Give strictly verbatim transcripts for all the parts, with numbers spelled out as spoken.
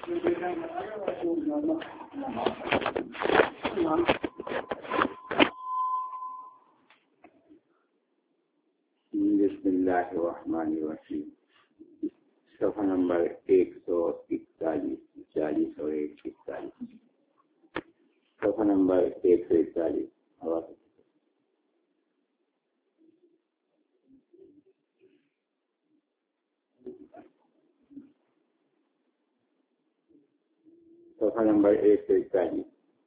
بسم اللہ الرحمن الرحیم. صفحہ نمبر ایک سو اکتالیس چالیس اور ایک سو اکتالیس. صفحہ نمبر ایک سو اکتالیس. صفحہ نمبر ایک سو اکتالیس.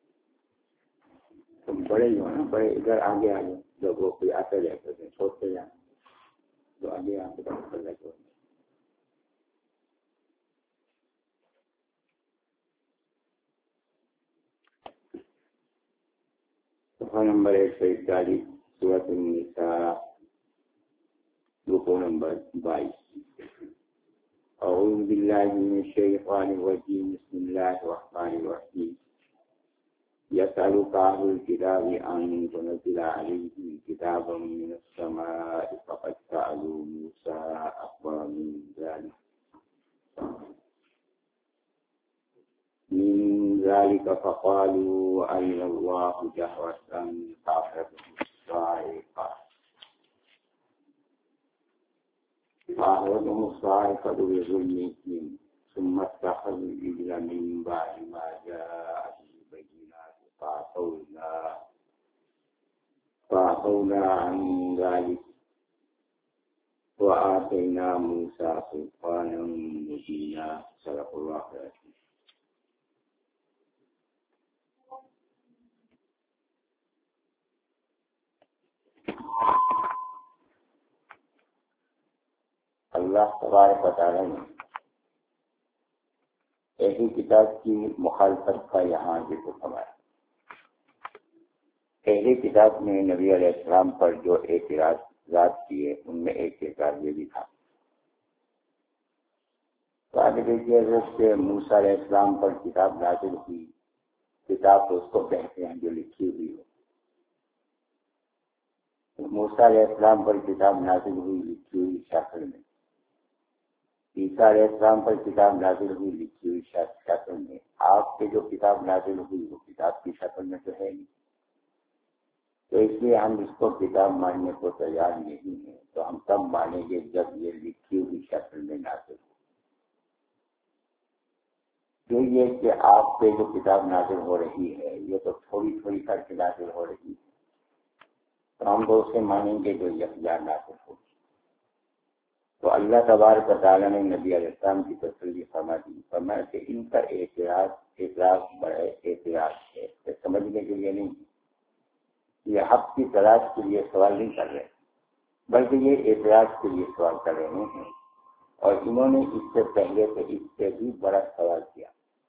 تم بڑے جو ہے نا بڑے ادھر آگے آگے لوگوں کو آتے رہتے تھے چھوٹتے جانا تو آگے آگے بات کر لیتے ہوتے. صفحہ نمبر ایک سو اکتالیس سورۃ النساء رکوع نمبر بائیس. اعوذ باللہ من الشیطان الرجیم. بسم اللہ الرحمن الرحیم. يسألك أهل الكتاب أن تنزل عليهم كتابا من السماء فقد سألوا موسى أكبر من ذلك من ذلك فقالوا أرنا الله جهرة فأخذتهم الصاعقة فأخذتهم الصاعقة بظلمهم ثم اتخذوا العجل من بعد ما جاءتهم فعفونا فعفونا عن ذلك وآتينا موسى سلطانا مبينا. صدق الله العظيم. اللہ تبارک و تعالی نے ایسی کتاب کی مخالفت کا یہاں ذکر فرمایا. پہلی کتاب میں نبی علیہ السلام پر جو اعتراضات کیے ان میں ایک اعتراض یہ بھی تھا. تو آگے دیکھیے حضرت سے موسیٰ علیہ السلام پر کتاب نازل ہوئی. کتاب تو اس کو کہتے ہیں جو لکھی ہوئی ہو. موسیٰ علیہ السلام پر کتاب نازل ہوئی لکھی ہوئی شکل میں. عیسیٰ علیہ السلام پر کتاب نازل ہوئی لکھی ہوئی شکل میں. آپ کے جو کتاب نازل ہوئی وہ کتاب کی شکل میں تو ہے نہیں. تو اس لیے ہم اس کو کتاب ماننے کو تیار نہیں ہیں. تو ہم تب مانیں گے جب یہ لکھی ہوئی شکل میں نازل ہو. جو یہ کہ آپ پہ جو کتاب نازل ہو رہی ہے یہ تو تھوڑی تھوڑی کر کے نازل ہو رہی ہے. تو ہم تو اسے مانیں گے جو یکجا نازل ہوگی. تو اللہ تبارک و تعالیٰ نے نبی علیہ السلام کی تسلی فرما دی. فرمایا کہ ان کا اعتراض اعتراض بڑے اعتراض ہے. سمجھنے کے لیے نہیں, یہ حق کی تلاش کے لیے سوال نہیں کر رہے بلکہ یہ اعتراض کے لیے سوال کر رہے ہیں. اور انہوں نے اس سے پہلے سے اس سے بھی بڑا سوال کیا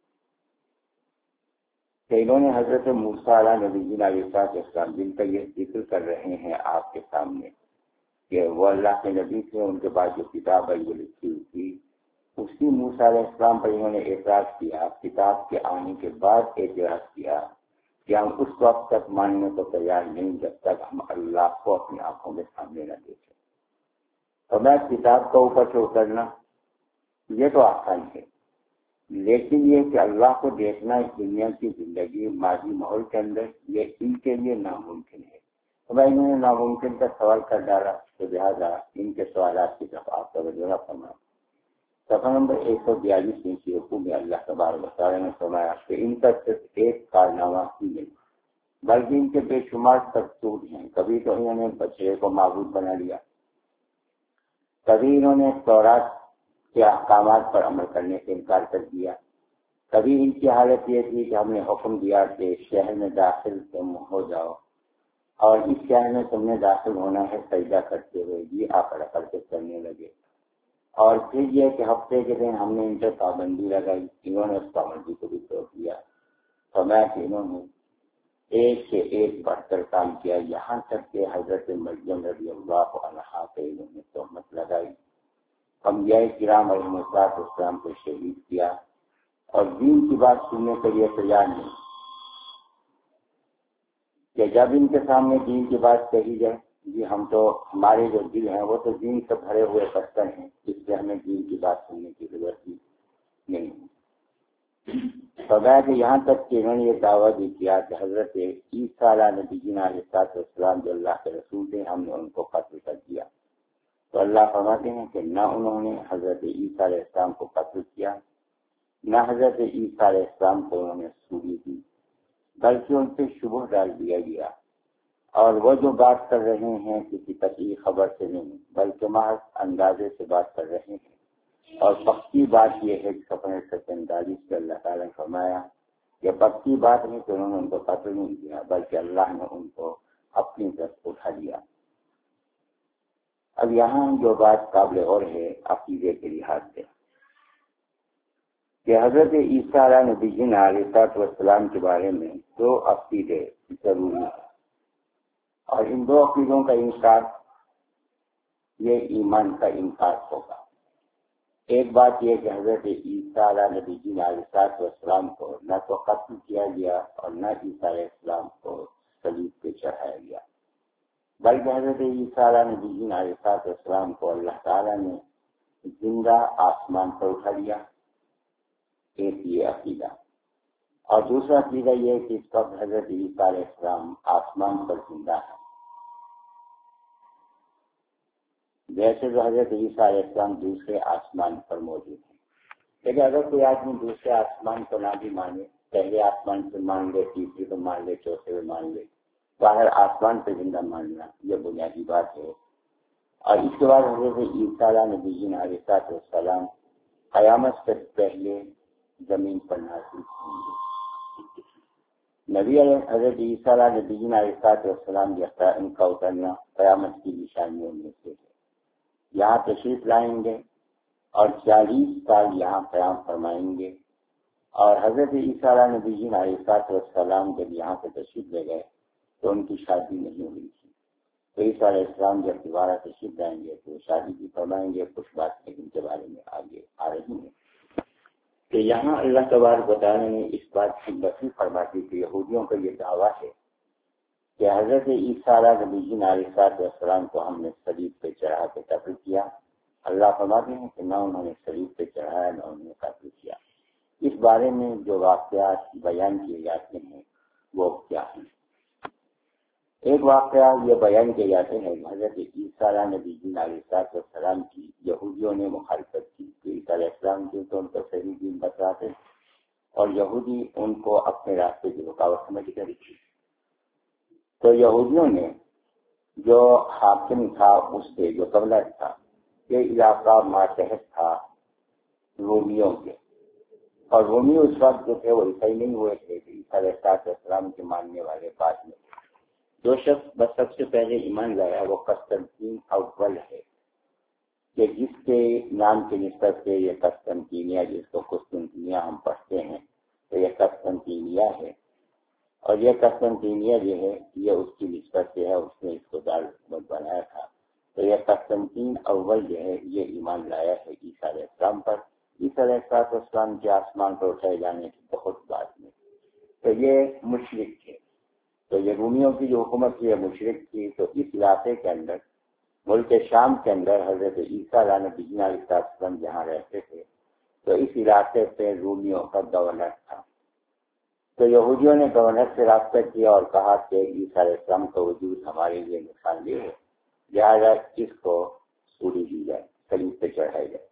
کہ انہوں نے حضرت موسیٰ علیہ نبی علیہ السلام جن کا یہ ذکر کر رہے ہیں آپ کے سامنے کہ وہ اللہ کے نبی تھے, ان کے بعد جو کتاب ہے وہ لکھی ہوئی تھی, اسی موسیٰ علیہ السلام پر انہوں نے اعتراض کیا. کتاب کے آنے کے بعد اعتراض کیا کہ ہم اس وقت تک ماننے کو تیار نہیں جب تک ہم اللہ کو اپنی آنکھوں کے سامنے نہ دیکھیں. تو میں کتاب کا اوپر سے اترنا یہ تو آسان ہے, لیکن یہ کہ اللہ کو دیکھنا اس دنیا کی زندگی ماضی ماحول کے اندر یہ ان کے لیے ناممکن ہے. تو میں انہوں نے ناممکن کا سوال کر ڈالا. تو لہٰذا ان کے سوالات کی طرف آپ توجہ فرمائیں. صفحہ نمبر ایک سو بیالیس کی رکوع میں اللہ تبارک و تعالیٰ نے فرمایا کہ ان کا صرف ایک کارنامہ ہی نہیں بلکہ ان کے بے شمار کرتوت ہیں. کبھی تو انہوں نے بچڑے کو معبود بنا لیا, کبھی انہوں نے تورات کے احکامات پر عمل کرنے سے انکار کر دیا, کبھی ان کی حالت یہ تھی کہ ہم نے حکم دیا کہ شہر میں داخل تم ہو جاؤ اور اس شہر میں تم نے داخل ہونا ہے سجدہ کرتے ہوئے, یہ آ کر کر کے کرنے لگے. اور پھر یہ کہ ہفتے کے دن ہم نے ان پر پابندی لگائی, انہوں نے اس پابندی کو بھی توڑ دیا. فرمایا کہ انہوں نے ایک سے ایک بڑھ کر کام کیا, یہاں تک کہ حضرت مریم رضی اللہ عنہا پہ انہوں نے تہمت لگائی. انبیاء کرام علیہ السلام کو شہید کیا اور دین کی بات سننے کے لیے تیار نہیں کہ جب ان کے سامنے دین کی بات کہی جائے جی ہم تو ہمارے جو دل ہیں وہ تو دین سے بھرے ہوئے پتھر ہیں, اس لیے ہمیں دین کی بات سننے کی ضرورت ہی نہیں. فرمایا کہ یہاں تک کہ انہوں نے یہ دعویٰ بھی کیا کہ حضرت عیسیٰ علیہ نبی جینا علیہ السلام جو اللہ کے رسول تھے ہم نے ان کو قتل کر دیا. تو اللہ فرماتے ہیں کہ نہ انہوں نے حضرت عیسیٰ علیہ السلام کو قتل کیا، نہ حضرت عیسیٰ علیہ السلام کو انہوں نے سولی دی، بلکہ ان پہ شبہ ڈال دیا گیا. اور وہ جو بات کر رہے ہیں کسی قطعی خبر سے نہیں بلکہ محض اندازے سے بات کر رہے ہیں. اور پکی بات یہ ہے کہ سفر ایک سو پینتالیس سے اللہ تعالیٰ نے فرمایا کہ پکی بات نہیں کہ انہوں نے ان کو قتل نہیں کیا بلکہ اللہ نے ان کو اپنی طرف اٹھا لیا. اب یہاں جو بات قابل غور ہے عقیدے کے لحاظ سے کہ حضرت عیسیٰ علیہ نبی جینا علیہ السلام کے بارے میں دو عقیدے ضروری ہیں، اور ان دو عقیدوں کا انکار یہ ایمان کا انکار ہوگا. ایک بات یہ کہ حضرت عیسیٰ علیہ نبی جینا علیہ السلام کو نہ تو قتل کیا گیا اور نہ عیسیٰ علیہ السلام کو صلیب پہ چڑھایا گیا، بلکہ حضرت عیسیٰ علیہ نبی جینا علیہ السلام کو اللہ تعالیٰ نے زندہ آسمان پر اٹھا لیا. ایک یہ عقیدہ. اور دوسرا عقیدہ یہ کہ اس وقت حضرت عیسیٰ علیہ السلام آسمان پر زندہ ہے، جیسے جو حضرت عیسیٰ علیہ السلام دوسرے آسمان پر موجود ہیں. لیکن اگر کوئی آدمی دوسرے آسمان کو نہ بھی مانے، پہلے آسمان پہ مان لے، تیسرے کو مان لے، چوتھے پہ مان لے، باہر آسمان پہ زندہ ماننا یہ بنیادی بات ہے. اور اس کے بعد حضرت عیسیٰ علیہ نبی جینا علیہ السلام قیامت سے پہلے زمین پر نازل ہوں گے. نبی حضرت عیسیٰ علیہ نبی جینا علیہ السلام ان کا اترنا قیامت کی نشانیوں میں سے ہے. یہاں تشریف لائیں گے اور چالیس سال یہاں قیام فرمائیں گے. اور حضرت عیسیٰ علیہ نبی جینا علیہ السلام جب یہاں سے تشریف لے گئے تو ان کی شادی نہیں ہوئی تھی. تو عیسیٰ علیہ السلام جب دوبارہ تشریف لائیں گے تو شادی بھی فرمائیں گے. کچھ بات ان کے بارے میں آگے آ رہی ہیں کہ یہاں اللہ تبارک و تعالیٰ نے اس بات کی نفی فرماتی کہ یہودیوں کا یہ دعویٰ ہے کہ حضرت عیسیٰ علیہ نبی جینا علیہ السلام کو ہم نے صلیب پہ چڑھا کے قتل کیا. اللہ فرماتے ہیں کہ نہ انہوں نے صلیب پہ چڑھایا نہ انہوں نے قتل کیا. اس بارے میں جو واقعات بیان کیے جاتے ہیں وہ کیا ہیں؟ ایک واقعہ یہ بیان کیے جاتے ہیں کہ حضرت عیسیٰ علیہ نبی جینا علیہ السلام کی یہودیوں نے مخالفت کی. عیسیٰ علیہ السلام کی تو ان کو صحیح دین بتاتے اور یہودی ان کو اپنے راستے کی رکاوٹ سمجھ کر رکھی. تو یہودیوں نے جو حاکم تھا اس سے جو گورنر تھا یہ علاقہ ماتحت تھا رومیوں کے، اور رومی اس وقت جو تھے وہ عیسائی نہیں ہوئے تھے. عیسیٰ علیہ السلام کے ماننے والے بعد میں جو شخص بس سب سے پہلے ایمان لایا وہ قسطنطین اول ہے کہ جس کے نام کے نسبت سے یہ قسطنطینیہ جس کو قسطنطینیہ ہم پڑھتے ہیں تو یہ قسطنطینیہ ہے. اور یہ قسطنطینیہ جو ہے یہ اس کی نسبت سے ہے، اس نے اس کو دار حکومت بنایا تھا. تو یہ قسطنطین اول جو ہے یہ ایمان لایا ہے عیسیٰ علیہ السلام پر. عیسیٰ علیہ السلام کے آسمان پر اٹھائے جانے کی بہت بات میں تو یہ مشرک تھے. تو یہ رومیوں کی جو حکومت تھی یہ مشرک تھی. تو اس علاقے کے اندر ملک شام کے اندر حضرت عیسیٰ علیہ نبی جینا علیہ السلام جہاں رہتے تھے تو اس علاقے پہ رومیوں کا گورنر تھا. تو یہودیوں نے گورنر سے رابطہ کیا اور کہا کہ عیسیٰ علیہ السلام کا وجود ہمارے لیے نقصان دہ ہے، لہٰذا اس کو سولی دی جائے، صلیب پہ چڑھایا جائے.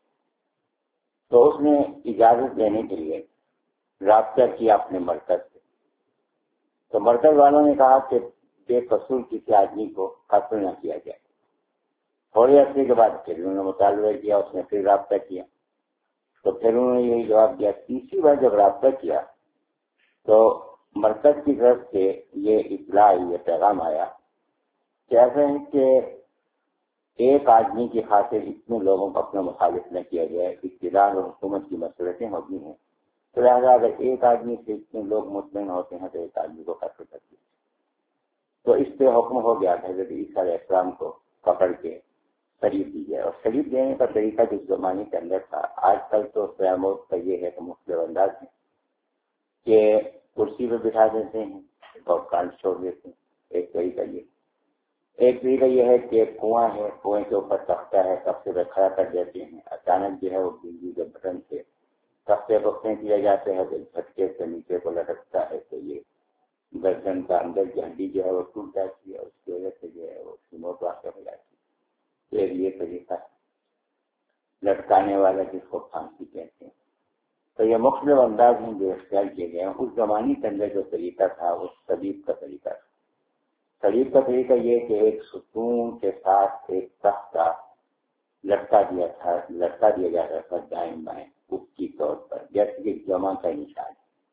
تو اس نے اجازت دینے کے لیے رابطہ کیا اپنے مرکز سے. تو مرکز والوں نے کہا کہ بے قصور کسی آدمی کو قتل نہ کیا جائے. تھوڑے عرصے کے بعد پھر انہوں نے مطالبہ کیا، اس نے پھر رابطہ کیا تو پھر انہوں نے یہی جواب دیا. تیسری بار جب رابطہ کیا تو مرکز کی طرف سے یہ اطلاع یہ پیغام آیا کہ ایسا ہے کہ ایک آدمی کی خاطر اتنے لوگوں کو اپنا مخالف نہ کیا جائے. اقتدار اور حکومت کی مسئلتیں ہوتی ہیں تو لہٰذا اگر ایک آدمی سے اتنے لوگ مطمئن ہوتے ہیں تو ایک آدمی کو قتل کر دیا. تو اس پہ حکم ہو گیا حضرت عیسیٰ علیہ السلام کو پکڑ کے صلیب دی جائے. اور صلیب دینے کا طریقہ جس زمانے کے اندر تھا، آج کل تو قیامت کا یہ ہے کہ مختلف انداز ہے کہ کرسی پہ بٹھا دیتے ہیں اور کان چھوڑ دیتے ہیں. ایک طریقہ یہ ایک طریقہ یہ ہے کہ ایک کنواں ہے، کنویں کے اوپر تختہ ہے، تختے پہ کھڑا کر دیتے ہیں. اچانک جو ہے وہ بجلی کے بٹن سے تختے بختے کیے جاتے ہیں تو جھٹکے سے نیچے کو لٹکتا ہے تو یہ گردن کا اندر کی ہڈی جو ہے وہ ٹوٹ جاتی ہے، اس کی وجہ سے جو ہے وہ موت واقع ہو جاتی ہے۔ پھر یہ طریقہ لٹکانے والا جس کو پھانسی کہتے ہیں، تو یہ مختلف انداز ہیں جو اختیار کیے گئے ہیں۔ اس زمانے کے اندر جو طریقہ تھا وہ سلیب کا طریقہ تھا۔ سلیب کا طریقہ یہ کہ ایک ستون کے ساتھ ایک تختہ لٹکا دیا تھا لٹکا دیا جاتا تھا دائیں بائیں اس کی طور پر، جیسے کہ جمع کا نشان۔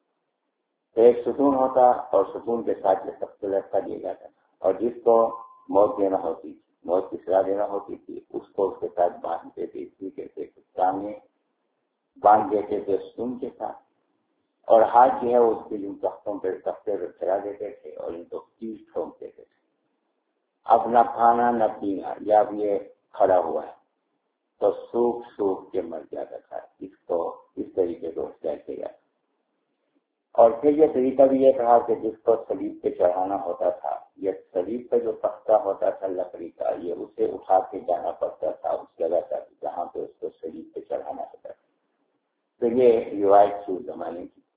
ایک ستون ہوتا اور ستون کے ساتھ یہ تختہ لٹکا دیا جاتا تھا، اور جس کو موت دینا ہوتی تھی، موت کی سزا دینا ہوتی تھی، اس کو اس کے ساتھ باندھتے تھے، اسی کے سامنے باندھ دیتے تھے ستون کے ساتھ، اور ہاتھ جو ہے اس کے ان تختوں پہ تختے پہ چلا دیتے تھے اور ان کو تیز ٹھونک دیتے تھے۔ اب نہ کھانا نہ پینا، جب یہ کھڑا ہوا ہے تو سوکھ سوکھ کے مر جاتا تھا۔ اس کو اس طریقے کو اختیار کیا جاتا۔ اور پھر یہ طریقہ بھی یہ تھا کہ جس کو سلیب پہ چڑھانا ہوتا تھا، یہ سلیب پہ جو تختہ ہوتا تھا لکڑی کا، یہ اسے اٹھا کے جانا پڑتا تھا اس جگہ تک جہاں پہ اس کو سلیب پہ چڑھانا ہوتا تھا۔ تو یہ روایت تھی اس زمانے کی۔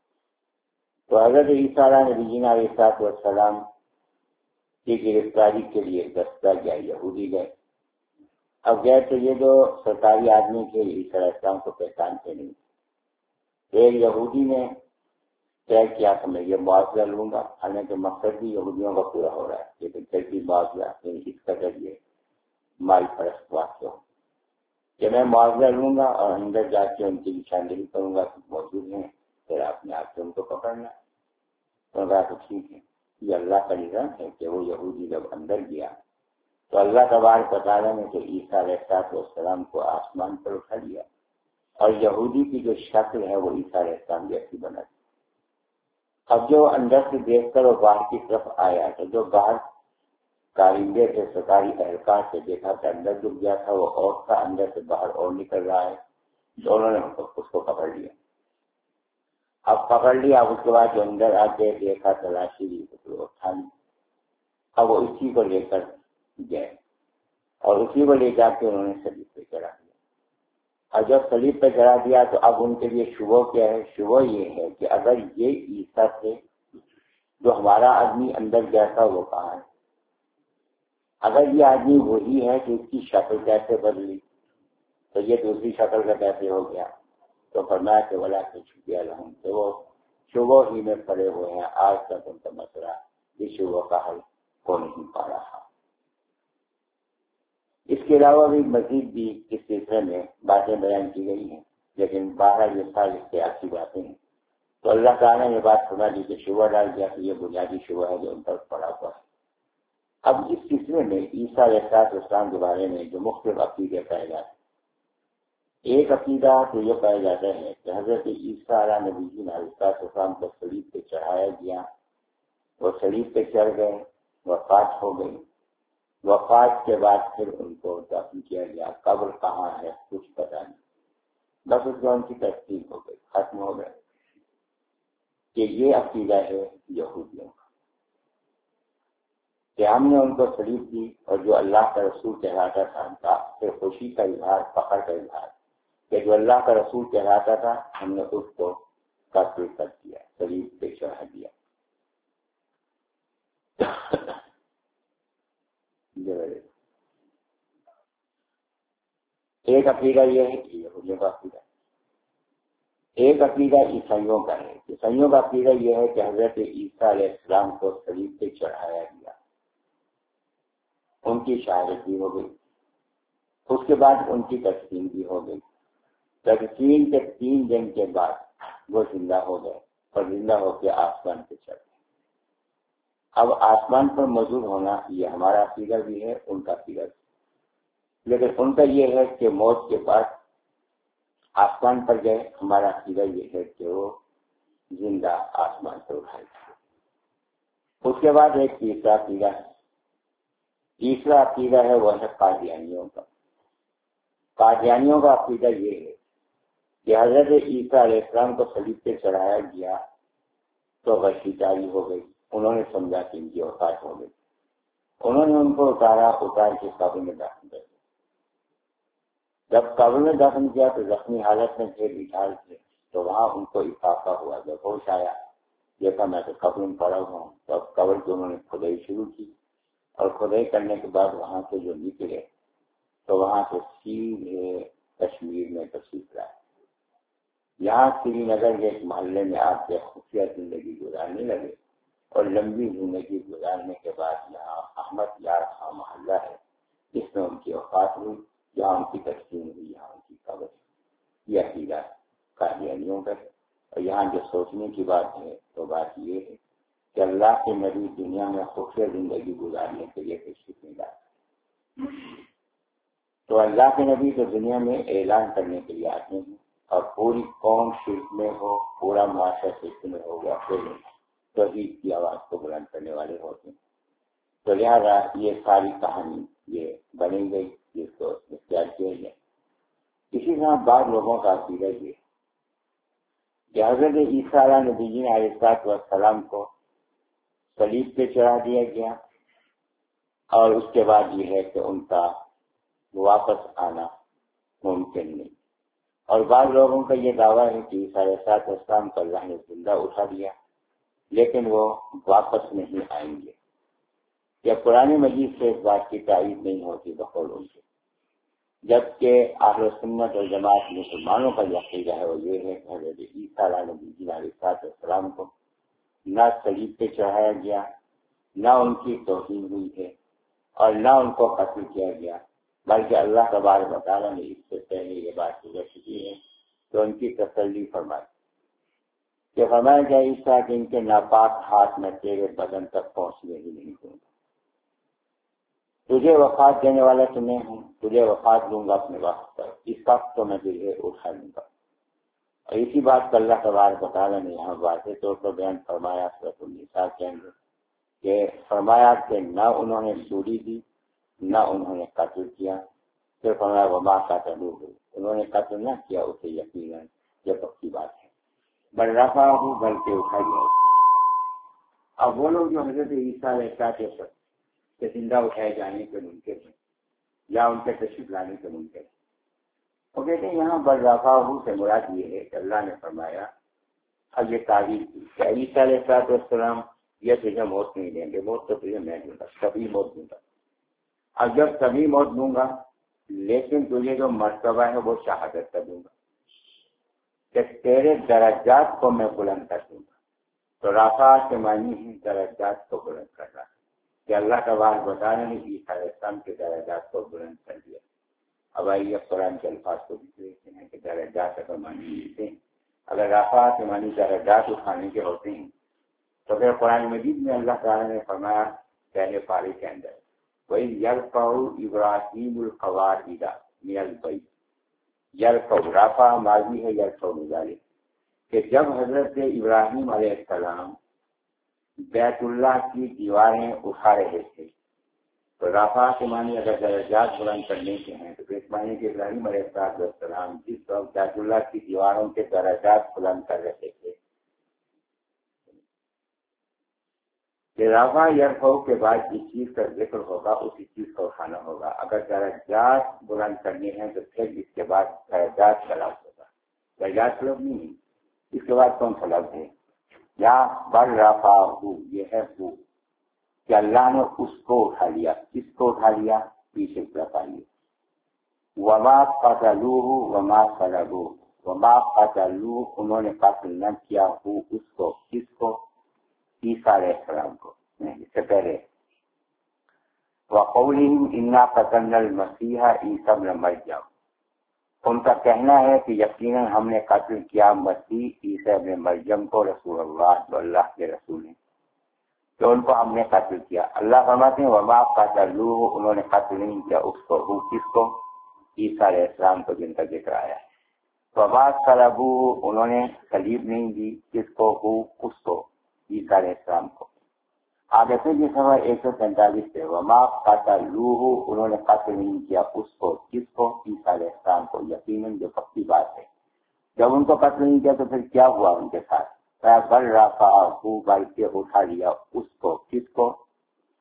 تو حضرت عیسیٰ نبی علیہ السلام کی گرفتاری کے لیے دستہ گیا، یہودی گئے۔ اب گئے تو یہ جو سرکاری آدمی تھے عیسیٰ علیہ السلام کو پہچانتے نہیں۔ ایک یہودی نے طے کیا کہ میں یہ معاوضہ لوں گا، حالانکہ مقصد بھی یہودیوں کا پورا ہو رہا ہے، لیکن جلدی معاوضہ اس کا ذریعے مال پرست واقع ہو کہ میں معاوضہ لوں گا اور اندر جا کے ان کی نشاندہی کروں گا کہ موجود ہیں، پھر آپ نے آپ سے ان کو پکڑنا۔ تو کہا تو ٹھیک ہے، یہ اللہ کا نظام ہے کہ وہ یہودی جب اندر گیا تو اللہ تبارک و تعالیٰ نے تو عیسیٰ علیہ السلام کو آسمان پر اٹھا لیا، اور یہودی کی جو شکل ہے وہ عیسیٰ علیہ السلام جیسی بنا دی۔ اب جو اندر سے دیکھ کر وہ باہر کی طرف آیا تو جو باہر کارندے تھے سرکاری اہلکار سے دیکھا کہ اندر ڈوب گیا تھا وہ اور تھا، اندر سے باہر اور نکل رہا ہے، دونوں نے اس کو پکڑ لیا۔ اب پکڑ لیا، اب اس کے بعد جو اندر آ کے دیکھا تلاشی لی تو اٹھا لی۔ اب وہ اسی کو لے کر گئے اور اسی کو لے جا کے انہوں نے سلیب پہ چڑھا دیا۔ اور جب سلیب پہ چڑھا دیا تو اب ان کے لیے شبہ کیا ہے؟ شبہ یہ ہے کہ اگر یہ عیسیٰ تھے جو ہمارا آدمی اندر گیا تھا وہ کہاں ہے؟ اگر یہ آدمی وہی ہے کہ اس کی شکل کیسے بدلی تو یہ دوسری شکل کا کیسے ہو گیا؟ تو فرمایا کہ ولا کہ چھپیا لہم، کہ وہ شبہ ہی میں پڑے ہوئے ہیں، آج تک ان کا مسئلہ اس شبہ کا حل ہو نہیں پا رہا۔ اس کے علاوہ بھی مزید بھی اس سلسلے میں باتیں بیان کی گئی ہیں، لیکن بارہ یہ ساری سیاسی باتیں ہیں۔ تو اللہ تعالیٰ نے بات فرما دی کہ شبہ ڈال دیا کہ یہ بنیادی شبہ ہے جو ان پر پڑا ہوا ہے۔ اب اس سلسلے میں عیسیٰ علیہ السلام کے بارے میں جو مختلف عقیدے پائے جاتے ہیں، ایک عقیدہ تو یہ پایا جاتا ہے کہ حضرت عیسیٰ علیہ نبی علیہ السلام کو صلیب پہ چڑھایا گیا، وہ صلیب پہ چڑھ گئے، وفات ہو گئی، وفات کے بعد پھر ان کو دفن کیا گیا۔ قبر کہاں ہے کچھ پتہ نہیں، بس اس میں ان کی تسلیم ہو گئی، ختم ہو گئے۔ کہ یہ عقیدہ ہے یہودیوں کا کہ ہم نے ان کو صلیب دی، اور جو اللہ کا رسول کہلاتا تھا ان کا پھر خوشی کا اظہار، فخر کا اظہار کہ جو اللہ کا رسول کہلاتا تھا ہم نے اس کو قتل کر دیا، صلیب پہ چڑھا دیا۔ ایک عقیدہ یہ ہے کہ یہودیوں کا عقیدہ، ایک عقیدہ عیسائیوں کا ہے۔ عیسائیوں کا عقیدہ یہ ہے کہ حضرت عیسیٰ علیہ السلام کو صلیب پہ چڑھایا گیا، ان کی شہادت بھی ہو گئی، اس کے بعد ان کی تسلیم بھی ہو گئی۔ تسلیم کے تین دن کے بعد وہ زندہ ہو گئے اور زندہ ہو کے آسمان پہ چڑھ گئے۔ اب آسمان پر موجود ہونا یہ ہمارا عقیدہ بھی ہے، ان کا عقیدہ بھی، لیکن ان کا یہ ہے کہ موت کے بعد آسمان پر گئے، ہمارا عقیدہ یہ ہے کہ وہ زندہ آسمان پر اٹھائے گئے۔ اس کے بعد ایک تیسرا عقیدہ ہے، تیسرا عقیدہ ہے وہ ہے قادیانیوں کا۔ قادیانیوں کا عقیدہ یہ ہے کہ حضرت عیسیٰ علیہ السلام کو صلیب پہ چڑھایا گیا تو غشی جاری ہو گئی، انہوں نے سمجھا کہ ان کی وفات ہو گئی، انہوں نے ان کو اتارا، اتار کے قبر میں دفن کر دیا۔ جب قبر میں دفن کیا تو زخمی حالت میں تھے، بٹھال تھے، تو وہاں ان کو افاقہ ہوا، جب ہوش آیا دیکھا میں تو قبر میں پڑا ہوا ہوں، تو اب قبر کی انہوں نے کھدائی شروع کی، اور کھدائی کرنے کے بعد وہاں سے جو نکلے تو وہاں سے سیدھے کشمیر میں تشریف لائے۔ یہاں سری نگر کے ایک محلے میں آپ کے خفیہ زندگی گزارنے لگے، اور لمبی زندگی گزارنے کے بعد یہاں احمد یار خان محلہ ہے جس میں ان کی وفات ہوئی، جہاں ان کی تقسیم ہوئی، یہاں ان کی قبر ہے۔ یہ عقیدہ قادیانیوں کا ہے۔ اور یہاں جو سوچنے کی بات ہے تو بات یہ ہے کہ اللہ کے نبی دنیا میں خفیہ زندگی گزارنے کے لیے تشریف نہیں لاتے، تو اللہ کے نبی تو دنیا میں اعلان کرنے کے لیے آتے ہیں، اور پوری قوم شرک میں ہو، پورا معاشرہ شرک میں ہو گیا، پھر توحید کی آواز کو بلند کرنے والے ہوتے ہیں۔ تو لہٰذا یہ ساری کہانی یہ بنی گئی جس کو اختیار کیا گیا۔ اسی طرح بعض لوگوں کا عقیدہ یہ کہ حضرت عیسیٰ علیہ نبی جی علیہ السلام کو صلیب پہ چڑھا دیا گیا، اور اس کے بعد یہ ہے کہ ان کا واپس آنا ممکن نہیں۔ اور بعض لوگوں کا یہ دعویٰ ہے کہ عیسیٰ علیہ السلام کو اللہ نے زندہ اٹھا دیا، لیکن وہ واپس نہیں آئیں گے۔ یا قرآن مجید سے اس بات کی تائید نہیں ہوتی بقول ان کے، جبکہ اہل سنت اور جماعت مسلمانوں کا یہ عقیدہ ہے وہ یہ ہے کہ حضرت عیسیٰ علیہ نبی علیہ السلام کو نہ صلیب پہ چڑھایا گیا، نہ ان کی توہین ہوئی ہے، اور نہ ان کو قتل کیا گیا، بلکہ اللہ تبارک و تعالیٰ نے اس سے پہلے یہ بات گزر چکی ہے تو ان کی تسلی فرمائی کہ فرمایا گیا عیسیٰ کہ ان کے ناپاک ہاتھ میں تیرے بدن تک پہنچنے ہی نہیں دوں گا، تجھے وفات دینے والا تو میں ہوں، تجھے وفات دوں گا اپنے وقت پر، اس وقت تو میں تجھے اٹھا لوں گا۔ اور اسی بات کو اللہ تبارک و تعالیٰ نے یہاں واضح طور پر بیان فرمایا سورۃ النساء کے اندر کہ فرمایا کہ نہ انہوں نے سولی دی، نہ انہوں نے قتل کیا، پھر فرمایا وما قتلوہ، انہوں نے قتل نہ کیا اسے، یقیناً یہ پکی بات ہے، بل رفعہ، بلکہ اٹھا گیا۔ اب وہ لوگ جو حضرت عیسیٰ علیہ السلام کے زندہ اٹھائے جانے کے منکر ہیں یا ان کے تشریف لانے کے منکر ہیں، وہ کہتے ہیں یہاں بل رفعہ سے مراد یہ ہے کہ اللہ نے فرمایا، اب یہ تعبیر کی کہ عیسیٰ علیہ السلام یہ تجھے موت نہیں دیں گے، موت تو تجھے میں دوں گا، کبھی موت دوں گا، اب جب کبھی موت دوں گا لیکن تجھے جو مرتبہ ہے وہ شہادت کا دوں گا، کہ تیرے درجات کو میں بلند کر دوں گا۔ تو رفع کے معنی ہے درجات کو بلند کرنا، کہ اللہ کا بات بتانا ہے کہ عیسیٰ علیہ السلام کے درجات کو بلند کر دیا۔ اب آئیے قرآن کے الفاظ کو بھی دیکھتے ہیں کہ درجات کا معنی لیتے ہیں، اگر رفع کے معنی درجات اٹھانے کے ہوتے ہیں تو پھر قرآن مجید میں اللہ تعالیٰ نے فرمایا پہلے پارے کے اندر وَإِذْ يَرْفَعُ إِبْرَاهِيمُ الْقَوَاعِدَ مِنَ الْبَيْتِ، یرفع رفع ماضی ہے، یرفع مضارع، کہ جب حضرت ابراہیم علیہ السلام بیت اللہ کی دیواریں اٹھا رہے تھے، تو رفع کے معنی اگر درجات بلند کرنے کے ہیں تو اس معنی کہ ابراہیم علیہ السلام جس وقت بیت اللہ کی دیواروں کے درجات بلند کر رہے تھے، کہ رفع یرفع کے بعد جس چیز کا ذکر ہوگا اسی چیز کو اٹھانا ہوگا۔ اگر درجات بلند کرنے ہیں تو پھر اس کے بعد درجات کا لفظ ہوگا، درجات لفظ نہیں، اس کے بعد کون سا لفظ ہے؟ یا بل رفعہ، یہ ہے وہ کہ اللہ نے اس کو اٹھا لیا، کس کو اٹھا لیا؟ پیچھے طرف آئیے، وما قتلوہ وما صلبوہ، وما قتلوہ، انہوں نے قتل نہ کیا ہو اس کو، کس کو؟ عیسیٰ علیہ السلام کو، اس سے پہلے وقولہم انا قتلنا المسیح عیسی ابن مریم، ان کا کہنا ہے کہ یقیناً ہم نے قتل کیا مسیح عیسی ابن مریم کو، رسول اللہ، جو اللہ کے رسول ہیں، تو ان کو ہم نے قتل کیا۔ اللہ فرماتے ہیں وما قتلوہ، انہوں نے قتل نہیں کیا اس کو، وہ کس کو؟ عیسیٰ علیہ السلام کو، جن کا ذکر آیا ہے۔ وما صلبوہ، انہوں نے صلیب نہیں دی، کس کو؟ وہ اس کو، عیسیٰ علیہ السلام کو۔ آگے سے جس سفر ایک سو پینتالیس سے وما قتلوہ، انہوں نے قتل نہیں کیا اس کو، کس کو؟ عیسیٰ علیہ السلام کو، یقیناً جو پکی بات ہے۔ جب ان کو قتل نہیں کیا تو پھر کیا ہوا ان کے ساتھ؟ بل رفعہ، بلکہ اٹھا لیا اس کو، کس کو؟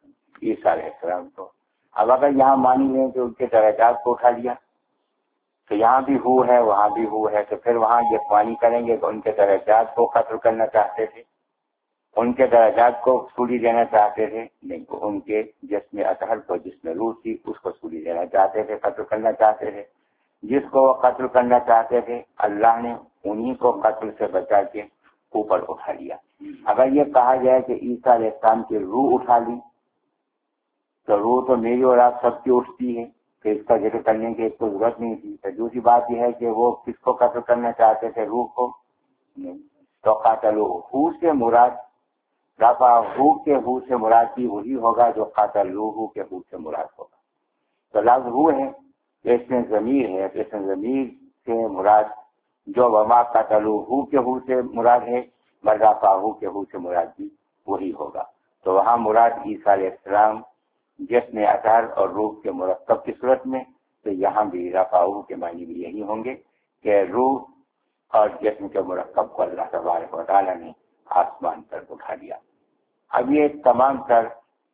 عیسیٰ علیہ السلام کو۔ اب اگر یہاں مانی لیں کہ ان کے درجات کو اٹھا لیا تو یہاں بھی ہو ہے وہاں بھی ہو ہے، تو پھر وہاں یکسوانی کریں گے کہ ان کے درجات کو قتل کرنا چاہتے تھے، ان کے درجات کو سولی دینا چاہتے تھے، نہیں تو ان کے جسم اطہر کو، جس میں روح تھی، اس کو سولی دینا چاہتے تھے، قتل کرنا چاہتے تھے۔ جس کو وہ قتل کرنا چاہتے تھے اللہ نے انہی کو قتل سے بچا کے اوپر اٹھا لیا۔ اگر یہ کہا جائے کہ عیسیٰ علیہ السلام کی روح اٹھا لی تو روح تو میری اور آپ سب کی اٹھتی ہے، کہ اس کا ذکر کرنے کی کوئی ضرورت نہیں تھی۔ تو دوسری بات یہ ہے کہ وہ کس کو قتل کرنا چاہتے تھے؟ روح کو نہیں، تو قاتلو ہو سے مراد رفع ہو کے ہو سے مراد بھی وہی ہوگا جو قاتلو ہو کے ہو سے مراد ہوگا۔ تو لفظ ہو ہے، اس میں ضمیر ہے، اس میں ضمیر سے مراد جو وما قاتلو ہو کے ہو سے مراد ہے، رفع ہو کے ہو سے مراد بھی وہی ہوگا۔ تو وہاں مراد عیسیٰ علیہ السلام جسم اطہر اور روح کے مرکب کی صورت میں، تو یہاں بھی رفعہ کے معنی بھی یہی ہوں گے کہ روح اور جسم کے مرکب کو اللہ تبارک و تعالیٰ نے آسمان پر اٹھا دیا۔ اب یہ تمام تر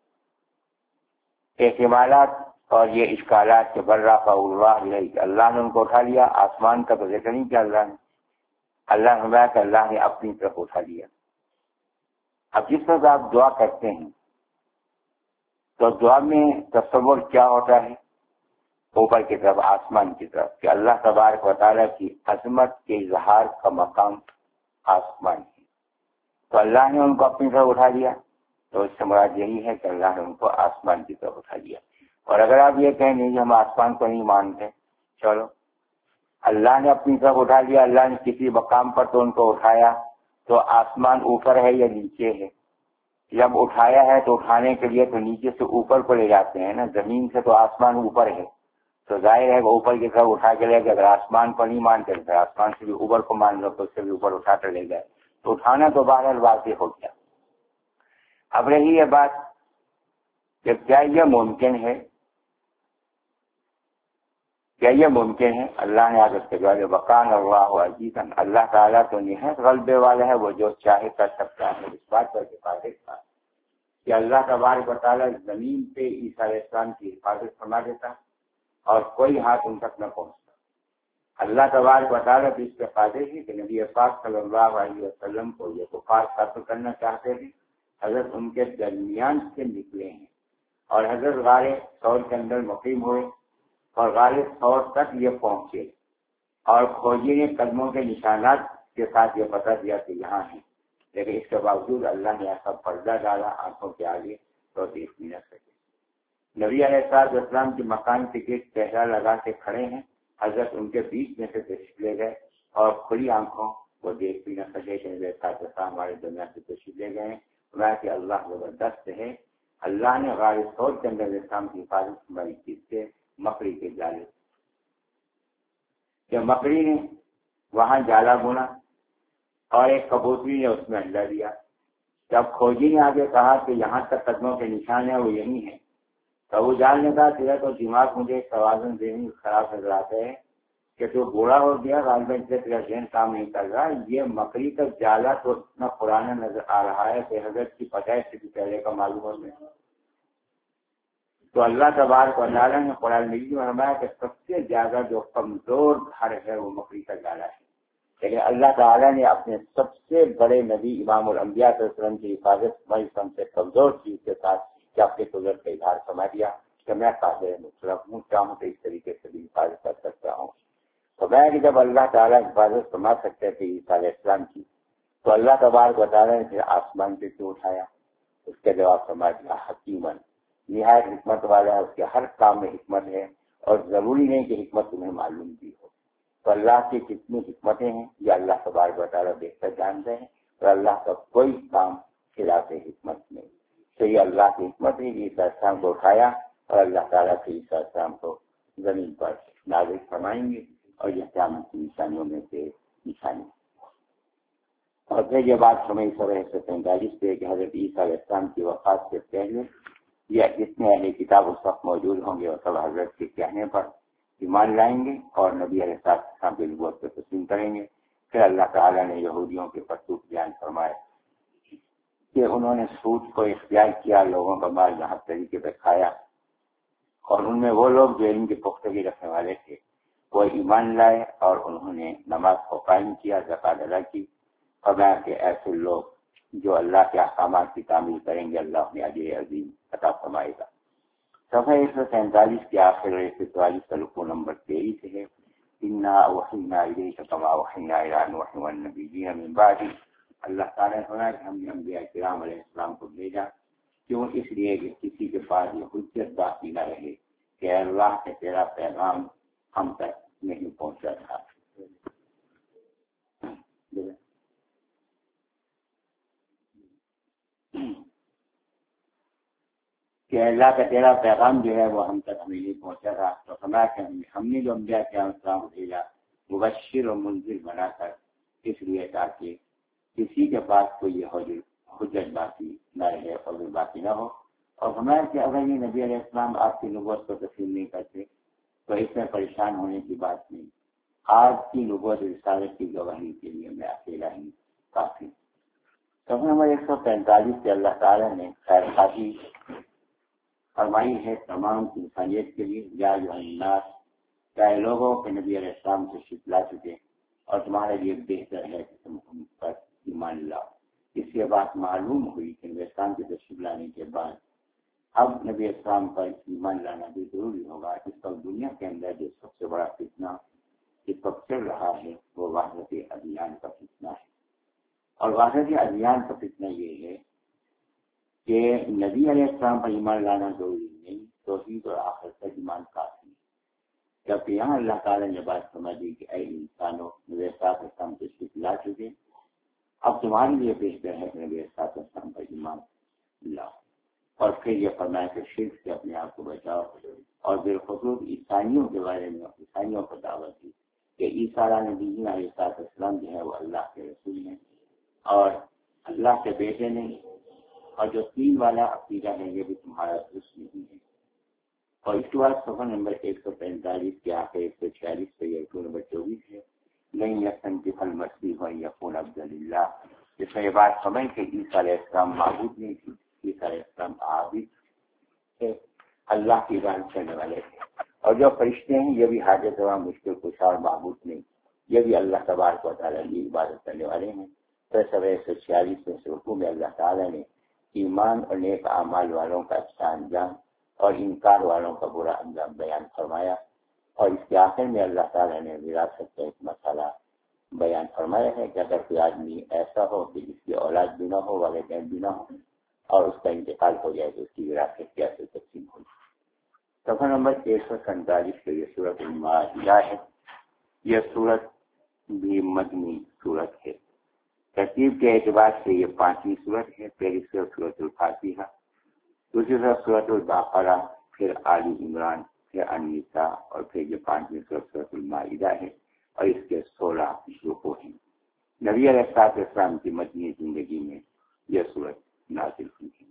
احتمالات اور یہ اشکالات کے بر رفع اللہ الیہ، اللہ نے ان کو اٹھا لیا، آسمان کا تو ذکر نہیں کیا اللہ نے، اللہ نے فرمایا کہ اللہ نے اپنی طرف اٹھا لیا۔ اب جس وقت آپ دعا کرتے ہیں تو دعا میں تصور کیا ہوتا ہے؟ اوپر کی طرف، آسمان کی طرف، کہ اللہ تبارک و تعالیٰ کی عظمت کے اظہار کا مقام آسمان ہے، تو اللہ نے ان کو اپنی طرف اٹھا لیا، تو اس سے مراد یہی ہے کہ اللہ نے ان کو آسمان کی طرف اٹھا لیا۔ اور اگر آپ یہ کہیں نہیں ہم آسمان کو نہیں مانتے، چلو اللہ نے اپنی طرف اٹھا لیا، اللہ نے کسی مقام پر تو ان کو اٹھایا، تو آسمان اوپر ہے یا نیچے ہے؟ جب اٹھایا ہے تو اٹھانے کے لیے تو نیچے سے اوپر کو لے جاتے ہیں نا، زمین سے تو آسمان اوپر ہے، تو ظاہر ہے کہ اوپر کی طرف اٹھا کے لے گئے۔ اگر آسمان کو نہیں مانتے تو آسمان سے بھی اوپر کو مان لو، تو اس سے بھی اوپر اٹھا کر لے گئے، تو اٹھانا تو بہرحال واضح ہو گیا۔ اب رہی یہ بات کہ کیا یہ ممکن ہے، کیا یہ ممکن ہے؟ اللہ نے آج اس کے جواب وقان اللہ عزیزا، اللہ تعالیٰ تو نہایت غلبے والا ہے، وہ جو چاہے کر سکتا ہے۔ اس بات پر حفاظت تھا کہ اللہ تبارک و تعالیٰ زمین پہ عیسیٰ علیہ السلام کی حفاظت فرما دیتا اور کوئی ہاتھ ان تک نہ پہنچتا۔ اللہ تبارک و تعالیٰ بھی اس کے قادر ہے کہ نبی پاک صلی اللہ علیہ وسلم کو یہ کفار قتل کرنا چاہتے تھے، حضرت ان کے درمیان سے نکلے ہیں اور حضرت غار ثور کے اندر مقیم ہوئے اور غار ثور تک یہ پہنچے، اور کھوجی نے قدموں کے نشانات کے ساتھ یہ پتہ دیا کہ یہاں ہیں، لیکن اس کے باوجود اللہ نے ایسا پردہ ڈالا آنکھوں کے آگے تو دیکھ بھی نہ سکے۔ نبی علیہ السلام کے مکان کے گیٹ پہرا لگا کے کھڑے ہیں، حضرت ان کے بیچ میں سے تشریف لے گئے اور کھلی آنکھوں وہ دیکھ بھی نہ سکے کہ نبی السلام ہمارے دنیا سے تشریف لے گئے ہیں۔ کہ اللہ زبردست ہے، اللہ نے غار ثور کے اندر اسلام کی حفاظت ہماری چیز سے مکڑی کے جالے، کہ مکڑی نے وہاں جالا بنا اور ایک کبوتری نے اس میں انڈا دیا۔ جب کھوجی نے آگے کہا کہ یہاں تک قدموں کے نشان ہیں وہ یہی ہیں، تو وہ جال نے کہا تیرا تو دماغ مجھے توازن ذہنی خراب نظر آتا ہے کہ تو بوڑھا ہو گیا، غالباً سے تیرا ذہن کام نہیں کر رہا، یہ مکڑی کا جالا تو اتنا پرانا نظر آ رہا ہے کہ حضرت کی پیدائش سے بھی پہلے کا معلوم ہو گیا۔ تو اللہ تبارک و تعالیٰ نے قرآن مجید میں فرمایا کہ سب سے زیادہ جو کمزور گھر ہے وہ مکڑی کا جالا ہے، لیکن اللہ تعالیٰ نے اپنے سب سے بڑے نبی امام الانبیاء صلی اللہ علیہ وسلم کی حفاظت میں سب سے کمزور چیز کے ساتھ کہ اپنے قدرت کا اظہار فرما دیا کہ میں قادر مطلق ہوں، چاہوں تو اس طریقے سے بھی حفاظت کر سکتا ہوں۔ تو میں کہ جب اللہ تعالیٰ حفاظت فرما سکتے تھے عیسیٰ علیہ السلام کی، تو اللہ تبارک و تعالیٰ نے پھر آسمان پہ کیوں اٹھایا؟ اس کے جواب فرما دیا حکیمن، نہایت حکمت والا ہے، اس کے ہر کام میں حکمت ہے، اور ضروری نہیں کہ حکمت تمہیں معلوم بھی ہو۔ تو اللہ کی کتنی حکمتیں ہیں یہ اللہ تبارک و تعالیٰ بہتر جانتے ہیں، اور اللہ کا کوئی کام خلاف حکمت نہیں۔ تو یہ اللہ کی حکمت ہے کہ عیسیٰ علیہ السلام کو اٹھایا، اور اللہ تعالیٰ کے عیسیٰ علیہ السلام کو زمین پر نازل فرمائیں گے، اور یہ قیامت کی نشانیوں میں سے نشانی۔ اور پھر یہ بات ہمیں سو سے پینتالیس پہ کہ حضرت عیسیٰ علیہ السلام کی وفات سے پہلے یہ جتنے اہل کتاب اس وقت موجود ہوں گے وہ سب حضرت کے کہنے پر ایمان لائیں گے اور نبی علیہ السلام کی نبوت کو تسلیم کریں گے۔ پھر اللہ تعالیٰ نے یہودیوں کے پرتوک بیان فرمائے کہ انہوں نے سود کو اختیار کیا، لوگوں کا مال ناحق طریقے پہ کھایا، اور ان میں وہ لوگ جو ان کی پختگی رکھنے والے تھے وہ ایمان لائے اور انہوں نے نماز کو قائم کیا، زکات ادا کی۔ فرمایا کہ ایسے لوگ جو اللہ کے احکامات کی تعمیل کریں گے اللہ انہیں اجر عظیم عطا فرمائے گا۔ صفحہ ایک سو سینتالیس کے آخر ایک سو چوالیس کا رکوع نمبر تیئیس ہے۔ انا اوحینا الیک کما اوحینا الی نوح والنبیین من بعد، اللہ تعالیٰ نے فرمایا کہ ہم نے انبیاء کرام علیہ السلام کو بھیجا، کیوں؟ اس لیے کہ کسی کے پاس یہ حجت باقی نہ رہے کہ اللہ کے تیرا پیغام ہم تک نہیں پہنچا تھا۔ کہ اللہ کا تیرا پیغام جو ہے وہ ہم تک ہمیں نہیں پہنچا تھا، تو فرمایا کہ ہم نے جو انبیاء کرام السلام کو بھیجا مبشر و منذر بنا کر، اس لیے تاکہ کسی کے پاس کوئی یہ حجت باقی نہ رہے اور باقی نہ ہو۔ اور فرمایا کہ اگر یہ نبی علیہ السلام آپ کی نبوت کو تسلیم نہیں کرتے تو اس میں پریشان ہونے کی بات نہیں، آپ کی نبوت رسالت کی گواہی کے لیے میں اکیلا ہی کافی۔ صفحہ نمبر ایک سو پینتالیس سے اللہ تعالیٰ نے خیر خواہی فرمائی ہے تمام انسانیت کے لیے، یا ایھا الناس، چاہے لوگوں کے نبی علیہ السلام سے شکلا چکے اور تمہارے لیے بہتر ہے کہ تم ان پر ایمان لاؤ۔ اس سے بات معلوم ہوئی کہ نبی اسلام کے تشریف لانے کے بعد اب نبی اسلام پر ایمان لانا بھی ضروری ہوگا۔ اس وقت دنیا کے اندر جو سب سے بڑا فتنہ اس وقت چل رہا ہے وہ وحدت ادیان کا فتنہ ہے، اور وحدت ادیان کا فتنہ یہ ہے کہ نبی علیہ السلام پر ایمان لانا ضروری نہیں، توحید اور آخرت پر ایمان کافی ہے۔ جبکہ یہاں اللہ تعالیٰ نے بات سمجھ دی کہ اے انسانوں، نبی اسلام تشریف لا چکے، اب تمہارے لیے بہتر ہے کہ نبی اسلام پر ایمان لاؤ، اور پھر یہ فرمایا کہ شرک سے اپنے آپ کو بچاؤ، اور بالخصوص عیسائیوں کے بارے میں عیسائیوں کو دعوت دی کہ عیسیٰ علیہ نبی علیہ السلام جو ہے وہ اللہ کے رسول ہیں اور اللہ کے بیٹے نہیں، اور جو تین والا عقیدہ ہے یہ بھی تمہارا درست نہیں ہے۔ اور اس کے بعد صفحہ نمبر ایک سو پینتالیس کے آخر ایک سو چھیالیس پہ یہ رکوع نمبر چوبیس ہے، نہیں یستنکف المسیح ان یکون عبدا للہ، جس میں یہ بات سمجھ کہ عیسیٰ علیہ السلام معبود نہیں تھی، عیسیٰ علیہ السلام عابد تھے، اللہ کی عبادت کرنے والے تھے، اور جو فرشتے ہیں یہ بھی حاجت روا مشکل کشا اور معبود نہیں، یہ بھی اللہ تبارک و تعالیٰ کی عبادت کرنے والے ہیں۔ تو صفحہ ایک سو چھیالیس میں سے رکوع میں اللہ تعالیٰ نے ایمان اور نیک اعمال والوں کا اچھا انجام اور انکار والوں کا برا انجام بیان فرمایا، اور اس کے آخر میں اللہ تعالیٰ نے وراثت کا ایک مسئلہ بیان فرمایا ہے کہ اگر کوئی آدمی ایسا ہو کہ جس کی اولاد بھی نہ ہو، والدین بھی نہ ہو، اور اس کا انتقال ہو جائے تو اس کی وراثت کیسے تقسیم ہوگی۔ صفحہ نمبر ایک سو سینتالیس کے یہ سورۃ المائدہ ہے، یہ سورت بھی مدنی سورت ہے، ترتیب کے اعتبار سے یہ پانچویں سورت ہے۔ پہلی سورت سورۃ الفاتحہ، دوسری سورت سورۃ البقرہ، پھر آل عمران، پھر النساء، اور پھر یہ پانچویں سورت سورۃ المائدہ ہے، اور اس کے سولہ رکوع ہیں۔ نبی علیہ السلام کی مدنی زندگی میں یہ سورت نازل ہوئی ہے۔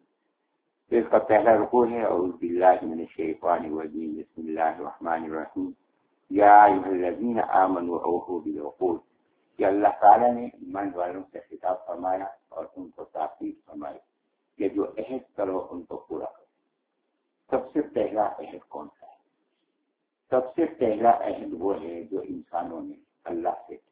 اس کا پہلا رکوع ہے اعوذ باللہ من الشیطان الرجیم، بسم اللہ الرحمن الرحیم، یا ایھا الذین آمنوا اوفوا بالعقود، کہ اللہ تعالیٰ نے ایمان والوں سے خطاب فرمایا اور ان کو تاکید فرمائی کہ جو عہد کرو ان کو پورا کرو۔ سب سے پہلا عہد کون سا ہے؟ سب سے پہلا عہد وہ ہے جو انسانوں نے اللہ سے کیا،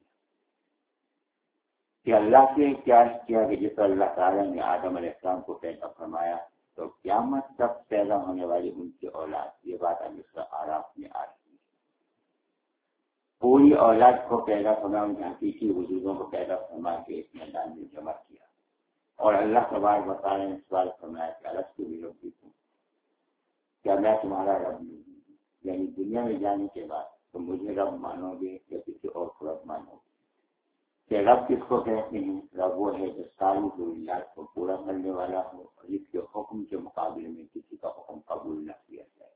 کہ اللہ سے کیا کیا کہ جس اللہ تعالیٰ نے آدم علیہ السلام کو پیدا فرمایا تو قیامت تک پیدا ہونے والی ان کی اولاد، یہ بات اب آراف میں آ رہی ہے، پوری اولاد کو پیدا فرما، ان کے حقیقی وجودوں کو پیدا فرما کے اس میدان میں جمع کیا، اور اللہ تبارک و تعالیٰ نے سوال فرمایا کہ الست بربکم، کیا میں تمہارا رب نہیں ہوں؟ یعنی دنیا میں جانے کے بعد تم مجھے رب مانو گے یا کسی اور کو رب مانو گے؟ کہ رب کس کو کہتے ہیں؟ رب وہ ہے جو ساری ضروریات کو پورا کرنے والا ہو اور جس کے حکم کے مقابلے میں کسی کا حکم قبول نہ کیا جائے۔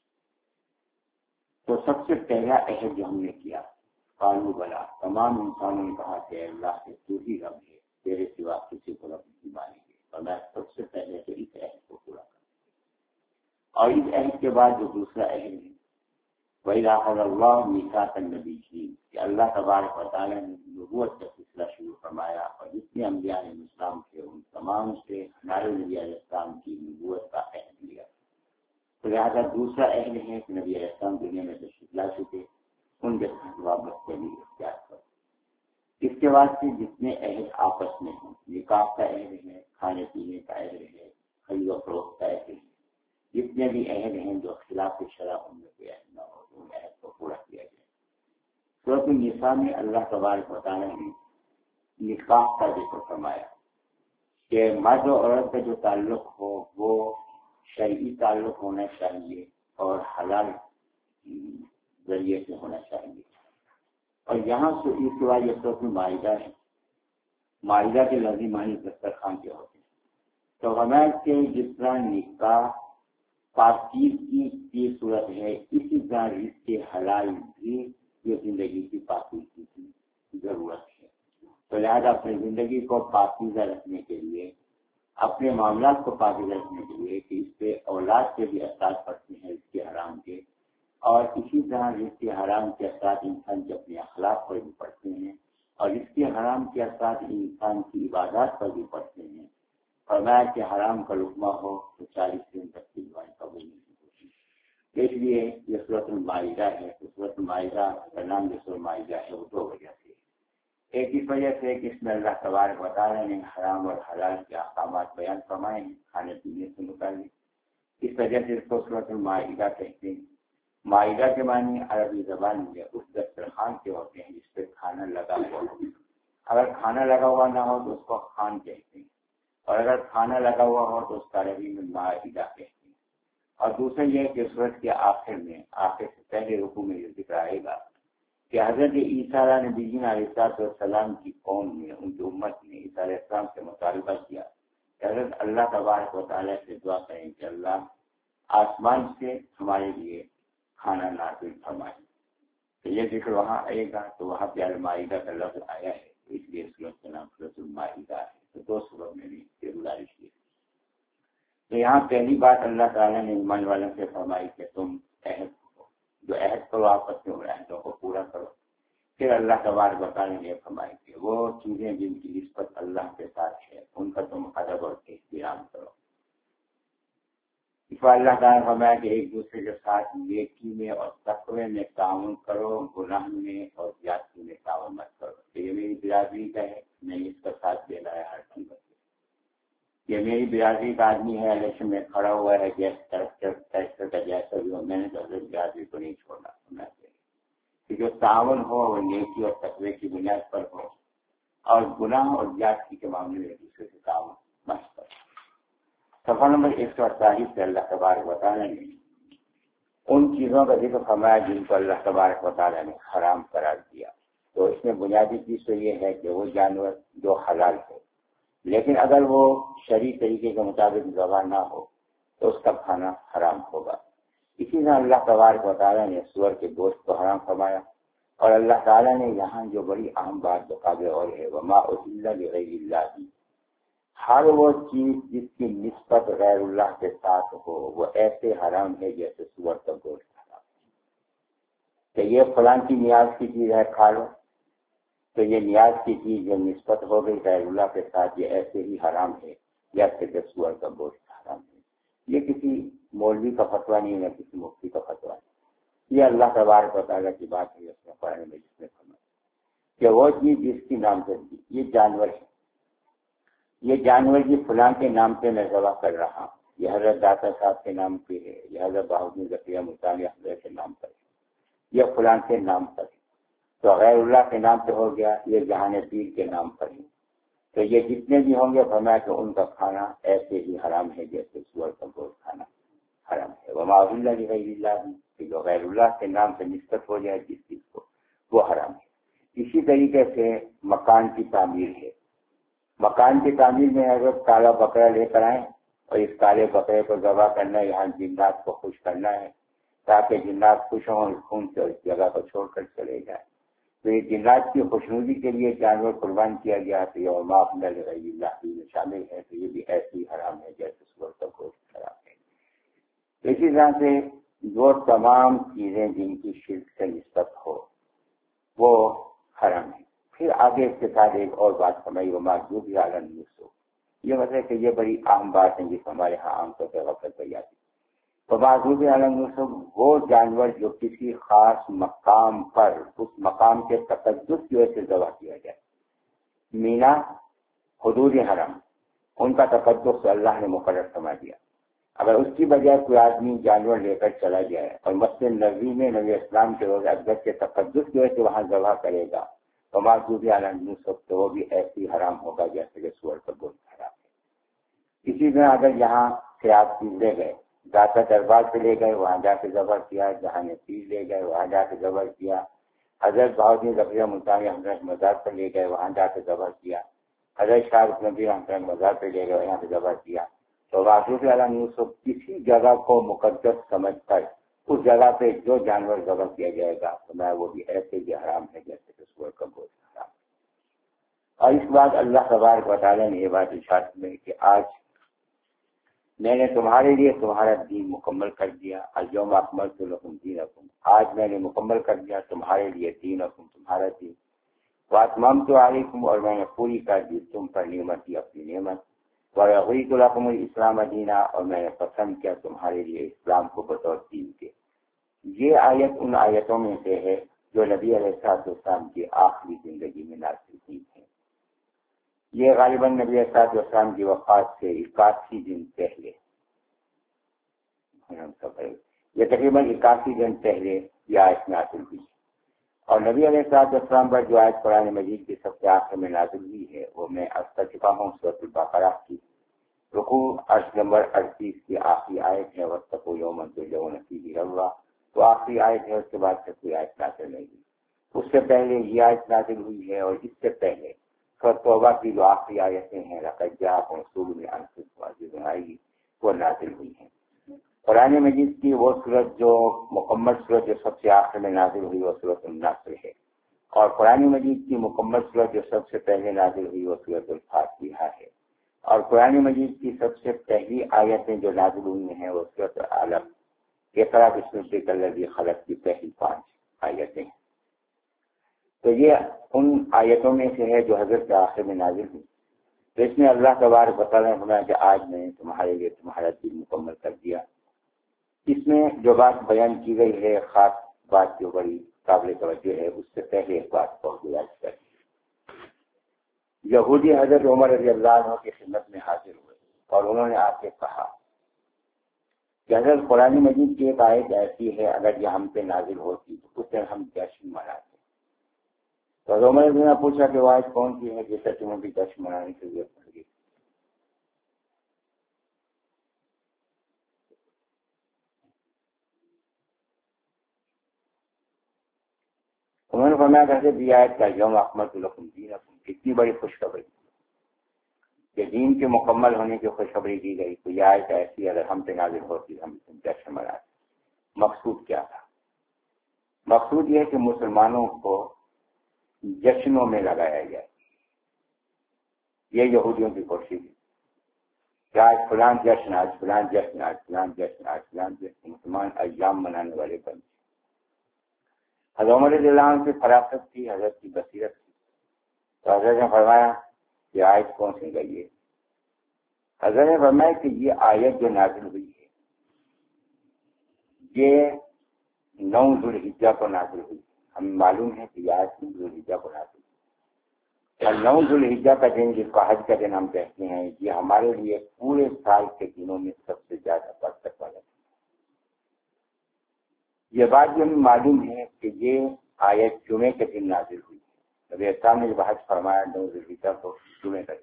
تو سب سے پہلا عہد جو ہم نے کیا، قالوا بلا، تمام انسانوں نے کہا کہ اللہ کے تو ہی رب ہے، تیرے سوا کسی کو رب نہیں مانیں گے، اور میں سب سے پہلے تو اس عہد کو پورا کروں۔ اور اس عہد کے بعد جو دوسرا عہد ہے، وَإِذَا أَخَذَ اللَّهُ مِيثَاقَ النَّبِيِّينَ، کہ اللہ تبارک و تعالیٰ نے نبوت کا سلسلہ شروع فرمایا اور جتنے انبیاء علیہ السلام تھے ان تمام سے ہمارے نبی علیہ السلام کی نبوت کا عہد لیا۔ تو لہٰذا دوسرا عہد ہے کہ نبی علیہ السلام دنیا میں تشریف لا چکے، ان کے ساتھ وابستہ بھی اختیار کرو۔ اس کے بعد سے جتنے عہد آپس میں ہیں، نکاح کا عہد ہے، کھانے پینے کا عہد ہے، خرید و فروخت کا عہد ہے، جتنے بھی عہد ہیں جو خلاف شرع ان میں کوئی عہد نہ ہو تو ان عہد کو پورا کیا جائے۔ سورۃ النساء میں اللہ تبارک و تعالیٰ نے نکاح کا ذکر فرمایا کہ مرد و عورت کا جو تعلق ہو وہ شرعی تعلق ہونا چاہیے اور حلال ذریعے سے ہونا چاہیے۔ اور یہاں سے اس کے بعد یہ سورۃ المائدہ ہے، مائدہ کے لفظی معنی دسترخوان کے ہوتے ہیں۔ تو ہمیں کہ جس طرح نکاح پاکیز کی کی صورت ہے، اسی طرح رزق حلال بھی یہ زندگی کی پاکیزگی کی ضرورت ہے۔ تو لہٰذا اپنی زندگی کو پاکیزہ رکھنے کے لیے، اپنے معاملات کو پاکیزہ رکھنے کے لیے کہ اس پہ اولاد کے بھی اثرات پڑتے ہیں رزق حرام کے، اور اسی طرح رزق حرام کے اثرات انسان کے اپنے اخلاق پر بھی پڑتے ہیں، اور رزق حرام کے اثرات انسان کی عبادات پر بھی پڑتے ہیں۔ فرمایا کہ حرام کا لقمہ ہو تو چالیس دن تک کی دعائیں قبول نہیں ہوتی۔ اس لیے یہ سورۃ المائدہ ہے۔ سورۃ المائدہ کا نام جو سورۃ المائدہ ہے وہ دو وجہ سے، ایک اس وجہ سے کہ اس میں اللہ تبارک و تعالیٰ نے حرام اور حلال کے احکامات بیان فرمائے ہیں کھانے پینے سے متعلق، اس وجہ سے اس کو سورۃ المائدہ کہتے ہیں۔ مائدہ کے معنی عربی زبان میں اس دسترخوان کے ہوتے ہیں جس پہ کھانا لگا ہوا ہو۔ اگر کھانا لگا ہوا نہ ہو تو اس کو خوان کہتے ہیں، اور اگر کھانا لگا ہوا ہو تو اس کا عربی میں مائدہ کہتے ہیں۔ اور دوسرا یہ کہ سورت کے آخر میں، آخر سے پہلے رکوع میں یہ ذکر آئے گا کہ حضرت عیسیٰ علیہ نبی علیہ السلام کی قوم نے، ان کی امت نے عیسیٰ علیہ السلام سے مطالبہ کیا کہ حضرت اللہ تبارک و تعالیٰ سے دعا کریں کہ اللہ آسمان سے ہمارے لیے کھانا نازل فرمائے۔ تو یہ ذکر وہاں آئے گا تو وہاں پہ المائدہ کا لفظ آیا ہے، اس لیے سورت کا نام سورۃ المائدہ ہے۔ تو دو سورت میں بھی یہ گزارش کی۔ تو یہاں پہلی بات اللہ تعالیٰ نے ایمان والوں سے فرمائی کہ تم عہد جو عہد کرو آپس میں ان عہدوں کو پورا کرو۔ پھر اللہ تبارک و تعالیٰ نے فرمائی کہ وہ چیزیں جن کی نسبت اللہ کے ساتھ ہے ان کا تم ادب اور احترام کرو۔ اس پر اللہ تعالیٰ نے فرمایا کہ ایک دوسرے کے ساتھ نیکی میں اور تقوی میں تعاون کرو، گناہ میں اور زیادتی میں تعاون مت کرو۔ کہ یہ میری برادری کا ہے، میں اس کا ساتھ دے رہا ہے ہر چیز۔ یہ میری برادری کا آدمی ہے، الیکشن میں کھڑا ہوا ہے، گیس ٹیکسر کا جیسا بھی ہو، میں نے تو برادری کو نہیں چھوڑنا۔ کہ جو تعاون ہو وہ نیکی اور تقوی کی بنیاد پر ہو، اور گناہ اور زیادتی کے معاملے میں ایک دوسرے سے تعاون مت کرو۔ صفحہ نمبر ایک سو اڑتالیس سے اللہ تبارک و تعالیٰ نے ان چیزوں کا ذکر فرمایا جن کو اللہ تبارک و تعالیٰ نے حرام قرار دیا۔ تو اس میں بنیادی چیز تو یہ ہے کہ وہ جانور جو حلال ہے، لیکن اگر وہ شرعی طریقے کے مطابق ذبح نہ ہو تو اس کا کھانا حرام ہوگا۔ اسی طرح اللہ تبارک و تعالیٰ نے سور کے گوشت کو حرام فرمایا، اور اللہ تعالیٰ نے یہاں جو بڑی اہم بات بقابل اور ہے وما احل لغیر اللہ، ہر وہ چیز جس کی نسبت غیر اللہ کے ساتھ ہو وہ ایسے حرام ہے جیسے سور کا گوشت حرام ہے۔ کہ یہ فلاں کی نیاز کی چیز ہے کھا لو، تو یہ نیاز کی چیز جو نسبت ہو گئی غیر اللہ کے ساتھ یہ ایسے ہی حرام ہے جیسے کہ سور کا گوشت حرام ہے۔ یہ کسی مولوی کا فتویٰ نہیں ہے، کسی مفتی کا فتویٰ نہیں، یہ اللہ تبارک و تعالیٰ کی بات ہے اس میں قرآن میں جس میں فرمایا کہ وہ چیز جس کی نامزدگی، یہ جانور ہے، یہ جانور جی فلاں کے نام پہ میں ذبح کر رہا ہوں، یہ حضرت داتا صاحب کے نام پہ ہے، یہ حضرت بہاؤالدین زکریا ملتانی حضرت کے نام پر ہے، یہ فلاں کے نام پر ہے، تو غیر اللہ کے نام پہ ہو گیا، یہ جہان پیر کے نام پر ہے۔ تو یہ جتنے بھی ہوں گے فرمایا کہ ان کا کھانا ایسے ہی حرام ہے جیسے سور کا گوشت کھانا حرام ہے۔ وما احل لغیر اللہ، کہ جو غیر اللہ کے نام پہ نسبت ہو جائے جس چیز کو وہ حرام ہے۔ اسی طریقے سے مکان کی تعمیر ہے، مکان کی تعمیر میں اگر کالا بکرا لے کر آئیں اور اس کالے بکرے کو ذبح کرنا ہے، یہاں جنات کو خوش کرنا ہے تاکہ جنات خوش ہوں، اس خون سے اس جگہ کو چھوڑ کر چلے جائیں، تو یہ جنات کی خوشنودی کے لیے جانور قربان کیا گیا تو یہ وما احل لغیر اللہ میں شامل ہے، تو یہ بھی ایسی حرام ہے جیسے سور کا گوشت حرام ہے۔ اسی طرح سے جو تمام چیزیں جن کی شرک سے نسبت ہو وہ حرام ہے۔ پھر آگے اس کے ساتھ ایک اور بات سمجھ وما جو بھی عالم ہو، یہ مطلب کہ یہ بڑی اہم بات ہے جس ہمارے ہاں عام طور پہ غفلت ہو جاتی تو معذوب عالم یوسف وہ جانور جو کسی خاص مقام پر اس مقام کے تقدس کی وجہ سے ذبح کیا جائے. مینا حدود حرم ان کا تقدس اللہ نے مقرر فرما دیا. اگر اس کی بجائے کوئی آدمی جانور لے کر چلا جائے اور مسجد نبوی میں نبی اسلام کے روز اکبر کے تقدس کی وجہ سے وہاں ذبح کرے گا تو معذوب عالم یوسف تو وہ بھی ایسی حرام ہوگا جیسے کہ سور کا گوشت حرام ہے. اسی طرح اگر یہاں سے آپ چیز لے گئے داتا دربار سے لے گئے وہاں جا کے ذبح کیا, جہاں نے چیز لے گئے وہاں جا کے ذبح کیا, حضرت بہاؤدین رضیہ ملتانی حضرت مزار پر لے گئے وہاں جا کے ذبح کیا, حضرت شاہ رخ نبی حضرت مزار پہ لے گئے یہاں سے ذبح کیا, تو معذوب عالم یوسف کسی جگہ کو مقدس سمجھ کر اس جگہ پہ جو جانور ذبح کیا جائے گا تو میں وہ بھی ایسے ہی حرام ہے جیسے کہ سور کا گوشت حرام. اور اس بات اللہ تبارک و تعالیٰ نے یہ بات ارشاد میں کہ آج میں نے تمہارے لیے تمہارا دین مکمل کر دیا. اليوم اکملت لکم دینکم, آج میں نے مکمل کر دیا تمہارے لیے دینکم تمہارا دین. واتممت علیکم, اور میں نے پوری کر دی تم پر نعمتی اپنی نعمت. ورضیت لکم الاسلام دینا, اور میں نے پسند کیا تمہارے لیے اسلام کو بطور دین کے. یہ آیت ان آیتوں میں سے ہے جو نبی علیہ السلام کی آخری زندگی میں نازل ہوئی ہے. یہ غالباً نبی علیہ السلام کی وفات سے اکاسی دن پہلے, یہ تقریباً اکاسی دن پہلے یہ آیت نازل ہوئی. اور نبی علیہ السلام پر جو آیت قرآن مجید کی سب سے آخر میں نازل ہوئی ہے وہ میں اب کر چکا ہوں سورۃ البقرہ کی رکوع عرش نمبر اڑتیس کی آخری آیت ہے. واتقوا یوما ترجعون فیہ الی اللہ, تو آخری آیت ہے, اس کے بعد سے کوئی آیت نازل نہیں ہوئی. اس سے پہلے یہ آیت نازل ہوئی ہے, اور اس سے پہلے سورۃ توبہ کی جو آخری آیتیں ہیں لقد جاءکم رسول من انفسکم عزیز علیہ وہ نازل ہوئی ہیں. قرآن مجید کی وہ سورت جو مکمل سورت جو سب سے آخر میں نازل ہوئی وہ سورۃ النصر ہے, اور قرآن مجید کی مکمل سورت جو سب سے پہلے نازل ہوئی وہ سورۃ الفاتحہ ہے. اور قرآن مجید کی سب سے پہلی آیتیں جو نازل ہوئی ہیں وہ سورۃ العلق اقرأ باسم ربک الذی خلق کی پہلی پانچ آیتیں ہیں. تو یہ ان آیتوں میں سے ہے جو حضرت کے آخر میں نازل ہوئی. تو اس میں اللہ تبارک بتا رہے ہیں کہ آج میں نے تمہارے لیے تمہارا دین مکمل کر دیا. اس میں جو بات بیان کی گئی ہے خاص بات جو بڑی قابل توجہ ہے, اس سے پہلے ایک بات کو گزارش کر. یہودی حضرت عمر رضی اللہ عنہ کی خدمت میں حاضر ہوئے اور انہوں نے آ کے کہا کہ حضرت قرآن مجید کی ایک آیت ایسی ہے اگر یہ ہم پہ نازل ہوتی تو اس دن ہم جشن مناتے. تو عمر رضی اللہ نے پوچھا کہ وہ آیت کون سی ہے جس سے تمہیں بھی جشن منانے کی ضرورت پڑ گئی. انہوں نے فرمایا کہ یہ آیت کا یوم اکملت لکم دینکم, اتنی بڑی خوشخبری کہ دین کے مکمل ہونے کی خوشخبری دی گئی تو یہ آیت ایسی اگر ہم پہ نازل ہوتی ہم جشن مناتے. مقصود کیا تھا؟ مقصود یہ کہ مسلمانوں کو جشنوں میں لگایا جائے. یہ یہودیوں کی کوشش ہے کہ آج فلان جشن آج فلان جشن آج فلان جشن آج فلان جشن مسلمان ایام منانے والے بن. حضرت عمر رضی اللہ عنہ کی فراست تھی, حضرت کی بصیرت تھی. تو حضرت نے فرمایا کہ آیت کون سی گئی ہے؟ حضرت نے فرمایا کہ یہ آیت جو نازل ہوئی ہے یہ نو ذوالحجہ کو نازل ہوئی. ہمیں معلوم ہے کہ یہ آیت نو ذوالحجہ کو نازل ہوئی. اور نو ذوالحجہ کا دن جس کو حج کا دن ہم کہتے ہیں یہ ہمارے لیے پورے سال کے دنوں میں سب سے زیادہ برکت والا. یہ بات بھی ہمیں معلوم ہے کہ یہ آیت جمعے کے دن نازل ہوئی. نبی اسلام نے جب حج فرمایا نو ذوالحجہ کو جمعے کا دن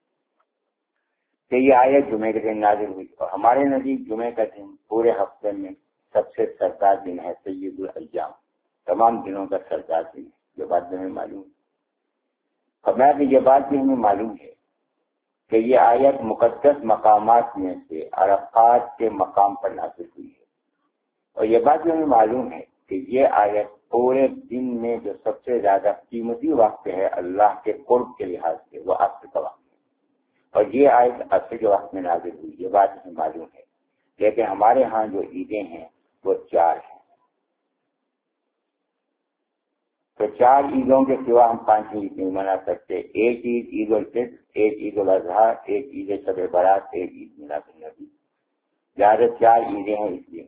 کہ یہ آیت جمعے کے دن نازل ہوئی. اور ہمارے نزدیک جمعے کا دن پورے ہفتے میں سب سے سردار دن ہے, سید الایام, تمام دنوں کا سردار دن ہے. یہ بات بھی ہمیں معلوم ہے. اور میں بھی یہ بات بھی ہمیں معلوم ہے کہ یہ آیت مقدس مقامات میں سے عرفات کے مقام پر نازل ہوئی ہے. اور یہ بات بھی ہمیں معلوم ہے کہ یہ آیت پورے دن میں جو سب سے زیادہ قیمتی وقت ہے اللہ کے قرب کے لحاظ سے وہ عصر کا وقت ہے. اور یہ آیت عصر کے وقت میں نازل ہوئی. یہ بات ہمیں معلوم ہے. لیکن ہمارے ہاں جو عیدیں ہیں وہ چار ہیں. تو چار عیدوں کے سوا ہم پانچویں عید نہیں منا سکتے. ایک عید عید الفطر, ایک عید الاضحیٰ, ایک عید شب برات, ایک عید میلاد النبی. زیادہ چار عیدیں ہیں اس لیے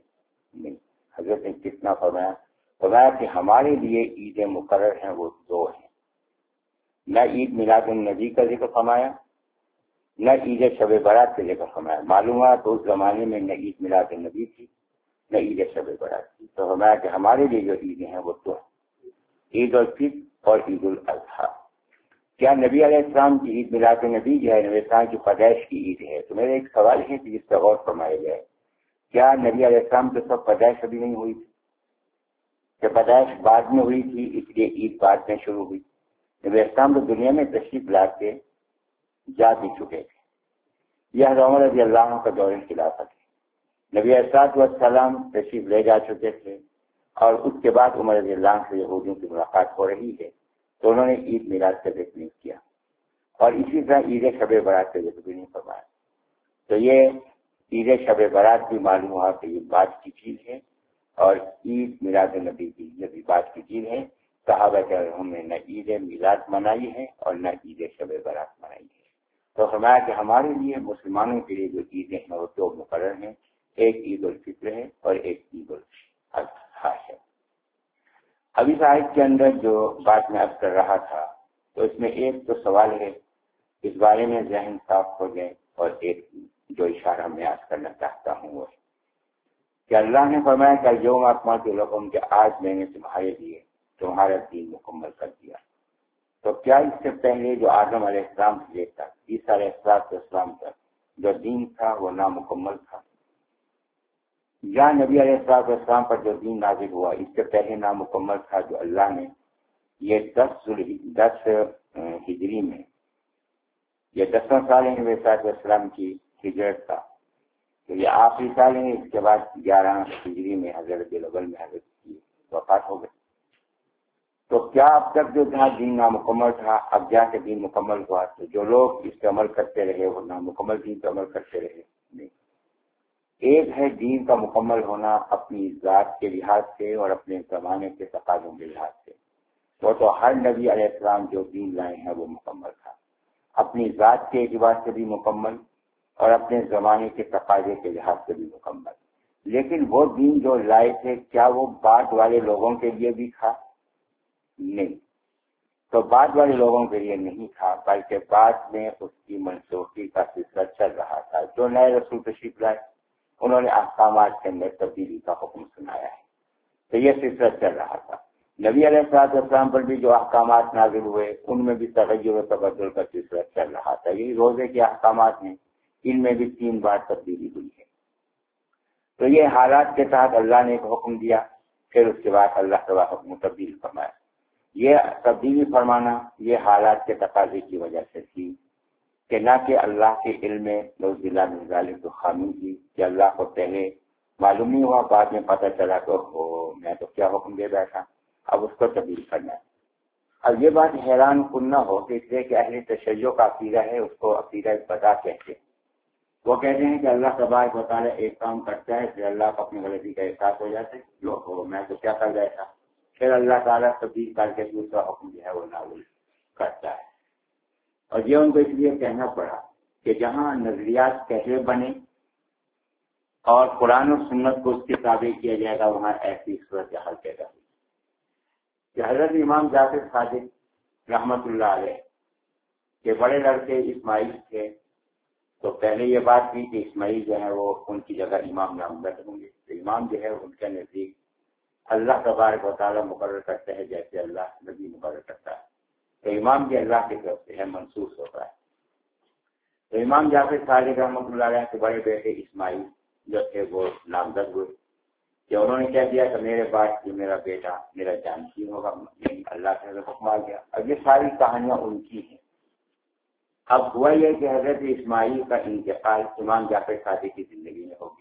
حضرت نے کتنا فرمایا، فرمایا کہ ہمارے لیے عید مقرر ہیں وہ دو ہیں، نہ عید میلاد النبی کا ذکر فرمایا نہ عید شب برات کا ذکر فرمایا۔ معلوم ہوا تو اس زمانے میں نہ عید میلاد النبی تھی نہ عید شب برات تھی، تو فرمایا کہ ہمارے لیے جو عیدیں ہیں وہ دو ہیں، عید الفطر اور عید الاضحیٰ۔ کیا نبی علیہ السلام کی عید میلاد النبی جو ہے نبی السلام کی پیدائش کی عید ہے؟ تو میرا ایک سوال ہے کہ جس پہ غور فرمایا جائے، کیا نبی علیہ السلام تو سب پیدائش ابھی نہیں ہوئی تھی؟ کہ پیدائش بعد میں ہوئی تھی اس لیے عید بعد میں شروع ہوئی؟ نبی السلام تو دنیا میں تشریف لا کے جا بھی چکے تھے۔ یہ حضرت عمر رضی اللہ عنہ کا دور خلافت ہے، نبی علیہ السلام تشریف لے جا چکے تھے اور اس کے بعد عمر رضی اللہ عنہ سے یہودیوں کی ملاقات ہو رہی ہے، تو انہوں نے عید میلاد کا ذکر نہیں کیا، اور اسی طرح عید شب برات کا ذکر بھی نہیں فرمایا۔ تو یہ عید شب برات بھی معلوم ہوا کہ یہ بات کی چیز ہے، اور عید میلاد النبی کی یہ بھی بات کی چیز ہے۔ صحابہ کرام نے نہ عید میلاد منائی ہے اور نہ عید شب برات منائی ہے۔ تو فرمایا کہ ہمارے لیے مسلمانوں کے لیے جو عیدیں ہیں وہ دو مقرر ہیں، ایک عید الفطر ہے اور ایک عید الاضحیٰ ہے۔ اب اس آیت کے اندر جو بات میں اب کر رہا تھا، تو اس میں ایک تو سوال ہے اس بارے میں ذہن صاف ہو جائے، اور ایک جو اشارہ میں آج کرنا چاہتا ہوں وہ ہے کہ اللہ نے فرمایا کہ یوم اکملت لکم، کہ آج میں نے تمہارے لیے تمہارا دین مکمل کر دیا۔ تو کیا اس سے پہلے جو آدم علیہ السلام سے لے کر عیسیٰ علیہ السلام تک جو دین تھا وہ نامکمل تھا، یا نبی علیہ السلام پر جو دین نازل ہوا اس سے پہلے نامکمل تھا؟ جو اللہ نے یہ دس دس ہجری میں، یہ دسواں سال ہے نبی علیہ السلام کی ہجرت کا، تو یہ آخری سال ہے، اس کے بعد گیارہ ہجری میں حضرت الاول میں حضرت کی وفات ہو گئی۔ تو کیا اب تک جو تھا دین نامکمل تھا، اب جا کے دین مکمل ہوا؟ تو جو لوگ اس پہ عمل کرتے رہے وہ نامکمل دین پہ عمل کرتے رہے؟ نہیں، ایک ہے دین کا مکمل ہونا اپنی ذات کے لحاظ سے اور اپنے زمانے کے تقاضوں کے لحاظ سے، وہ تو ہر نبی علیہ السلام جو دین لائے ہیں وہ مکمل تھا، اپنی ذات کے اعتبار سے بھی مکمل اور اپنے زمانے کے تقاضے کے لحاظ سے بھی مکمل۔ لیکن وہ دین جو لائے تھے کیا وہ بعد والے لوگوں کے لیے بھی تھا؟ نہیں، تو بعد والے لوگوں کے لیے نہیں تھا، بلکہ بعد میں اس کی منسوخی کا سلسلہ چل رہا تھا۔ جو نئے رسول تشریف لائے انہوں نے احکامات کے اندر تبدیلی کا حکم سنایا ہے، تو یہ سلسلہ چل رہا تھا۔ نبی علیہ الصلوۃ والسلام پر بھی جو احکامات نازل ہوئے ان میں بھی تغیر و تبدل کا سلسلہ چل رہا تھا۔ یہی روزے کے احکامات ہیں، ان میں بھی تین بار تبدیلی ہوئی ہے۔ تو یہ حالات کے تحت اللہ نے ایک حکم دیا، پھر اس کے بعد اللہ کا حکم تبدیل فرمایا۔ یہ تبدیلی فرمانا یہ حالات کے تقاضے کی وجہ سے تھی، کہ نہ کہ اللہ کے علم میں لوز ضلع میں ذالک تو خامی تھی کہ اللہ کو پہلے معلوم نہیں ہوا، بعد میں پتہ چلا تو میں تو کیا حکم دے بیٹھا، اب اس کو تبدیل کرنا ہے۔ اب یہ بات حیران کن نہ ہو کہ اس لیے کہ اہل تشیع کا عقیدہ ہے، اس کو عقیدہ بدا کہتے ہیں۔ وہ کہتے ہیں کہ اللہ تبارک و تعالیٰ ایک کام کرتا ہے، پھر اللہ کو اپنی غلطی کا احساس ہو جاتا ہے، جو میں تو کیا کر بیٹھا، پھر اللہ تعالیٰ تبدیل کر کے دوسرا حکم جو ہے وہ نازل کرتا ہے۔ اور یہ ان کو اس لیے کہنا پڑا کہ جہاں نظریات کیسے بنے اور قرآن و سنت کو اس کے تابع کیا جائے گا، وہاں ایسی صورت حال پیدا ہوئی کہ حضرت امام جعفر صادق رحمت اللہ علیہ کے بڑے لڑکے اسماعیل تھے، تو پہلے یہ بات تھی کہ اسماعیل جو ہے وہ ان کی جگہ امام نامزد ہوں گے، تو امام جو ہے ان کے نزدیک اللہ تبارک و تعالیٰ مقرر کرتے ہیں جیسے اللہ نبی مقرر کرتا ہے، تو امام بھی اللہ کی طرف سے ہے، منسوخ ہوتا ہے۔ تو امام جعفر صادق رحمۃ اللہ علیہ کے بڑے بیٹے اسماعیل جو تھے وہ نامزد ہوئے، کہ انہوں نے کہہ دیا کہ میرے بعد جو میرا بیٹا میرا جانشین ہوگا، یعنی اللہ سے حکم آ گیا۔ اب یہ ساری کہانیاں ان کی ہیں۔ اب ہوا یہ کہ حضرت اسماعیل کا انتقال امام جعفر صادق کی زندگی میں ہو گیا۔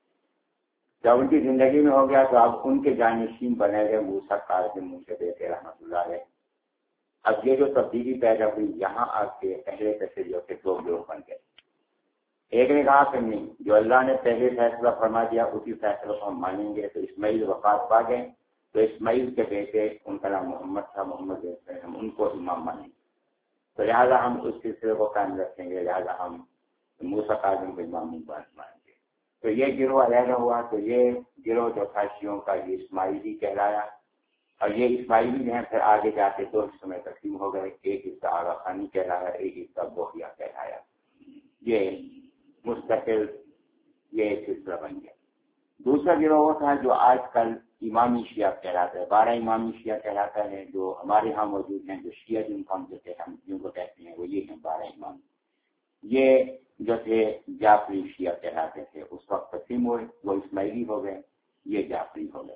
جب ان کی زندگی میں ہو گیا تو اب ان کے جانشین بنے گئے موسیٰ کاظم موسیٰ بیٹے رحمۃ اللہ علیہ۔ اب یہ جو تبدیلی پیدا ہوئی یہاں آ کے اہل تشیع کے دو گروہ بن گئے۔ ایک نے کہا کہ نہیں، جو اللہ نے پہلے فیصلہ فرما دیا اسی فیصلے کو ہم مانیں گے، تو اسماعیل وفات پا گئے، تو اسماعیل کے بیٹے ان کا نام محمد تھا، محمد ہم ان کو امام مانیں گے، تو لہٰذا ہم اس سلسلے کو قائم رکھیں گے، لہٰذا ہم موسیٰ کاظم کو امام مانیں گے۔ تو تو یہ گروہ علیحدہ ہوا، تو یہ گروہ جو تھا شیعوں کا یہ اسماعیلی کہلایا، اور یہ اسماعیلی جو ہے پھر آگے جا کے دو حصوں میں تقسیم ہو گئے، ایک حصہ آغا خانی کہلایا، ایک حصہ بوہیا کہلایا۔ یہ مستقل یہ سلسلہ بن گیا۔ دوسرا گروہ وہ تھا جو آج کل امامی شیعہ کہلاتا ہے، بارہ امامی شیعہ کہلاتا ہے، جو ہمارے ہاں موجود ہیں، جو شیعہ جن کو ہم کہتے ہیں، ہم جن کو کہتے ہیں وہ یہ ہیں بارہ امام۔ یہ جو تھے جعفری شیعہ کہلاتے تھے، اس وقت تقسیم ہوئے، وہ اسماعیلی ہو گئے، یہ جعفری ہو گئے،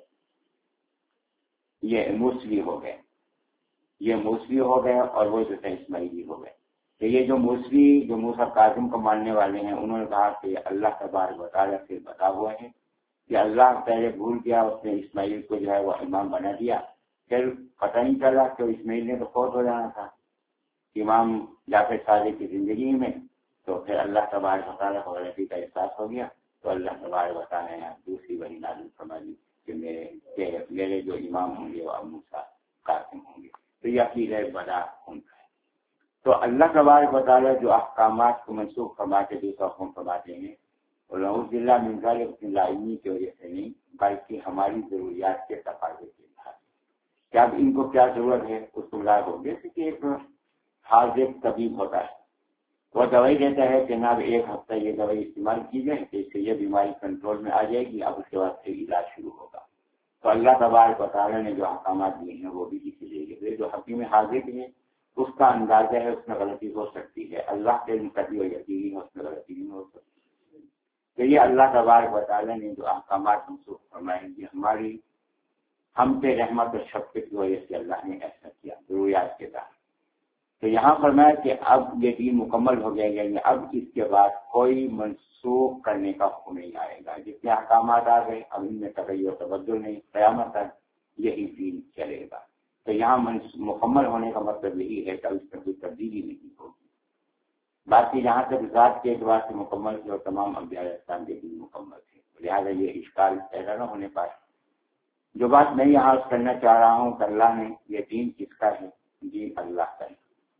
یہ موسوی ہو گئے، یہ موسوی ہو گئے، اور وہ جو تھے اسماعیلی ہو گئے۔ تو یہ جو موسوی جو موسیٰ کاظم کو ماننے والے ہیں، انہوں نے کہا کہ اللہ تبارک و تعالیٰ سے بتا ہوا ہے کہ اللہ پہلے بھول گیا، اس نے اسماعیل کو جو ہے وہ امام بنا دیا، پھر پتہ نہیں چلا کہ اسماعیل نے تو فوت ہو جانا تھا امام جعفر صادق کی زندگی میں، تو پھر اللہ تبارک و تعالیٰ کو غلطی کا احساس ہو گیا، تو اللہ تبارک و تعالیٰ نے دوسری وحی نازل فرما دی کہ میرے کہ میرے جو امام ہوں گے وہ اب موسیٰ کاظم ہوں گے۔ تو یہ عقیدہ بدا ان کا ہے۔ تو اللہ تبارک و تعالیٰ جو احکامات کو منسوخ فرما کے دوسرا حکم فرماتے ہیں، اور نعوذ باللہ من ذلک لا علمی کی وجہ سے نہیں، بلکہ ہماری ضروریات کے تقاضے کے لحاظ سے کہ اب ان کو کیا ضرورت ہے اس کو لاگو ہو۔ جیسے کہ ایک حاضر طبیب ہوتا ہے، وہ دوائی دیتا ہے کہ جناب ایک ہفتہ یہ دوائی استعمال کی جائے تو اس سے یہ بیماری کنٹرول میں آ جائے گی، اب اس کے بعد سے علاج شروع ہوگا۔ تو اللہ تبارک و تعالیٰ نے جو احکامات دیے ہیں وہ بھی اسی لیے، جو حکیم حاضر ہے اس کا اندازہ ہے، اس میں غلطی ہو سکتی ہے، اللہ کے مقدر و یقینی ہے اس میں غلطی نہیں ہو سکتی۔ تو یہ اللہ تبارک و تعالیٰ نے جو احکامات منسوخ فرمائے گی ہماری ہم پہ رحمت اور شفقت کی وجہ سے اللہ نے ایسا کیا ضروریات کے تحت۔ تو یہاں فرمایا کہ اب یہ دین مکمل ہو گیا، یعنی اب اس کے بعد کوئی منسوخ کرنے کا حکم نہیں آئے گا، جتنے احکامات آ گئے اب ان میں تغیر و تبدل نہیں، قیامت تک یہی دین چلے گا۔ تو یہاں مکمل ہونے کا مطلب یہی ہے کہ اب اس میں کوئی تبدیلی نہیں ہوگی۔ باقی جہاں تک ذات کے اعتبار سے مکمل تھے اور تمام انبیاء اسلام کے دین مکمل تھے، لہٰذا یہ اشکال پیدا نہ ہونے پائے۔ جو بات میں یہاں کرنا چاہ رہا ہوں کہ اللہ نے یہ دین کس کا ہے، دین اللہ کا ہے۔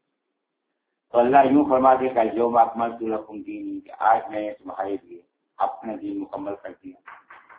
تو اللہ یوں فرما دے کہ یوم اکملت لکم دینی، کہ آج میں نے تمہارے لیے اپنا دین مکمل کر دیا۔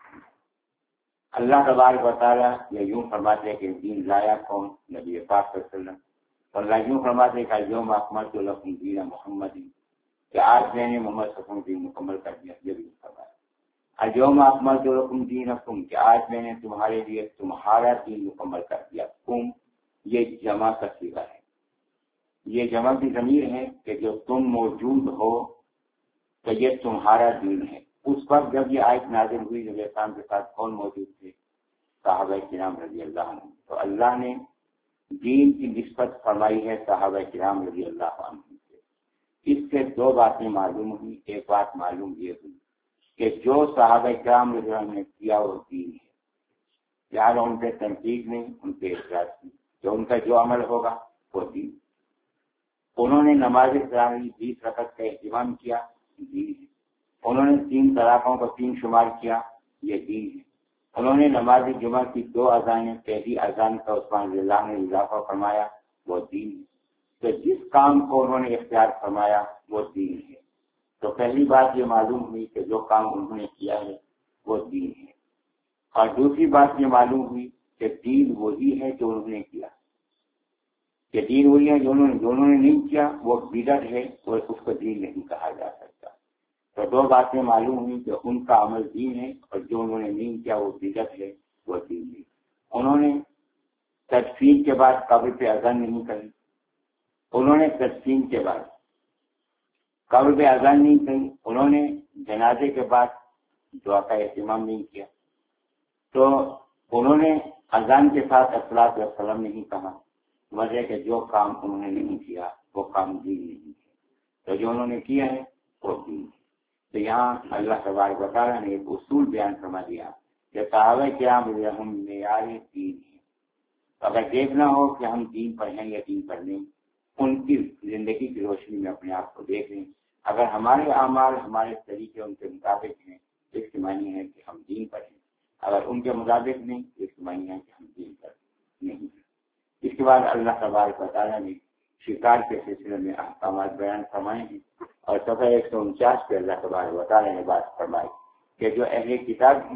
اللہ تبارک و تعالیٰ یہ یوں فرماتے کہ دین لایا کون، نبی پاک صلی اللہ علیہ وسلم۔ اللہ یوں فرماتے کہ یوم اکملت لکم دین محمد، کہ آج میں نے محمد صلی اللہ علیہ وسلم دین مکمل کر دیا، یہ بھی فرمایا۔ اليوم اکملت لکم دینکم، کہ آج میں نے تمہارے لیے تمہارا دین مکمل کر دیا۔ تم یہ جمع کا صیغہ ہے، یہ جمع کی ضمیر ہے کہ جو تم موجود ہو تو یہ تمہارا دین ہے۔ اس وقت جب یہ آیت نازل ہوئی نبی اسلام کے ساتھ کون موجود تھے؟ صحابہ کرام رضی اللہ عنہ۔ تو اللہ نے دین کی نسبت فرمائی ہے صحابہ کرام رضی اللہ عنہ سے۔ اس سے دو باتیں معلوم ہوئی۔ ایک بات معلوم یہ ہوئی کہ جو صحابہ کرام رضی اللہ عنہ نے کیا وہ دین ہے، لہٰذا ان پہ تنقید نہیں، ان پہ اعتراض نہیں، جو ان کا جو عمل ہوگا وہ دین۔ انہوں نے نماز تراویح بیس رکعت کا اہتمام کیا، دین ہے۔ انہوں نے تین طلاقوں کو تین شمار کیا، یہ دین ہے۔ انہوں نے نماز جمعہ کی دو اذانیں، پہلی اذان کا عثمان رضی اللہ نے اضافہ فرمایا، وہ دین ہے۔ تو جس کام کو انہوں نے اختیار فرمایا وہ دین ہے۔ تو پہلی بات یہ معلوم ہوئی کہ جو کام انہوں نے کیا ہے وہ دین ہے، اور دوسری بات یہ معلوم ہوئی کہ دین وہی ہے جو انہوں نے کیا، کہ دین وہی ہے جو انہوں نے جو انہوں نے نہیں کیا وہ بدعت ہے، اور اس کو دین نہیں کہا جا سکتا۔ تو دو باتیں معلوم ہوئی کہ ان کا عمل دین ہے، اور جو انہوں نے نہیں کیا وہ بدعت ہے، وہ دین ہے۔ انہوں نے تدفین کے بعد قبر پہ اذان نہیں کری، انہوں نے تدفین کے بعد قبر پہ اذان نہیں کری، انہوں نے جنازے کے بعد دعا کا اہتمام نہیں کیا، تو انہوں نے اذان کے ساتھ الصلاۃ والسلام نہیں کہا۔ وجہ کہ جو کام انہوں نے نہیں کیا وہ کام دین نہیں ہے، تو جو انہوں نے کیا ہے وہ دین ہے۔ تو یہاں اللہ تبارک و تعالیٰ نے ایک اصول بیان فرما دیا کہ صحابہ کرام ہم معیار دین ہے۔ اگر دیکھنا ہو کہ ہم دین پر ہیں یا دین پر نہیں، ان کی زندگی کی روشنی میں اپنے آپ کو دیکھ لیں۔ اگر ہمارے اعمال ہمارے طریقے ان کے مطابق ہیں تو اس کی معنی ہے کہ ہم دین پر ہیں، اگر ان کے مطابق نہیں تو اس کی معنی ہے کہ ہم دین پر نہیں ہیں۔ اس کے بعد اللہ تبارک و تعالیٰ نے شکار کے سلسلے میں احکامات بیان فرمائے ہیں، اور صفحہ ایک سو انچاس پہ اللہ تبارک و تعالیٰ نے بات فرمائی کہ جو اہل کتاب ہیں،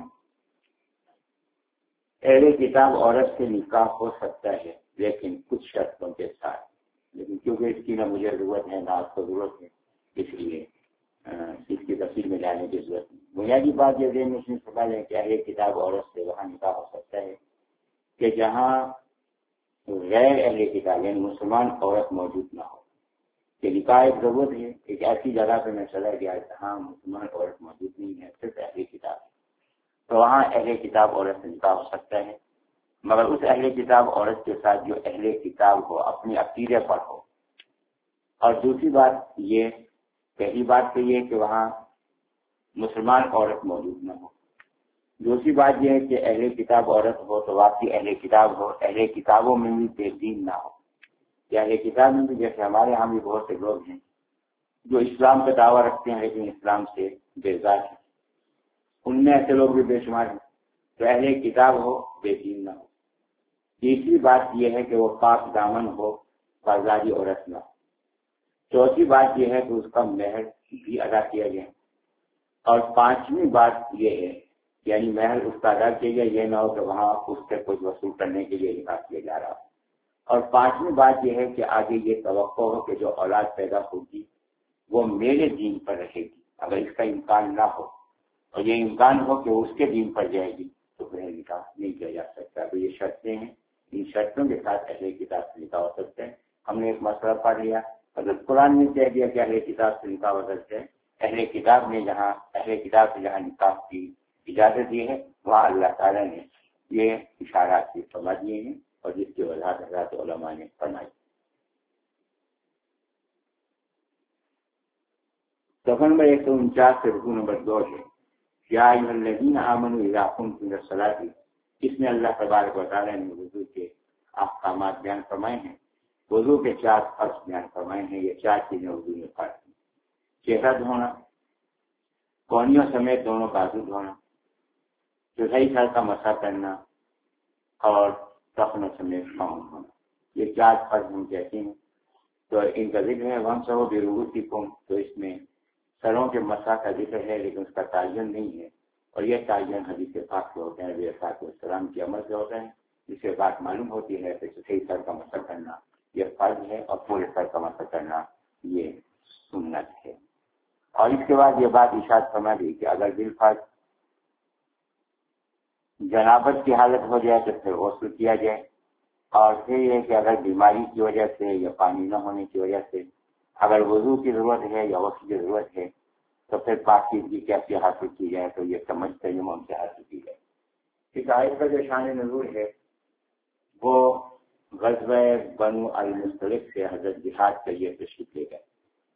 اہل کتاب عورت سے نکاح ہو سکتا ہے لیکن کچھ شرطوں کے ساتھ، لیکن کیونکہ اس کی نہ مجھے ضرورت ہے نہ آپ کو ضرورت ہے، اس لیے اس کی تفصیل میں جانے کی ضرورت نہیں۔ بنیادی بات یہ ذہن میں سمجھ لیں کہ اہل کتاب عورت سے وہاں نکاح ہو سکتا ہے کہ جہاں غیر اہل کتاب یعنی مسلمان عورت موجود نہ ہو، کہ نکاح ایک ضرورت ہے، ایک ایسی جگہ پہ میں چلا گیا جہاں مسلمان عورت موجود نہیں ہے، صرف اہل کتاب، تو وہاں اہل کتاب عورت سے نکاح ہو سکتا ہے، مگر اس اہل کتاب عورت کے ساتھ جو اہل کتاب ہو اپنی عقیدے پر ہو۔ اور دوسری بات یہ، پہلی بات تو یہ کہ وہاں مسلمان عورت موجود نہ ہو، دوسری بات یہ ہے کہ اہل کتاب عورت ہو تو واقعی اہل کتاب ہو، اہل کتابوں میں بھی بے دین نہ ہو، کہ اہل کتاب میں بھی جیسے ہمارے ہاں بھی بہت سے لوگ ہیں جو اسلام کا دعویٰ رکھتے ہیں لیکن اسلام سے بیزار ہیں، ان میں ایسے لوگ بھی بے شمار ہیں، تو اہل کتاب ہو بے دین نہ ہو۔ تیسری بات یہ ہے کہ وہ پاک دامن ہو، بازاری عورت نہ ہو۔ چوتھی بات یہ ہے کہ اس کا مہر بھی ادا کیا جائے، اور پانچویں بات یہ ہے یعنی مہر اس کا ادا کیا جائے، یہ نہ ہو کہ وہاں اس سے کچھ وصول کرنے کے لیے نکاح کیا جا رہا ہو۔ اور پانچویں بات یہ ہے کہ آگے یہ توقع ہو کہ جو اولاد پیدا ہوگی وہ میرے دین پر رہے گی، اگر اس کا امکان نہ ہو اور یہ امکان ہو کہ اس کے دین پر جائے گی تو پھر نکاح نہیں کیا جا سکتا۔ تو یہ شرطیں ہیں، ان شرطوں کے ساتھ اہل کتاب سے نکاح ہو سکتے ہیں۔ ہم نے ایک مسئلہ پڑھ لیا، اگر قرآن نے کہہ دیا کہ اہل کتاب سے نکاح ہو سکتے ہیں، اہل کتاب نے جہاں اہل کتاب سے جہاں نکاح کی اجازت دی ہے وہاں اللہ تعالیٰ نے یہ اشارات کی فرما دیے ہیں اور جس کی وضاحت حضرات علماء نے فرمائی۔ صفحہ نمبر ایک سو انچاس سے رکوع نمبر دو ہے، یا ایھا الذین آمنوا اذا قمتم الی الصلاۃ، اس میں اللہ تبارک و تعالیٰ نے وضو کے احکامات بیان فرمائے ہیں، وضو کے چار فرض بیان فرمائے ہیں۔ یہ چار چیزیں وضو میں فرض ہیں: چہرہ دھونا، کونیوں سمیت دونوں بازو دھونا، چوتھائی سر کا مسح کرنا، اور ٹخنوں سمیت پاؤں دھونا۔ یہ چار فرض ہم کہتے ہیں، تو ان کا ذکر ہے وَامْسَحُوا بِرُءُوسِکُم، تو اس میں سروں کے مسح کا ذکر ہے لیکن اس کا تعین نہیں ہے، اور یہ تعین حدیث پاک سے ہوتے ہیں، نبی علیہ السلام کے عمل سے ہوتا ہے، جس سے بات معلوم ہوتی ہے کہ چوتھائی سر کا مسح کرنا یہ فرض ہے اور پورے سر کا مسح کرنا یہ سنت ہے۔ اور اس کے بعد یہ بات ارشاد فرما دی کہ اگر بالفرض جنابت کی حالت ہو جائے تو پھر غسل کیا جائے، اور پھر یہ کہ اگر بیماری کی وجہ سے یا پانی نہ ہونے کی وجہ سے اگر وضو کی ضرورت ہے یا غسل کی ضرورت ہے تو پھر پاکیزگی کیسے حاصل کی جائے، تو یہ سمجھ تیمم سے حاصل کی جائے۔ اس آیت کا جو شان نزول ہے وہ غزوہ بنو المصطلق سے حضرت جہاد کے لیے تشریف لے گئے۔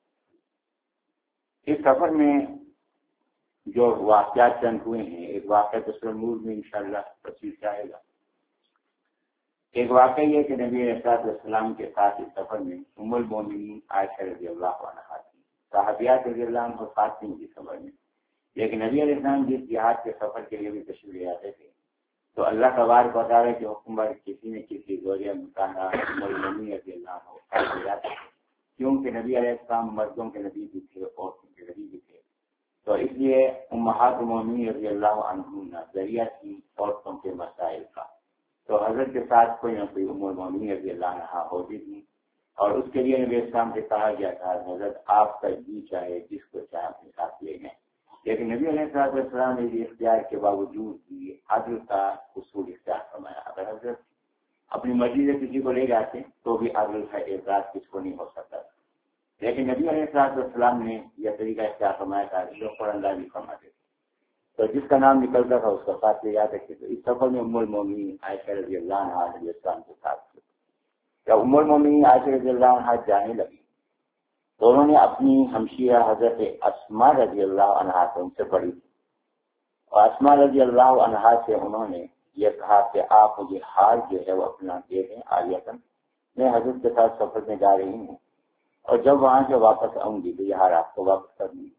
اس سفر میں جو واقعات چند ہوئے ہیں، ایک واقعہ تو سورہ نور میں انشاءاللہ تفصیل سے آئے گا۔ ایک واقعہ یہ کہ نبی علیہ السلام کے ساتھ اس سفر میں ام المومنین عائشہ رضی اللہ عنہا تھی، صحابیات رضی اللہ عنہ ساتھ تھیں اس سفر میں، لیکن نبی علیہ السلام جس جہاد کے سفر کے لیے بھی تشریف لے آتے تھے تو اللہ تبارک و تعالیٰ کے حکم پر کسی نے کسی زوجہ مطالعہ ام المومنین رضی اللہ عنہ، کیونکہ نبی علیہ السلام مردوں کے نبی بھی تھے، عورتوں کے نبی بھی تھے، تو اس لیے امہات المومنین رضی اللہ عنہن ذریعہ تھی عورتوں کے مسائل کا، تو حضرت کے ساتھ کوئی نہ کوئی ام المومنین رضی اللہ عنہا ہوتی تھی، اور اس کے لیے نبی اسلام سے کہا گیا تھا حضرت آپ کا جی چاہے جس کو چاہے اپنے ساتھ لے جائیں، لیکن نبی علیہ السلام نے یہ اختیار کے باوجود بھی عدل کا اصول اختیار فرمایا۔ اگر حضرت اپنی مرضی سے کسی کو لے جاتے تو بھی عدل کا اعزاز کس کو نہیں ہو سکتا تھا، لیکن نبی علیہ السلام نے یہ طریقہ اختیار فرمایا تھا جو قرآن بھی فرماتے تھے، تو جس کا نام نکلتا تھا اس کا ساتھ لے جاتے تھے۔ تو اس سفر میں ام المومنین عائشہ رضی اللہ عنہا نبی اسلام کے ساتھ تھے۔ جب ام المومنین عائشہ رضی اللہ عنہا جانے لگی تو انہوں نے اپنی ہمشیرہ حضرت اسماء رضی اللہ عنہا سے ان سے بڑی تھی، اور اسماء رضی اللہ عنہا سے انہوں نے یہ کہا کہ آپ مجھے ہار جو ہے وہ اپنا دے دیں عالیتاً، میں حضرت کے ساتھ سفر میں جا رہی ہوں اور جب وہاں سے واپس آؤں گی تو یہ ہار آپ کو واپس کر دوں گی۔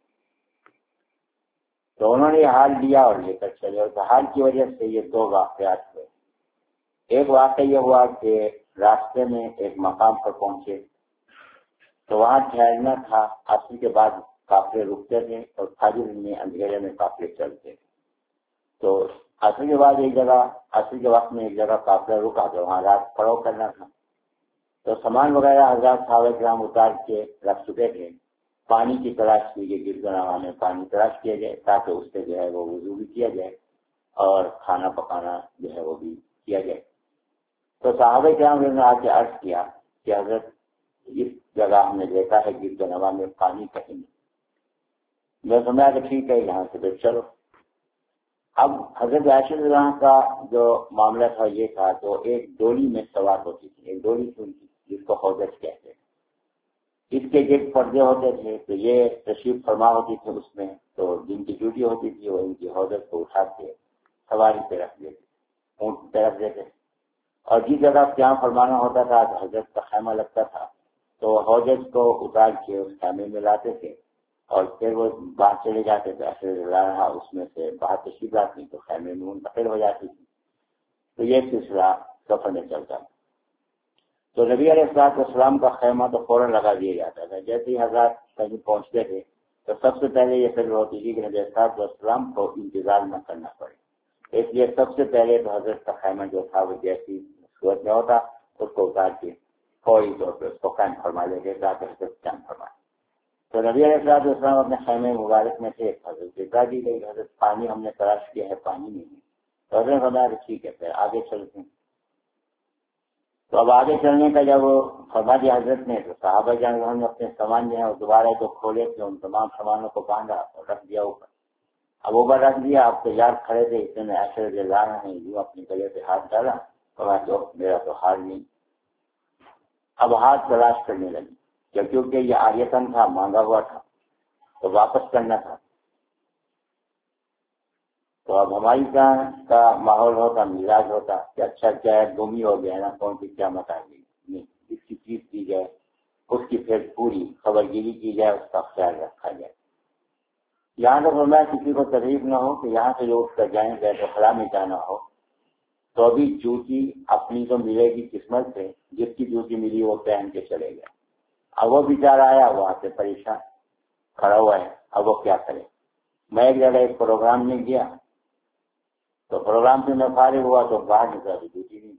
تو انہوں نے یہ ہار لیا اور لے کر چلے، اور ہار کی وجہ سے یہ دو واقعات ہوئے۔ ایک واقعہ یہ ہوا کہ راستے میں ایک مقام پر پہنچے تو وہاں ٹھہرنا تھا، عصر کے بعد قافلے رکتے تھے اور فجر میں اندھیرے میں قافلے چلتے تھے. تو عصر کے بعد ایک جگہ عصر کے وقت میں ایک جگہ قافلہ رکا تو وہاں رات پڑاؤ کرنا تھا. تو سامان وغیرہ حضرات صحابہ کرام اتار کے رکھ چکے تھے. پانی کی تلاش کی گئی، گرد میں پانی تلاش کیا جائے تاکہ اس سے جو ہے وہ وضو بھی کیا جائے اور کھانا پکانا جو ہے وہ بھی کیا جائے. تو صحابہ کرام نے آ کے عرض کیا کہ حضرت اس جگہ ہم نے دیکھا ہے گرد نواح میں پانی کہیں نہیں. میں سمجھا کہ ٹھیک ہے یہاں سے پھر چلو. اب حضرت عائشہ رضی اللہ عنہا کا جو معاملہ تھا یہ تھا تو ایک ڈولی میں سوار ہوتی تھی، ایک ڈولی تھی ان کی جس کو حوض کہتے ہیں. اس کے گرد پردے ہوتے تھے تو یہ تشریف فرما ہوتی تھی اس میں. تو جن کی ڈیوٹی ہوتی تھی وہ ان کی حوض کو اٹھا کے سواری پہ رکھ دیتے، اونٹ پہ رکھ دیتے. اور جس جگہ قیام فرمانا ہوتا تھا حضرت کا خیمہ لگتا تھا تو حوض کو اتار کے اس خیمے میں لاتے تھے اور پھر وہ باہر چلے جاتے تھے. عائشہ رہا اس میں سے باہر تشریف لاتی تو خیمے میں منتقل ہو جاتی تھی. تو یہ سلسلہ سفر میں چلتا تھا. تو نبی علیہ الصلوۃ والسلام کا خیمہ تو فوراً لگا دیا جاتا تھا. جیسے ہی حضرات کہیں پہنچتے تھے تو سب سے پہلے یہ فکر ہوتی تھی کہ نبی علیہ الصلوۃ والسلام کو انتظار نہ کرنا پڑے. اس لیے سب سے پہلے تو حضرت کا خیمہ جو تھا وہ جیسی صورت میں ہوتا اس کو اتار کے فوری طور پہ اس کو قائم فرما لے گئے تاکہ حضرت قائم فرمائے. تو نبی علیہ الصلوۃ والسلام اپنے خیمے مبارک میں تھے. حضرت اطلاع دی گئی حضرت پانی ہم نے تلاش کیا ہے پانی نہیں ہے. تو حضرت فرمایا کہ ٹھیک ہے پھر آگے چلتے ہیں. تو اب آگے چلنے کا جب فرما دیا حضرت نے تو صحابہ جان انہوں نے اپنے سامان جو ہے وہ دوبارہ جو کھولے تھے ان تمام سامانوں کو باندھا اور رکھ دیا اوپر. اب اوپر رکھ دیا. اب تیار کھڑے تھے اتنے میں عائشہ رضی اللہ عنہا نے یوں اپنے گلے پہ ہاتھ ڈالا تو میرا تو ہار نہیں. اب ہاتھ تلاش کرنے لگی کیونکہ یہ آریتن تھا، مانگا ہوا تھا تو واپس کرنا تھا. تو اب ہماری جان کا ماحول ہوتا، مزاج ہوتا کہ اچھا کیا ہے گم ہی ہو گیا نا، کون سی کیا مت آ گئی. نہیں، جس کی چیز کی جائے اس کی پھر پوری خبر گیری کی جائے، اس کا خیال رکھا جائے. یہاں تک فرمایا کسی کو تکلیف نہ ہو کہ یہاں سے جو اٹھ کر جائیں بیت الخلاء میں جانا ہو تو ابھی جوتی اپنی تو ملے گی قسمت سے، جس کی جوتی ملی وہ پہن کے چلے گیا. اب وہ بیچارہ آیا وہاں سے پریشان کھڑا ہوا ہے، اب وہ کیا کرے. میں ایک جگہ ایک پروگرام میں گیا تو پروگرام سے میں فارغ ہوا تو باہر نکلا تو جوتی نہیں.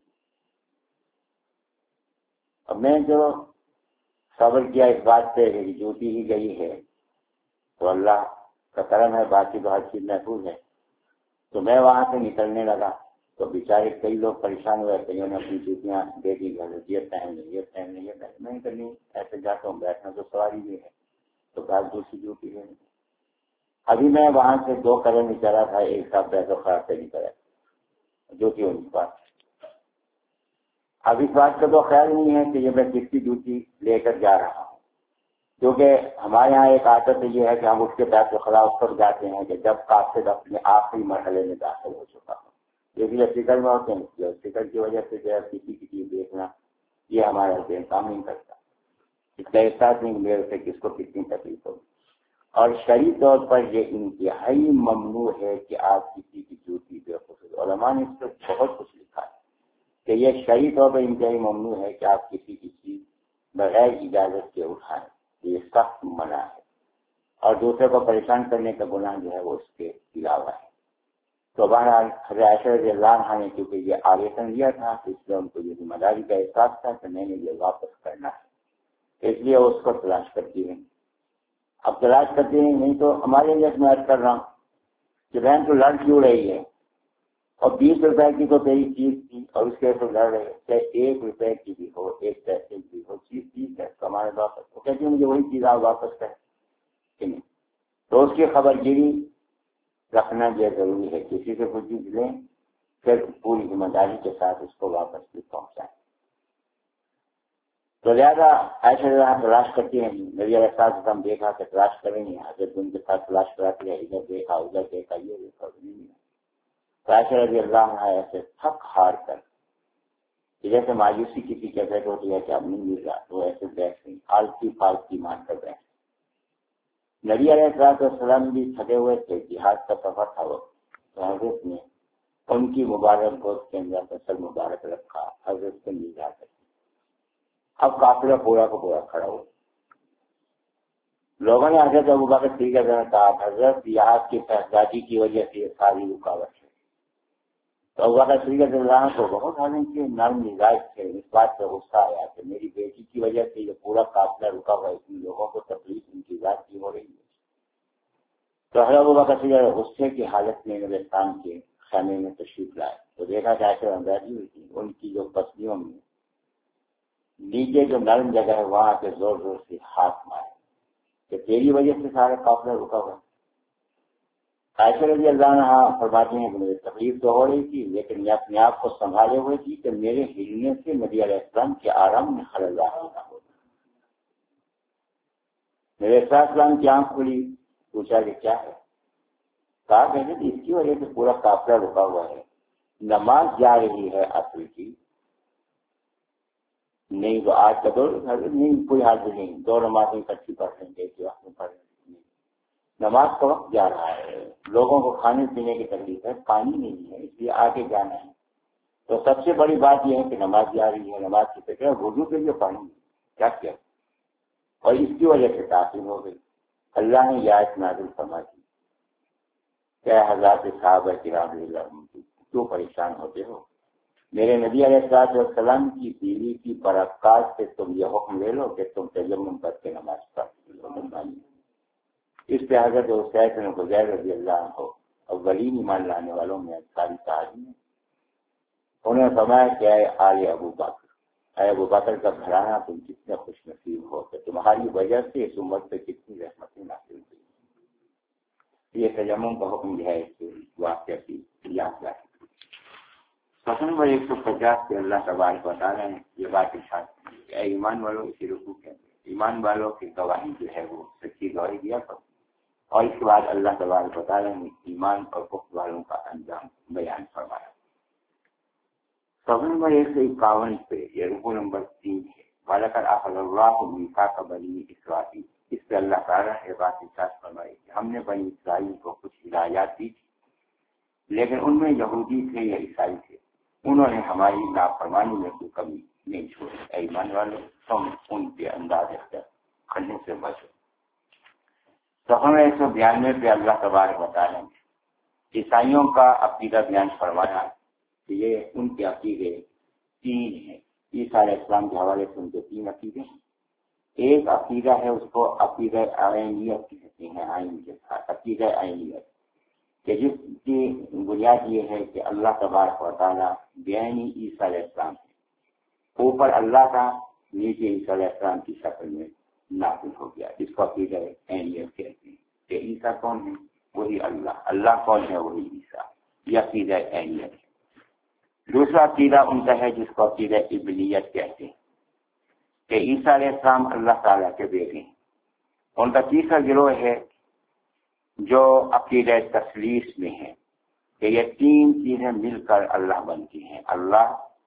اب میں جو صبر کیا اس بات پہ کہ جوتی ہی گئی ہے تو اللہ کا کرم ہے، باقی تو ہر چیز محفوظ ہے. تو میں وہاں سے نکلنے لگا تو بیچارے کئی لوگ پریشان ہوئے، کئیوں نے اپنی جوتیاں دے دی، یہ پہن لیں یہ پہن لیں یہ پہن میں کرنی ایسے جاتا ہوں، بیٹھنا تو سواری بھی ہے تو گھر دوسری جوتی ہے. ابھی میں وہاں سے دو قدم نکلا تھا ایک ساتھ بیت الخلاء سے نکلا جوتی ان کے پاس. اب اس بات کا تو خیال نہیں ہے کہ یہ میں کس کی جوتی لے کر جا رہا ہوں، کیونکہ ہمارے یہاں ایک عادت یہ ہے کہ ہم اٹھ کے بیت الخلاء اس پر جاتے ہیں کہ جب قاصد اپنے آخری مرحلے میں داخل ہو چکا ہو. لیکن فکر میں ہوتے ہیں فکر کی وجہ سے جو ہے کسی کی چیز دیکھنا یہ ہمارا ذہن کام نہیں کرتا. اس کا احساس نہیں میرے سے کس کو کتنی تکلیف ہوگی. اور شرعی طور پر یہ انتہائی ممنوع ہے کہ آپ کسی کی جوتی بے خصوص. علماء نے اس پر بہت کچھ لکھا ہے کہ یہ شرعی طور پر انتہائی ممنوع ہے کہ آپ کسی کی چیز بغیر اجازت کے اٹھائیں. یہ سخت منع ہے اور دوسرے کو پریشان کرنے کا گناہ جو ہے وہ اس کے علاوہ ہے. تو بہرحال حضرت عائشہ رضی اللہ عنہا نے کیونکہ یہ آریتن لیا تھا تو اس لیے ان کو یہ ذمہ داری کا احساس تھا کہ میں نے یہ واپس کرنا ہے، اس لیے اس کو تلاش کرتی ہیں. اب تلاش کرتے ہیں نہیں تو ہمارے لیے میں عرض کر رہا ہوں کہ بہن تو لڑ کیوں رہی ہے اور بیس روپے کی تو تیری چیز تھی اور اس کے تو لڑ رہے ہیں، چاہے ایک روپے کی بھی ہو ایک پیسے کی ہو چیز چیز ہے تو ہمارے واپس. وہ کہتے ہیں مجھے وہی چیز آپ واپس کریں کہ نہیں. تو اس کی خبر گیری رکھنا یہ ضروری ہے. کسی سے کچھ چیز لیں پھر پوری ذمہ داری کے ساتھ اس کو واپس بھی پہنچائیں. تو لہٰذا عائشہ رضی تلاش کرتی ہیں. نبی علیہ السلام ہم دیکھا کہ تلاش کریں گے، حضرت ان کے ساتھ تلاش کراتی ہے، ادھر دیکھا ادھر دیکھا یہ دیکھا نہیں. تو عائشہ رضی اللہ عنہا ایسے تھک ہار کر جیسے مایوسی کسی کیفیت ہوتی ہے کہ اب نہیں مل رہا تو ایسے بیٹھ گئی، آلسی پالسی مان کر بیٹھ. نبی علیہ السلام بھی تھکے ہوئے تھے، جہاد کا سفر تھا وہ. تو حضرت نے ان کی مبارک گود کے اندر فصل مبارک رکھا، حضرت سے مل جا کر اب قافلہ پورا کو پورا کھڑا ہوا. لوگوں نے حضرت ابوبکر صدیق رضی اللہ کہا حضرت یہ آپ کی شہزادی کی وجہ سے ساری رکاوٹ ہے. تو ابوبکر صدیق رضی اللہ کو بہت حالانکہ نرم مزاج تھے، اس بات پہ غصہ آیا کہ میری بیٹی کی وجہ سے یہ پورا قافلہ رکا ہوا ہے، اتنے لوگوں کو تکلیف ان کی ذات کی ہو رہی ہے. تو حضرت ابوبکر صدیق غصے کی حالت میں نبستان کے خیمے میں تشریف لائے تو دیکھا کہ ایسے اندازی ہوئی تھی، ان کی جو پسلیوں میں نیچے جو نرم جگہ ہے وہاں پہ زور زور سے ہاتھ مارے کہ تیری وجہ سے سارا قافلہ رکا ہوا. عائشہ رضی اللہ عنہا فرماتے ہیں کہ مجھے تکلیف تو ہو رہی تھی لیکن میں اپنے آپ کو سنبھالے ہوئے تھی کہ میرے ہلنے سے نبی علیہ السلام کے آرام میں خلل ظاہر نہ ہو. میرے السلام کی آنکھ کھلی، پوچھا کہ کیا ہے؟ کہا کہ اس کی وجہ سے پورا قافلہ رکا ہوا ہے، نماز جا رہی ہے عصر کی. نہیں تو آج کا دور نہیں، کوئی حاضر نہیں، دو نمازیں اکٹھی پڑھ لیں گے کہ وقت میں پڑھ لیں گے. نماز کا وقت جا رہا ہے، لوگوں کو کھانے پینے کی تکلیف ہے، پانی نہیں ہے، اس لیے آگے جانا ہے. تو سب سے بڑی بات یہ ہے کہ نماز جا رہی ہے، نماز کی فکر وضو کے لیے پانی کیا کیا اور اس کی وجہ سے تاخیر ہو گئی. اللہ نے یہ آیت نازل فرما دی کہ حضرات صحابہ کرام رضی اللہ عنہم کیوں پریشان ہوتے ہو؟ میرے نبی علیہ الصلوۃ والسلام کی بیوی کی برکات سے تم یہ حکم لے لو کہ تم تیمم کر کے نماز پڑھ. اس پہ حضرت اسید بن حضیر رضی اللہ عنہ اولین ایمان لانے والوں میں ساری صحابی ہیں. انہوں نے فرمایا کہ اے آل ابو بکر، اے ابو بکر کا گھرانہ تم کتنے خوش نصیب ہو کہ تمہاری وجہ سے اس امت پہ کتنی رحمتیں نازل ہوئی. یہ تیمم کا حکم جو ہے اس واقعہ کی یاد رکھیں. سفر نمبر ایک سو پچاس سے اللہ تبارک بتا رہے ہیں یہ بات ارشاد کہ اے ایمان والوں اسی رکوع کہتے ہیں ایمان والوں کی گواہی جو ہے وہ سچی گواہی دیا کرو. اور اس کے بعد اللہ تبارک بتا رہے ہیں ایمان اور کفر والوں کا انجام بیان فرمایا. سفر نمبر ایک سو اکاون پہ یہ رکوع نمبر تین ہے. وَلَقَدْ أَخَذَ اللَّهُ مِيثَاقَ بَنِي إِسْرَائِيلَ. اس پہ اللہ تعالیٰ نے بات ارشاد فرمائی کہ ہم نے بنی اسرائیل کو کچھ ہدایات دی تھی لیکن ان میں یہودی تھے یا عیسائی تھے، انہوں نے ہماری نافرمانی میں کوئی کمی نہیں چھوڑی. اے ایمان والوں تم ان کے انداز اختیار کرنے سے بچو. سفر ایک سو بیانوے پہ اللہ تبارک بتا رہے ہیں عیسائیوں کا عقیدہ بیان فرمایا کہ یہ ان کے عقیدے تین ہیں. عیسیٰ علیہ السلام کے حوالے سے ان کے تین عقیدے ہیں. ایک عقیدہ ہے اس کو عقیدہ عینیت کہتے ہیں، عین کے ساتھ عقیدہ عینیت کہ جس کی بنیاد یہ ہے کہ اللہ تبارک و تعالیٰ بینی عیسیٰ علیہ السلام ہے، اوپر اللہ کا نیچے عیسیٰ علیہ السلام کی شکل میں نازل ہو گیا. اس کو عقیدہ عینیت کہتے ہیں کہ عیسیٰ کون ہے؟ وہی اللہ، اللہ کون ہے؟ وہی عیسیٰ. یہ عقیدہ عینیت ہے. دوسرا عقیدہ ان کا ہے جس کو عقیدہ ابنیت کہتے ہیں کہ عیسیٰ علیہ السلام اللہ تعالیٰ کے بیٹے ہیں. ان کا تیسرا گروہ ہے جو عقیدہ تثلیث میں ہے کہ یہ تین چیزیں مل کر اللہ بنتی ہیں، اللہ،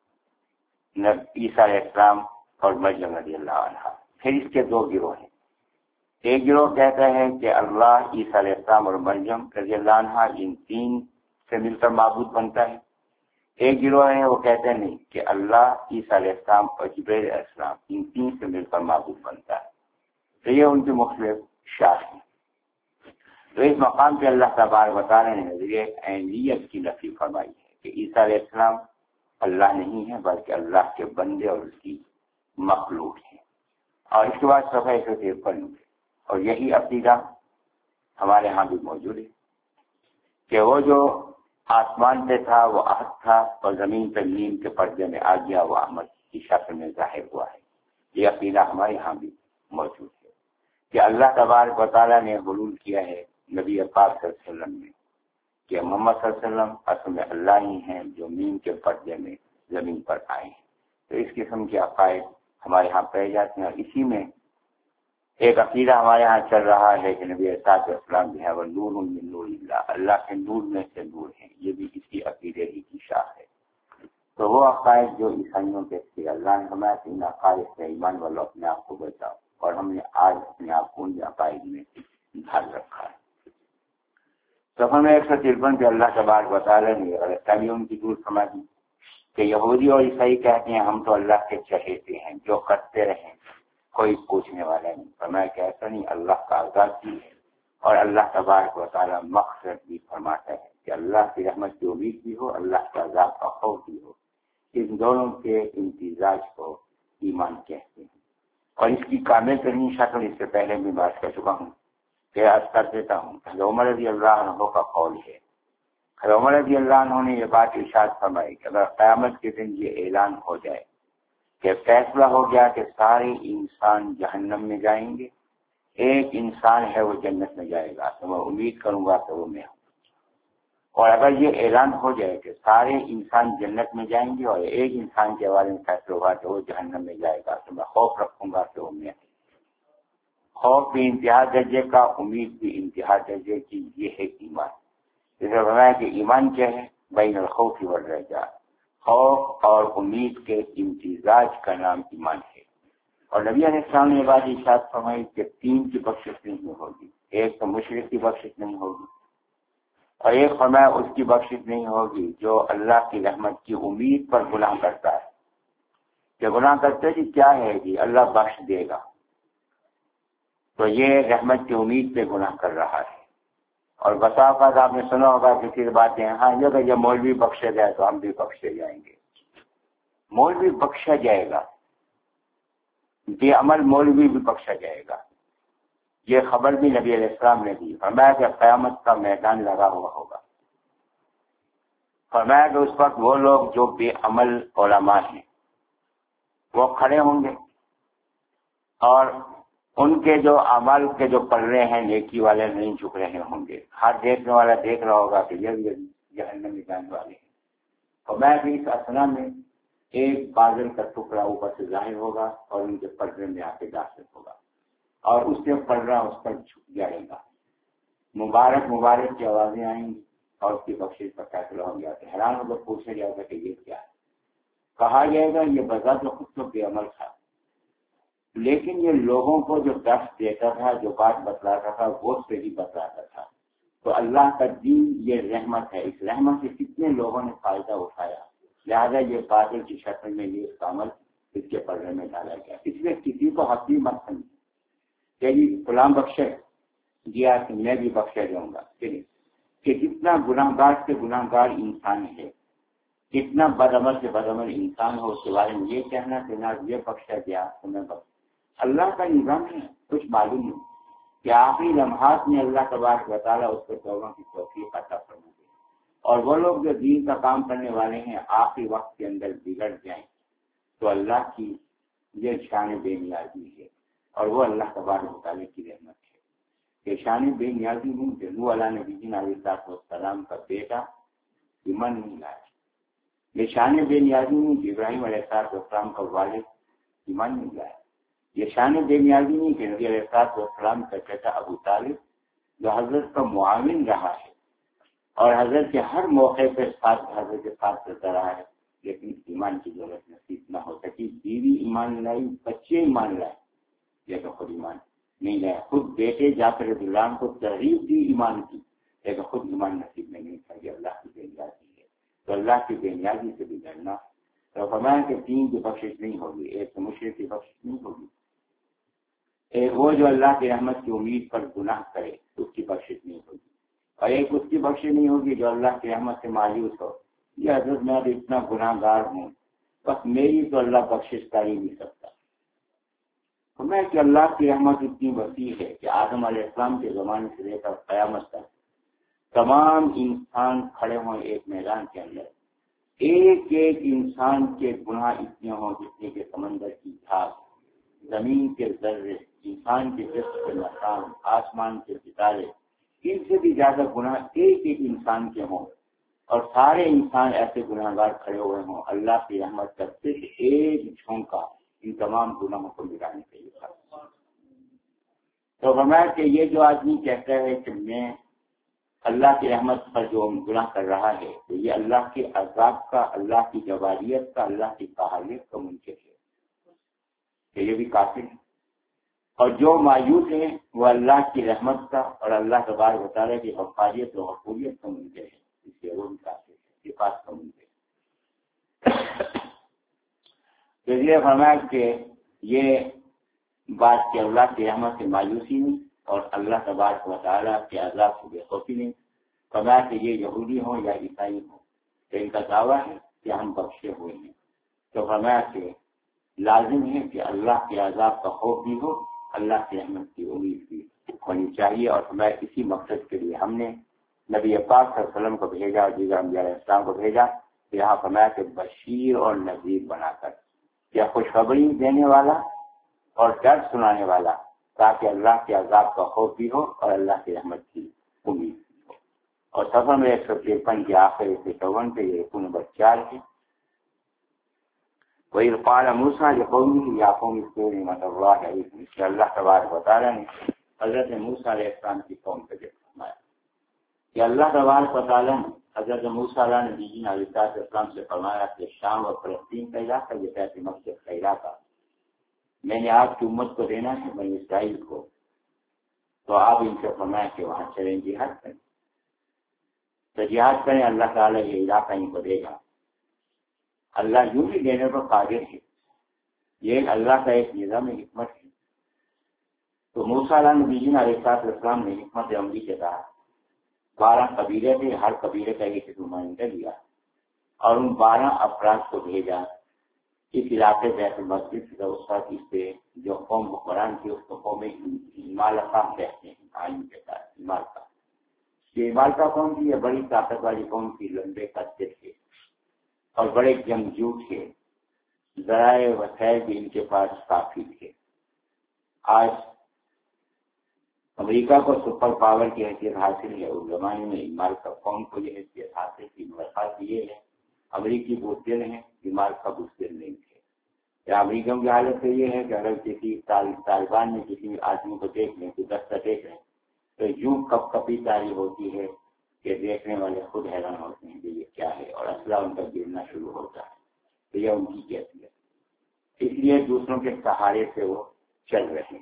عیسیٰ علیہ السلام اور مریم رضی اللہ عنہا. پھر اس کے دو گروہ ہیں. ایک گروہ کہتا ہے کہ اللہ، عیسیٰ علیہ السلام اور مریم رضی اللہ عنہا ان تین سے مل کر معبود بنتا ہے. ایک گروہ ہے وہ کہتے ہیں نہیں کہ اللہ، عیسیٰ علیہ السلام اور جبرائیل علیہ السلام ان تین سے مل کر معبود بنتا ہے. تو یہ ان کے مختلف شاخ ہیں. تو اس مقام پہ اللہ تبارک بتا رہے ہیں نظریہ عینیت کی نفی فرمائی ہے کہ عیسیٰ علیہ السلام اللہ نہیں ہے بلکہ اللہ کے بندے اور اس کی مخلوق ہیں. اور اس کے بعد صفحہ ایک سو ترپن اور یہی عقیدہ ہمارے ہاں بھی موجود ہے کہ وہ جو آسمان پہ تھا وہ احد تھا اور زمین پہ نیم کے پردے میں آ گیا وہ احمد کی شکل میں ظاہر ہوا ہے. یہ عقیدہ ہمارے ہاں بھی موجود ہے کہ اللہ تبارک و تعالیٰ نے حلول کیا ہے نبی پاک صلی اللہ علیہ وسلم نے کہ محمد صلی اللہ علیہ وسلم اصل میں اللہ ہی ہیں جو نیم کے پردے میں زمین پر آئے ہیں. تو اس قسم کے عقائد ہمارے ہاں پائے جاتے ہیں. اور اسی میں ایک عقیدہ ہمارے ہاں چل رہا ہے کہ نبی علیہ السلام جو ہے وہ نور من نور اللہ، اللہ کے نور میں سے نور ہیں. یہ بھی اسی عقیدے ہی کی شاخ ہے. تو وہ عقائد جو عیسائیوں کے تھے اللہ نے ہمارے ان عقائد سے ایمان والوں اپنے آپ کو بچاؤ، اور ہم نے آج اپنے آپ کو ان عقائد میں ڈھال رکھا ہے. سفر میں ایک سو ترپن پہ اللہ تبارک بتا رہے ہیں اور تبھی ان کی دور سما دی کہ یہودی اور عیسائی کہتے ہیں ہم تو اللہ کے چہیتے ہیں جو کرتے رہیں کوئی پوچھنے والا نہیں. فرمایا کہ ایسا نہیں، اللہ کا عذاب بھی ہے اور اللہ تبارک و تعالیٰ مغفرت بھی فرماتا ہے کہ اللہ کی رحمت کی امید بھی ہو، اللہ کے عذاب کا خوف بھی ہو. ان دونوں کے امتزاج کو ایمان کہتے ہیں. اور اس کی کامل ترین شکل اس سے پہلے بھی بات کر چکا ہوں کہ عرض کر دیتا ہوں. حضرت عمر رضی اللہ عنہ کا قول ہے، حضرت عمر رضی اللہ عنہ نے یہ بات ارشاد فرمائی کہ اگر قیامت کے دن یہ اعلان ہو جائے کہ فیصلہ ہو گیا کہ سارے انسان جہنم میں جائیں گے، ایک انسان ہے وہ جنت میں جائے گا، تو میں امید کروں گا کہ وہ میں ہوں. اور اگر یہ اعلان ہو جائے کہ سارے انسان جنت میں جائیں گے اور ایک انسان کے بارے میں فیصلہ ہوگا کہ وہ جہنم میں جائے گا، تو میں خوف رکھوں گا کہ وہ میں ہوں. خوف بھی انتہا درجے کا، امید بھی انتہا درجے کی. یہ ہے ایمان. جیسے بتایا کہ ایمان کیا ہے؟ بین الخوف والرجاء، خوف اور امید کے امتزاج کا نام ایمان ہے. اور نبی علیہ السلام نے یہ بات ارشاد فرمائی کہ تین کی بخشش نہیں ہوگی. ایک تو مشرک کی بخشش نہیں ہوگی، اور ایک فرمایا اس کی بخشش نہیں ہوگی جو اللہ کی رحمت کی امید پر گناہ کرتا ہے. کہ گناہ کرتے جی کیا ہے جی اللہ بخش دے گا، تو یہ رحمت کی امید پہ گناہ کر رہا ہے. اور بسا اوقات آپ نے سنا ہوگا کسی بات ہے، ہاں یہ کہ جب مولوی بخشے جائے تو ہم بھی بخشے جائیں گے. مولوی بخشا جائے گا، بے عمل مولوی بھی بخشا جائے گا. یہ خبر بھی نبی علیہ السلام نے دی. فرمایا کہ قیامت کا میدان لگا ہوا ہوگا. فرمایا کہ اس وقت وہ لوگ جو بے عمل علماء ہیں وہ کھڑے ہوں گے، اور ان کے جو اعمال کے جو پلڑے ہیں نیکی والے نہیں جھک رہے ہوں گے. ہر دیکھنے والا دیکھ رہا ہوگا کہ یہ جہنم میں جانے والے ہیں. فرمایا کہ اس اثنا میں ایک بادل کا ٹکڑا اوپر سے ظاہر ہوگا اور ان کے پلڑے میں آ کے داخل ہوگا، اور اس سے پلڑا اس پر جھک جائے گا. مبارک مبارک کی آوازیں آئیں گی اور اس کی بخشش کا فیصلہ ہو گیا. تو حیران ہو کر پوچھا جائے گا کہ یہ کیا ہے. کہا جائے گا یہ بذات خود تو بے عمل تھا، لیکن یہ لوگوں کو جو درس دیتا تھا، جو بات بتلاتا تھا، وہ صحیح بتلاتا تھا. تو اللہ کا دین یہ رحمت ہے. اس رحمت سے کتنے لوگوں نے فائدہ اٹھایا، لہذا یہ بادل کی شکل میں یہ عمل اس کے پردے میں ڈالا گیا. اس لیے کسی کو حقیقی مت سمجھے کہ جی غلام بخشے دیا کہ میں بھی بخشا جاؤں گا. کہ جتنا گناہ گار سے گناہ گار انسان ہے، کتنا بدعمل سے بدعمل انسان ہو، اس کے بارے میں یہ کہنا کہ نہ یہ بخشا گیا تو میں بخش. اللہ کا نظام ہے، کچھ معلوم نہیں کہ آخری لمحات میں اللہ تبارک و تعالیٰ اس کو توبہ کی توفیق عطا فرما دے. اور وہ لوگ جو دین کا کام کرنے والے ہیں آخری وقت کے اندر بگڑ جائیں تو اللہ کی یہ شان بے نیازی ہے، اور وہ اللہ تبارک و تعالیٰ کی رحمت ہے. یہ شان بے نیازی نہیں کہ نوح علیہ نبی علیہ السلام کا بیٹا ایمان نہیں لایا. یہ شان بے نیازی نہیں کہ ابراہیم علیہ السلام کا والد ایمان نہیں لایا. یہ شان بے نیازی نہیں کہ نبی علیہ السلام کا چچا ابو طالب جو حضرت کا معاون رہا ہے اور حضرت کے ہر موقع پہ ساتھ حضرت کے ساتھ چلتا رہا ہے، لیکن ایمان کی ضرورت نصیب نہ ہو سکی. بیوی ایمان لائی، بچے ایمان لائے، لیکن خود ایمان نہیں لایا. خود بیٹے جعفر رضی اللہ عنہ کو ترغیب دی ایمان کی، لیکن خود ایمان نصیب میں نہیں تھا. یہ اللہ کی بے نیازی ہے. تو اللہ کی بے نیازی سے بھی ڈرنا. تو فرمایا کہ تین کی بخشش نہیں ہوگی. ایک تو مشرک کی بخشش نہیں ہوگی، ایک وہ جو اللہ کی رحمت کی امید پر گناہ کرے اس کی بخشش نہیں ہوگی، اور ایک اس کی بخشش نہیں ہوگی جو اللہ کی رحمت سے مایوس ہو. یہ حضرت میں تو اتنا گناہ گار ہوں، بس میری تو اللہ بخشش کر ہی نہیں سکتا. تو میں کہ اللہ کی رحمت اتنی وسیع ہے کہ آدم علیہ السلام کے زمانے سے لے کر قیامت تک تمام انسان کھڑے ہوں ایک میدان کے اندر، ایک ایک انسان کے گناہ اتنے ہوں جتنے کے سمندر کی گھاس، زمین کے ذرے، انسان کے جسم کے مقام، آسمان کے ستارے، ان سے بھی زیادہ گناہ ایک ایک انسان کے ہوں، اور سارے انسان ایسے گناہ گار کھڑے ہوئے ہوں. اللہ کی رحمت کا صرف ایک جھونکا ان تمام گناہوں کو مٹانے کے لیے تھا. تو فرمایا کہ یہ جو آدمی کہتا ہے کہ میں اللہ کی رحمت پر جو گناہ کر رہا ہے تو یہ اللہ کے عذاب کا، اللہ کی جباریت کا، اللہ کی قہریت کا منکر ہے، کہ یہ بھی کافر ہے. اور جو مایوس ہیں وہ اللہ کی رحمت کا اور اللہ تبارک و تعالیٰ کی غفاریت و غفوریت کا منکر ہے، اس لیے وہ بھی کافر ہے، صفات کا منکر ہے. تو یہ فرمایا کہ یہ بات کہ اللہ کی رحمت سے مایوسی نہیں اور اللہ تبارک و تعالیٰ کے عذاب سے بے خوفی نہیں. فرمایا کہ یہ یہودی ہوں یا عیسائی ہوں تو ان کا دعویٰ ہے کہ ہم بخشے ہوئے ہیں. تو فرمایا کہ لازم ہے کہ اللہ کے عذاب کا خوف بھی ہو, اللہ کی رحمت کی امید بھی ہونی چاہیے. اور فرمایا اسی مقصد کے لیے ہم نے نبی پاک صلی اللہ علیہ وسلم کو بھیجا اور دیگر انبیاء علیہ السلام کو بھیجا. یہاں فرمایا کہ بشیر اور نذیر بنا کر, یا خوشخبری دینے والا اور ڈر سنانے والا, تاکہ اللہ کے عذاب کا خوف بھی ہو اور اللہ کی رحمت کی امید بھی ہو. اور سفر میں ایک سو ترپن کے آخر سے چون پہ یہ رکو نمبر چار ہے. وَإِذْ قَالَ مُوسَىٰ لِقَوْمِهِ يَا قَوْمِ اذْكُرُوا نِعْمَتَ اللَّهِ عَلَيْكُمْ. اس لیے اللہ تبارک و تعالیٰ نے حضرت موسیٰ علیہ السلام کی قوم پہ فرمایا کہ اللہ تبارک و تعالیٰ نے حضرت موسیٰ علیہ السلام سے فرمایا کہ شام اور فلسطین کا علاقہ یہ بیت مقدس کا علاقہ میں نے آپ کی امت کو دینا ہے, بنی اسرائیل کو, تو آپ ان سے فرمایا کہ وہاں چلیں جہاد کریں. تو جہاد کریں, اللہ تعالیٰ یہ علاقہ ان کو دے گا. اللہ یوں بھی دینے پر قادر ہے, یہ اللہ کا ایک نظام حکمت ہے. تو موسیٰ علیہ السلام نے حکمت عملی کے تحت بارہ قبیلے تھے, ہر قبیلے کا ایک نمائندہ لیا اور ان بارہ افراد کو بھیجا اس علاقے بیت المقدس کا. اس وقت اس پہ جو قوم حکمران تھی اس کو قوم ہمالقہ کہتے ہیں, آئین کے ساتھ ہمالقہ. یہ ہمالقہ قوم تھی, یہ بڑی طاقت والی قوم تھی, لمبے قد تھے اور بڑے جنگجو تھے, ذرائع وسائل بھی ان کے پاس کافی تھے. آج امریکہ کو سپر پاور کی حیثیت حاصل ہے, اس زمانے میں ہمالقہ قوم کو یہ حیثیت حاصل تھی. خاص یہ ہے امریکی بزدل ہیں, ہمالقہ بزدل نہیں تھے. یا امریکیوں کی حالت تو یہ ہے کہ اگر کسی طالبان میں کسی آدمی کو دیکھ لیں, کوئی دستہ دیکھ لیں, تو یوں کپ کپی تاری ہوتی ہے کہ دیکھنے والے خود حیران ہوتے ہیں کہ یہ کیا ہے, اور اسلحہ ان کا گرنا شروع ہوتا ہے. تو یہ ان کی کیفیت, اس لیے دوسروں کے سہارے سے وہ چل رہے ہیں.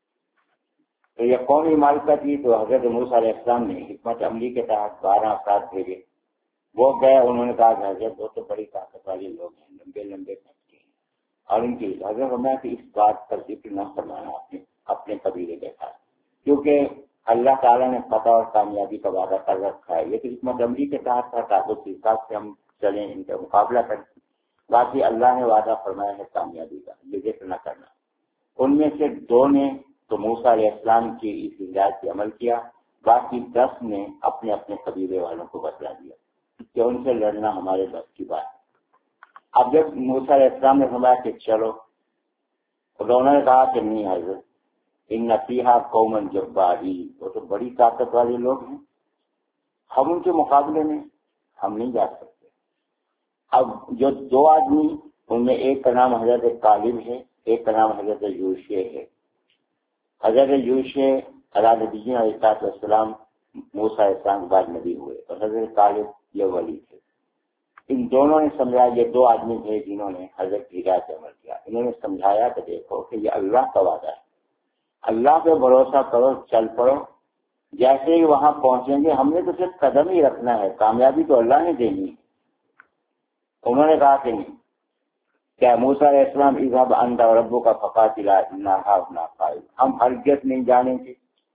تو یہ قومی مالکہ تھی. تو حضرت موسیٰ علیہ السلام نے حکمت عملی کے تحت بارہ افراد بھیجے. وہ گئے, انہوں نے کہا کہ حضرت وہ تو بڑی طاقت والے لوگ ہیں, لمبے لمبے کھٹکے ہیں, اور ان کی حضرت ہمیں کہ اس بات پر ذکر نہ فرمانا اپنے اپنے قبیلے کے ساتھ, کیونکہ اللہ تعالیٰ نے فتح اور کامیابی کا وعدہ کر رکھا ہے. یہ تو حکمت عملی کے تحت تھا, طاقت کے حساب سے ہم چلیں, ان کا مقابلہ کریں. باقی اللہ نے وعدہ فرمایا ہے کامیابی کا, یہ ذکر نہ کرنا. ان میں سے دو نے تو موسیٰ علیہ السلام کی اس ہدایت پر عمل کیا, باقی دس نے اپنے اپنے قبیلے والوں کو بتلا دیا کہ ان سے لڑنا ہمارے بس کی بات. اب جب موسیٰ علیہ السلام نے فرمایا کہ چلو, انہوں نے کہا کہ نہیں حضرت, ان نصیحہ قومن جباری, وہ تو بڑی طاقت والے لوگ ہیں, ہم ان کے مقابلے میں ہم نہیں جا سکتے. اب جو دو آدمی, ان میں ایک کا نام حضرت طالب ہے, ایک کا نام حضرت یوشع ہے. حضرت یوشع علیہ نبی علیہ السلام موسیٰ علیہ السلام کے بعد نبی ہوئے, اور حضرت طالب یہ ولی تھے. ان دونوں نے سمجھا, یہ دو آدمی تھے جنہوں نے حضرت کی ہدایت پر عمل کیا. انہوں نے سمجھایا کہ دیکھو کہ یہ اللہ کا وعدہ ہے, اللہ پہ بھروسہ کرو, چل پڑو. جیسے ہی وہاں پہنچیں گے ہم نے تو صرف قدم ہی رکھنا ہے, کامیابی تو اللہ نے دینی ہے. انہوں نے کہا کہ نہیں, کیا موسیٰ علیہ السلام اذهب انت وربک فقاتلا انا هاهنا قاعدون, ہم ہرگز نہیں جانے گے.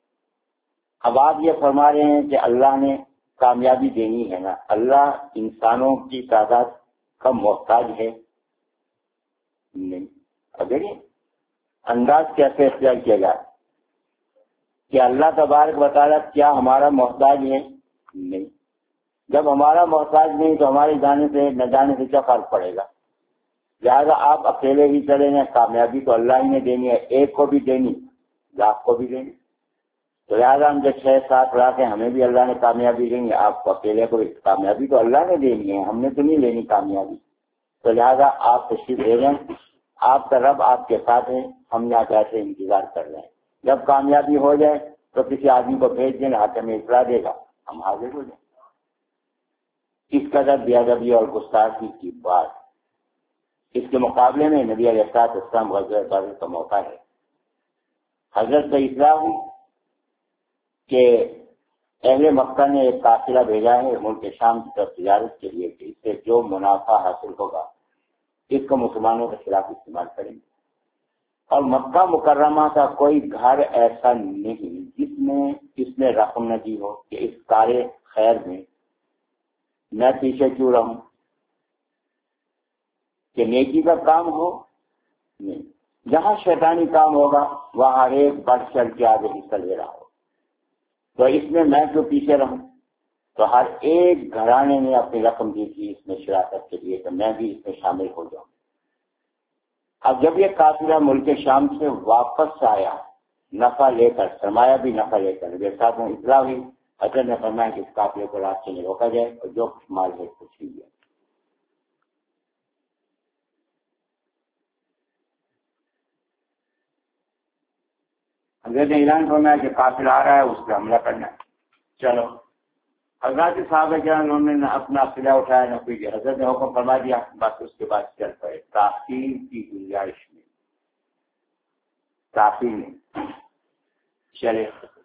اب آپ یہ فرما رہے ہیں کہ اللہ نے کامیابی دینی ہے نا, اللہ انسانوں کی تعداد کا محتاج ہے نہیں. اگر یہ انداز کیسے اختیار کیا جائے کہ اللہ تبارک و تعالیٰ کیا ہمارا محتاج ہے؟ نہیں. جب ہمارا محتاج نہیں تو ہمارے جانے سے نہ جانے سے کیا فرق پڑے گا؟ لہٰذا آپ اکیلے ہی چلے ہیں, کامیابی تو اللہ ہی نے دینی ہے, ایک کو بھی دینی, لاکھ کو بھی دینی. تو لہٰذا ہم جو چھ سات لاکھ ہیں ہمیں بھی اللہ نے کامیابی دینی, آپ کو اکیلے کو بھی کامیابی تو اللہ نے دینی ہے, ہم نے تو نہیں لینی کامیابی. تو لہٰذا آپ تشریف لے لیں, آپ کا رب آپ کے ساتھ ہے, ہم یہاں کیسے انتظار کر رہے ہیں. جب کامیابی ہو جائے تو کسی آدمی کو بھیج دیں, ہاتھ میں اطلاع دے گا, ہم حاضر ہو جائیں. اس قدر بے ادبی اور گستاخی کی بات. اس کے مقابلے میں نبی علیہ السلام غزوہ بدر کا موقع ہے. حضرت سے اطلاع ہوئی کہ اہل مکہ نے ایک قافلہ بھیجا ہے ملک شام کی طرف تجارت کے لیے, کہ اس سے جو منافع حاصل ہوگا اس کو مسلمانوں کے خلاف استعمال کریں گے. اور مکہ مکرمہ کا کوئی گھر ایسا نہیں جس میں اس میں رقم نہ دی ہو کہ اس کار خیر میں میں پیچھے کیوں رہوں، کہ نیکی کا کام ہو نہیں، جہاں شیطانی کام ہوگا وہاں ہر ایک بڑھ چڑھ کے آگے حصہ لے رہا ہو، تو اس میں میں کیوں پیچھے رہوں؟ تو ہر ایک گھرانے نے اپنی رقم دی تھی اس میں شراکت کے لیے کہ میں بھی اس میں شامل ہو جاؤں۔ اب جب یہ قافلہ ملک شام سے واپس آیا نفع لے کر، سرمایہ بھی نفع لے کر، میرے ساتھ میں اطلاع ہوئی، حضرت نے فرمایا کہ اس قافلے کو راستے میں روکا جائے اور جو کچھ مال ہے کچھ ہی ہے۔ حضرت نے اعلان فرمایا کہ قافلہ آ رہا ہے، اس پہ حملہ کرنا ہے، چلو۔ حضرت صاحب انہوں نے اپنا قلعہ اٹھایا نہ کوئی، حضرت نے حکم فرما دیا، بس اس کے بعد چل پڑے تاخیر کی گنجائش میں، تاخیر میں چلے۔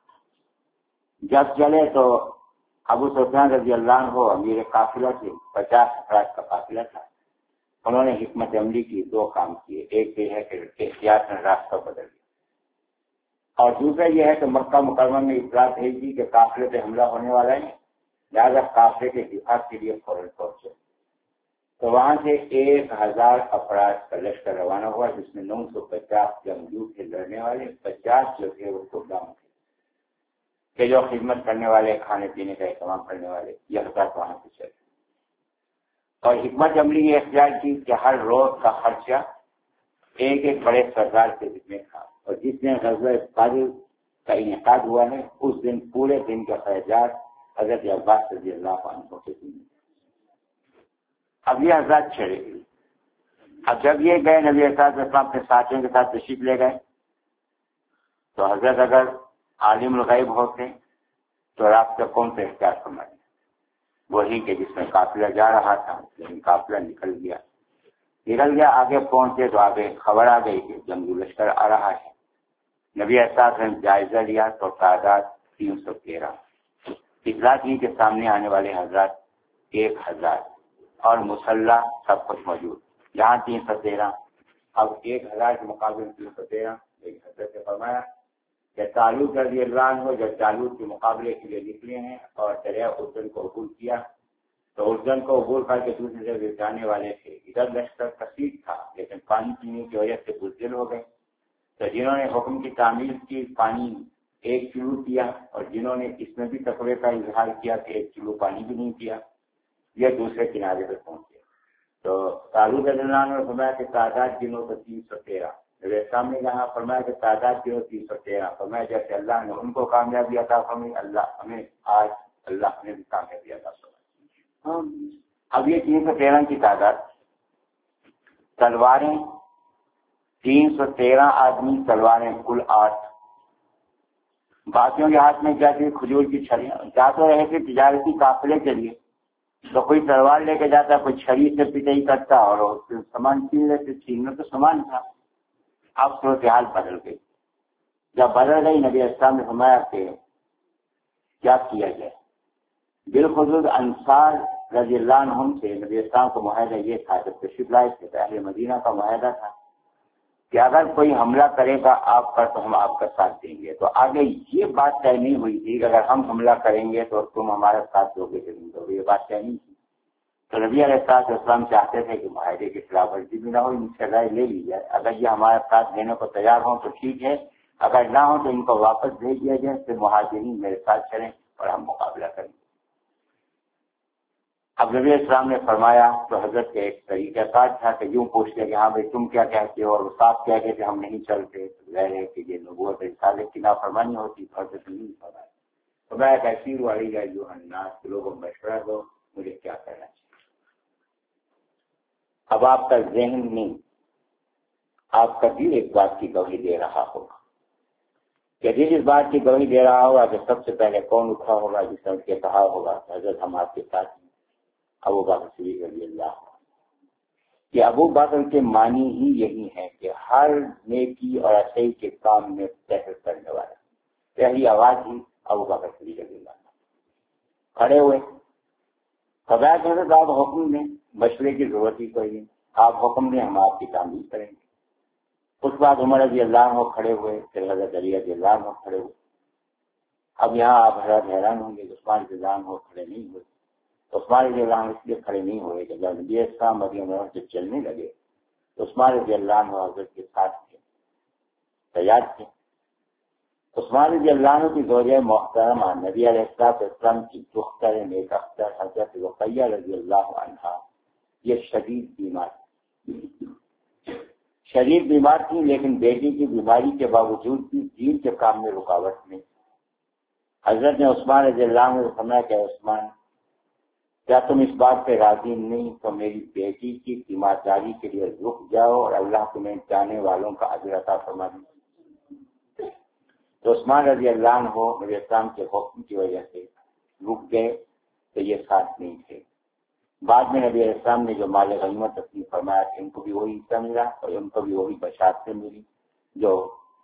جب چلے تو ابو سفیان رضی اللہ عنہ امیر قافلہ سے پچاس افراد کا قافلہ تھا، انہوں نے حکمت عملی کی، دو کام کیے، ایک یہ ہے کہ احتیاط نے راستہ بدل دیا، اور دوسرا یہ ہے کہ مکہ مکرمہ میں اطلاع بھیج دی کہ قافلے پہ حملہ ہونے والا ہے، لہٰذا قافلے کے دفاع کے لیے فوراً پہنچے۔ تو وہاں سے ایک ہزار افراد کا لشکر روانہ ہوا، جس میں نو سو پچاس جنگجو تھے لڑنے والے، پچاس جو تھے وہ غلام تھے کہ جو خدمت کرنے والے، کھانے پینے کا اہتمام کرنے والے، یہ حضرات وہاں سے چلے۔ اور حکمت عملی یہ اختیار کی کہ ہر روز کا خرچہ ایک ایک بڑے سردار کے ذمہ تھا، اور جس دن غزوہ بدر کا انعقاد ہوا ہے اس دن پورے دن کا خرچات حضرت عباس رضی اللہ عنہ کے ذمہ۔ اب یہ حضرات چڑھے گئے، اب جب یہ گئے نبی صلی اللہ علیہ وسلم اپنے ساتھیوں کے ساتھ تشریف لے گئے، تو حضرت اگر عالم الغیب ہوتے تو رابطہ کون سے اختیار فرمائے؟ وہی کہ جس میں قافلہ جا رہا تھا، لیکن قافلہ نکل گیا نکل گیا آگے پہنچے تو آگے خبر آ گئی کہ جنگجو لشکر آ رہا ہے۔ نبی احساس نے جائزہ لیا تو تعداد تین سو تیرہ، اطلاع کی کہ سامنے آنے والے حضرات ایک ہزار اور مسلح سب کچھ موجود، یہاں تین سو تیرہ، اب ایک ہزار کے مقابلے تین سو تیرہ۔ ایک حضرت نے فرمایا کہ طالوت رضی اللہ عنہ جب طالوت کے مقابلے کے لیے نکلے ہیں اور دریا اردن کو عبور کیا تو اردن کو عبور کر کے دوسری جگہ جانے والے تھے، ادھر لشکر کثیر تھا لیکن پانی پینے کی وجہ سے بزدل ہو گئے، تو جنہوں نے حکم کی تعمیل کی پانی ایک کلو پیا، اور جنہوں نے اس میں بھی تقوی کا اظہار کیا کہ ایک کلو پانی بھی نہیں پیا، یہ دوسرے کنارے پہ پہنچے۔ تو طالوت رضی اللہ عنہ نے فرمایا کہ تعداد جنہوں کو تین سو تیرہ، میرے سامنے یہاں فرمایا کہ تعداد جنہوں تین سو تیرہ، فرمایا جیسے اللہ نے ان کو کامیابی عطا فرمائی، اللہ ہمیں آج اللہ نے بھی کامیابی عطا فرمائی۔ اب یہ تین سو تیرہ کی تعداد، تلواریں تین سو تیرہ آدمی، تلواریں کل آٹھ، باقیوں کے ہاتھ میں کیا تھی؟ کھجور کی چھڑیاں، جا تو رہے تھے تجارتی قافلے کے لیے، تو کوئی تلوار لے کے جاتا، کوئی چھڑی سے پٹائی کرتا اور سامان چھین لیتے، چھیننا تو سامان تھا۔ اب صورتحال بدل گئی، جب بدل گئی نبی اسلام نے فرمایا کہ کیا کیا جائے۔ بالخصوص انصار رضی اللہ عنہم سے نبی اسلام کا معاہدہ یہ تھا، جب تشریف لائے تھے اہل مدینہ کا معاہدہ تھا کہ اگر کوئی حملہ کرے گا آپ پر تو ہم آپ کا ساتھ دیں گے، تو آگے یہ بات طے نہیں ہوئی تھی کہ اگر ہم حملہ کریں گے تو تم ہمارا ساتھ دو گے کہ نہیں دو گے، یہ بات طے نہیں تھی۔ تو نبی علیہ السلام چاہتے تھے کہ معاہدے کی خلاف ورزی بھی نہ ہو، ان سے رائے لے لی جائے، اگر یہ ہمارا ساتھ دینے کو تیار ہوں تو ٹھیک ہے، اگر نہ ہو تو ان کو واپس بھیج دیا جائے، پھر مہاجرین میرے ساتھ چلیں اور ہم مقابلہ کریں۔ اب نبی السلام نے فرمایا تو حضرت کے ایک طریقہ کار تھا کہ یوں پوچھ لیا کہ ہاں بھائی تم کیا کہتے ہو، اور وہ صاف کہہ گئے کہ ہم نہیں چلتے، ظاہر ہے کہ یہ نبوت رسالت کی نافرمانی ہوتی، حضرت نہیں فرمایا۔ فرمایا کہ اسیر والی ہے جو الناس، لوگوں کو مشورہ دو مجھے کیا کرنا چاہیے۔ اب آپ کا ذہن نہیں، آپ کا دل ایک بات کی گواہی دے رہا ہوگا، کہ دل اس بات کی گواہی دے رہا ہوگا کہ سب سے پہلے کون اٹھا ہوگا جس نے اس کے کہا ہوگا حضرت ہم آپ کے ساتھ ہیں، ابو بکر صدیق رضی اللہ عنہ۔ کہ ابو بکر کے معنی ہی یہی ہے کہ ہر نیکی اور اچھائی کے کام میں پہل کرنے والا، پہلی آواز ہی ابو بکر صدیق رضی اللہ عنہ۔ کھڑے ہوئے خدا کہ آپ حکم دیں، مشورے کی ضرورت ہی کوئی نہیں، آپ حکم دیں ہم آپ کی تعمیل کریں گے۔ اس بعد عمر رضی اللہ عنہ کھڑے ہوئے، پھر حضرت علی رضی اللہ عنہ کھڑے ہوئے۔ اب یہاں آپ حضرت حیران ہوں گے کہ عثمان رضی اللہ عنہ کھڑے نہیں ہوئے۔ عثمان رضی اللہ عنہ اس لیے کھڑے نہیں ہوئے کہ جب نبی اسلام مدینہ منورہ سے چلنے لگے تو عثمان رضی اللہ عنہ حضرت کے ساتھ تھے، تیار تھے۔ عثمان رضی اللہ عنہ کی زوجہ محترمہ نبی علیہ السلام کی دختر نیک اختر حضرت رقیہ رضی اللہ عنہا یہ شدید بیمار شدید بیمار تھی، لیکن بیٹی کی بیماری کے باوجود بھی دین کے کام میں رکاوٹ نہیں۔ حضرت نے عثمان رضی اللہ عنہ سے فرمایا کہ عثمان، کیا تم اس بات پہ راضی نہیں تو میری بیٹی کی تیمارداری کے لیے رک جاؤ اور اللہ تمہیں جانے والوں کا اجر عطا فرما دے۔ تو عثمان رضی اللہ عنہ نبی اسلام کے حکم کی وجہ سے رک گئے، تو یہ ساتھ نہیں تھے۔ بعد میں نبی علیہ السلام نے جو مال غنیمت تقسیم فرمایا کہ ان کو بھی وہی حصہ ملا اور ان کو بھی وہی بشارت سے ملی جو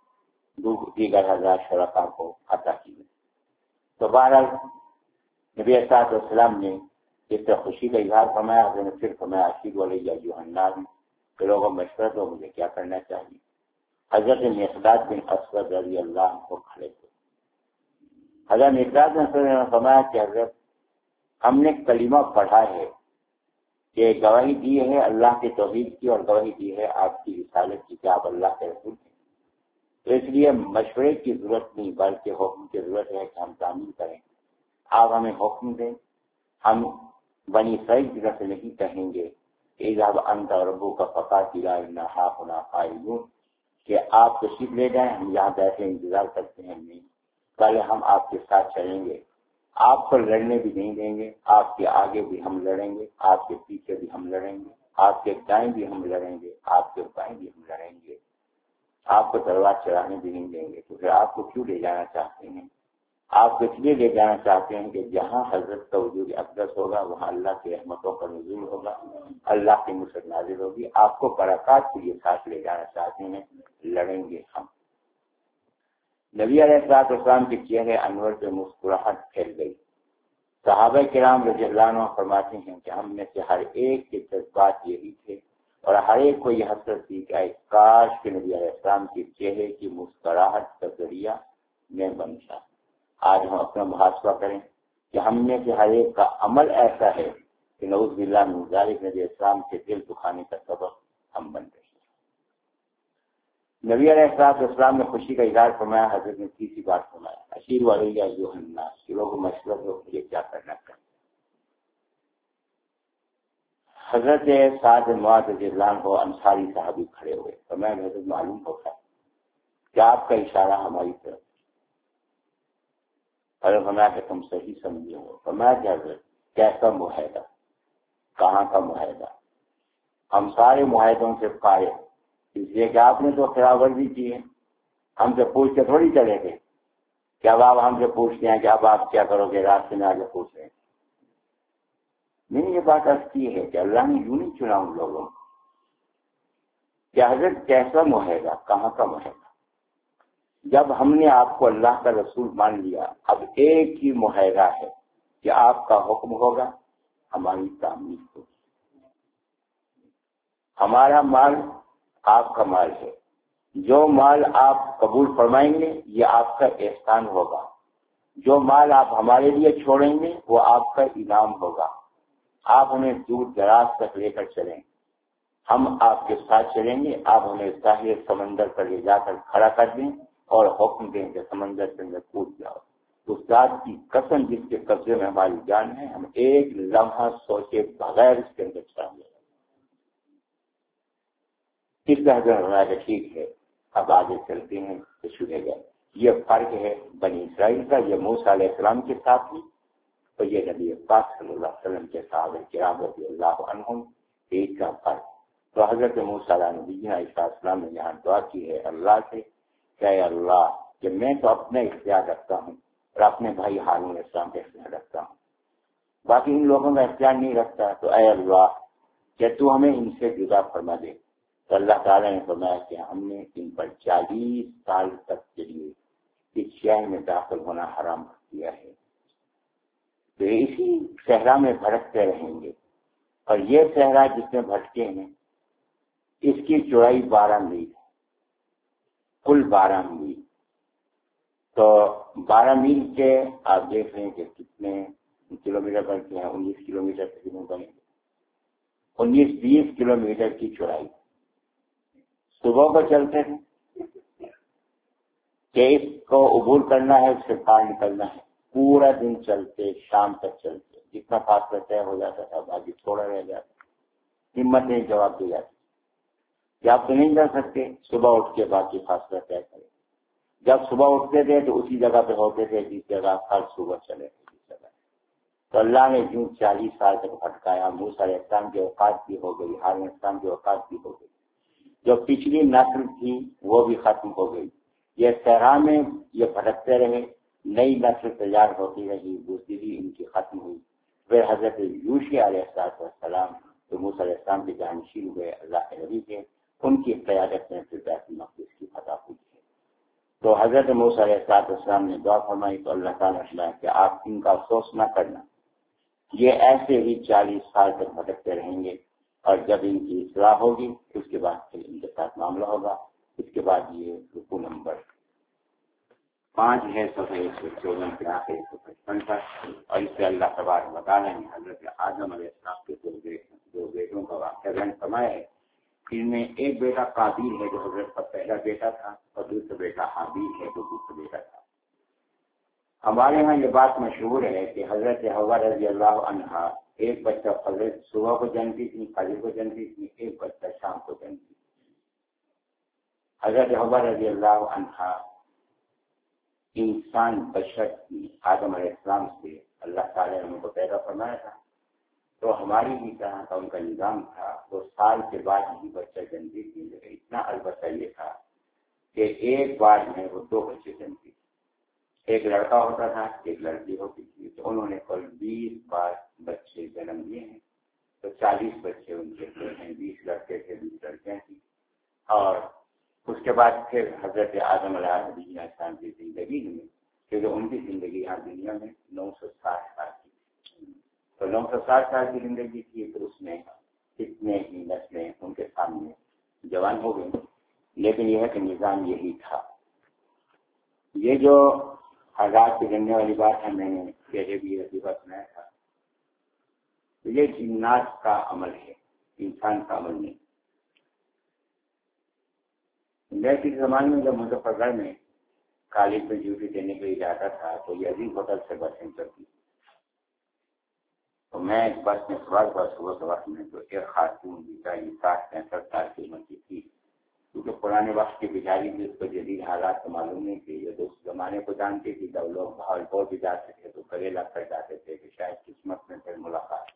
دیگر حضرات شرکا کو عطا کی گئی۔ تو بہرحال نبی علیہ السلام نے اس طرح خوشی کا اظہار فرمایا، حضرت نے پھر فرمایا اشید علیہ ایھا الناس کہ لوگوں مشورہ دو مجھے کیا کرنا چاہیے۔ حضرت مقداد بن اسود رضی اللہ عنہ کو کھڑے ہوئے۔ حضرت مقداد بن اسود نے فرمایا کہ حضرت ہم نے کلمہ پڑھا ہے کہ گواہی دی ہے اللہ کے توحید کی اور گواہی دی ہے آپ کی رسالت کی کہ آپ اللہ کے رسول ہیں، تو اس لیے مشورے کی ضرورت نہیں بلکہ حکم کی ضرورت ہے کہ ہم تعمیل کریں۔ آپ ہمیں حکم دیں، ہم بنی اسرائیل کی طرف سے نہیں کہیں گے کہ اذهب انت وربک فقاتلا انا هاهنا قاعدون کہ آپ تشریف لے جائیں، ہم یہاں بیٹھے انتظار کرتے ہیں، نہیں، پہلے ہم آپ کے ساتھ چلیں گے، آپ کو لڑنے بھی نہیں دیں گے، آپ کے آگے بھی ہم لڑیں گے، آپ کے پیچھے بھی ہم لڑیں گے، آپ کے دائیں بھی ہم لڑیں گے، آپ کے بائیں بھی ہم لڑیں گے، آپ کو تلوار چلانے بھی نہیں دیں گے۔ تو پھر آپ کو کیوں لے جانا چاہتے ہیں؟ آپ کو اس لیے لے جانا چاہتے ہیں کہ جہاں حضرت کا وجود اقدس ہوگا وہاں اللہ کی رحمتوں کا نزول ہوگا، اللہ کی نصرت نازل ہوگی، آپ کو برکات کے لیے ساتھ لے جانا چاہتے ہیں، لڑیں گے ہم۔ نبی علیہ الصلوۃ والسلام کے چہرے انور پہ مسکراہٹ پھیل گئی۔ صحابہ کرام رضی اللہ عنہ فرماتے ہیں کہ ہم میں سے ہر ایک کے جذبات یہی تھے اور ہر ایک کو یہ حسرت تھی کہ اے کاش کہ نبی علیہ السلام کے چہرے کی مسکراہٹ کا ذریعہ میں بن جاؤں۔ آج ہم اپنا محاسبہ کریں کہ ہم میں سے ہر ایک کا عمل ایسا ہے کہ نعوذ باللہ من ذالک نبی اسلام کے دل دکھانے کا سبب ہم بن گئے۔ نبی علیہ الصلوۃ والسلام نے خوشی کا اظہار فرمایا، حضرت نے تیسری بات فرمایا اشیر علیہ ایھا الناس کہ لوگوں مشورہ دو مجھے کیا کرنا چاہیے۔ حضرت سعد بن معاذ رضی اللہ عنہ انصاری صحابی کھڑے ہوئے، فرمایا حضرت معلوم ہوتا ہے کہ آپ کا اشارہ ہماری طرف، حضرت فرمایا کہ تم صحیح سمجھے ہو۔ فرمایا کہ حضرت کیسا معاہدہ، کہاں کا معاہدہ؟ ہم سارے معاہدوں سے قائل، اس لیے کہ آپ نے تو خلاف ورزی کی ہے، ہم سے پوچھ کے تھوڑی چلے گئے کہ اب آپ ہم سے پوچھتے ہیں کہ اب آپ کیا کرو گے، راستے میں آگے پوچھ رہے ہیں۔ میں نے یہ بات عرض کی ہے کہ اللہ نے یوں نہیں چنا ان لوگوں کہ حضرت کیسا معاہدہ، کہاں کا معاہدہ؟ جب ہم نے آپ کو اللہ کا رسول مان لیا، اب ایک ہی معاہدہ ہے کہ آپ کا حکم ہوگا، ہماری تعمیل ہوگی، ہمارا مال آپ کا مال ہے، جو مال آپ قبول فرمائیں گے یہ آپ کا احسان ہوگا، جو مال آپ ہمارے لیے چھوڑیں گے وہ آپ کا انعام ہوگا۔ آپ ہمیں دور دراز تک لے کر چلیں، ہم آپ کے ساتھ چلیں گے، آپ ہمیں ساحل سمندر پر لے جا کر کھڑا کر دیں اور حکم دیں کہ سمندر کے اندر کود جاؤ۔ اس ذات کی قسم جس کے قبضے میں ہماری جان ہے، ہم ایک لمحہ سوچے بغیر اس کے اندر چل گئے۔ اس طرح کہ ٹھیک ہے اب آگے چلتے ہیں تو چھوڑے گئے۔ یہ فرق ہے بنی اسرائیل کا، یہ موسیٰ علیہ السلام کے ساتھ بھی اور یہ نبی پاک صلی اللہ علیہ وسلم کے صحابہ کرام رضی اللہ عنہم ایک کا فرق۔ تو حضرت موسیٰ علیہ نبینا علیہ السلام نے یہاں دعا کی ہے اللہ سے کہ اے اللہ کہ میں تو اپنا اختیار رکھتا ہوں اور اپنے بھائی ہارون علیہ السلام کا اختیار رکھتا ہوں، باقی ان لوگوں کا اختیار نہیں رکھتا، تو اے اللہ کہ تو ہمیں ان سے جدا فرما دے۔ تو اللہ تعالیٰ نے فرمایا کہ ہم نے ان پر چالیس سال تک کے لیے اس شہر میں داخل ہونا حرام کر دیا ہے، تو اسی صحرا میں بھٹکتے رہیں گے، اور یہ صحرا جس میں بھٹکے ہیں اس کی چوڑائی بارہ میل ہے، کل بارہ میل. تو بارہ میل کے آپ دیکھ رہے ہیں کہ کتنے کلو میٹر بنتے ہیں. انیس کلو میٹر تقریباً بنے گے. انیس بیس کلو میٹر کی چوڑائی. صبح کو چلتے ہیں کہ اس کو عبور کرنا ہے, اس سے پار نکلنا ہے. پورا دن چلتے, شام تک چلتے, جتنا فاصلہ طے ہو جاتا تھا باقی تھوڑا رہ جاتا. ہمت نہیں جواب دی جاتی کہ آپ تو نہیں جا سکتے, صبح اٹھ کے باقی فاصلہ طے کریں. جب صبح اٹھتے تھے تو اسی جگہ پہ ہوتے تھے جس جگہ کل صبح چلے تھے جس جگہ. تو اللہ نے جو چالیس سال تک بھٹکایا. موسیٰ علیہ السلام کی اوقات بھی ہو گئی, ہارون علیہ السلام کی اوقات بھی ہو گئی. جو پچھلی نسل تھی وہ بھی ختم ہو گئی. یہ صحرا میں یہ بھٹکتے رہے, نئی نسل تیار ہوتی رہی, بزدلی ان کی ختم ہوئی. پھر حضرت یوشع علیہ السلام جو موسیٰ علیہ السلام کے جانشین ہوئے اللہ کے نبی کے, ان کی قیادت میں پھر بیت المقدس کی فتح ہوئی ہے. تو حضرت موسیٰ علیہ السلام نے دعا فرمائی تو اللہ تعالیٰ نے کہ آپ ان کا افسوس نہ کرنا, یہ ایسے ہی چالیس سال تک بھٹکتے رہیں گے, اور جب ان کی اصلاح ہوگی اس کے بعد پھر ان کے ساتھ معاملہ ہوگا. اس کے بعد یہ رکوع نمبر پانچ ہے, صفحہ ایک سو چودہ کے آخر ایک سو پچپن پر. اور اس سے اللہ تبارک و تعالیٰ نے حضرت آدم علیہ السلام کے دو دو بیٹوں کا واقعہ بیان فرمایا ہے. ان میں ایک بیٹا قابیل ہے جو حضرت کا پہلا بیٹا تھا, اور دوسرا بیٹا حابیل ہے جو دوسرا بیٹا تھا. ہمارے ہاں یہ بات مشہور ہے کہ حضرت حوا رضی اللہ عنہا ایک بچہ حضرت صبح کو جنتی تھی, فجر کو جنتی تھی, ایک بچہ شام کو جنتی. حضرت حوا رضی اللہ عنہا انسان بشر کی آدم علیہ السلام سے اللہ تعالیٰ نے ان کو پیدا فرمایا تھا. تو ہماری بھی طرح کا ان کا نظام تھا. وہ سال کے بعد ہی بچہ جنتی تھی, لیکن اتنا البتہ یہ تھا کہ ایک بار میں وہ دو بچے جنتی تھی. ایک لڑکا ہوتا تھا, ایک لڑکی ہوتی تھی. تو انہوں نے کل بیس بار بچے جنم لیے ہیں. تو چالیس بچے ان کے ہوئے ہیں, بیس لڑکے تھے, بیس لڑکیاں تھیں. اور اس کے بعد پھر حضرت آدم علیہ السلام کی زندگی میں, کیونکہ ان کی زندگی یہاں دنیا میں نو سو ساٹھ سال کی, تو نو سو ساٹھ سال کی زندگی تھی. تو اس میں کتنے ہی نسلیں ان کے سامنے جوان ہو گئی. لیکن یہ ہے کہ نظام یہی تھا. یہ جو حضرات سے جاننے والی بات ہے, میں نے پہلے بھی یہ سنایا تھا, تو یہ جنات کا عمل ہے, انسان کا عمل نہیں. میں کسی زمانے میں جب مظفر گڑھ میں کالج میں ڈیوٹی دینے کے لیے جاتا تھا تو یہ عظیم ہوٹل سے بسیں چلتی. تو میں ایک بس میں سوار ہوا صبح صبح میں, تو ایک خاتون بیچاری ساٹھ پینسٹھ سال کی عمر کی تھی. کیونکہ پرانے وقت کی بیچاری بھی اس کو جدید حالات کو معلوم نہیں تھی. یہ تو اس زمانے کو جانتی تھی. جب لوگ بہت بہت بھی جاتے تھے تو گلے لگ کر جاتے تھے کہ شاید قسمت میں پھر ملاقات.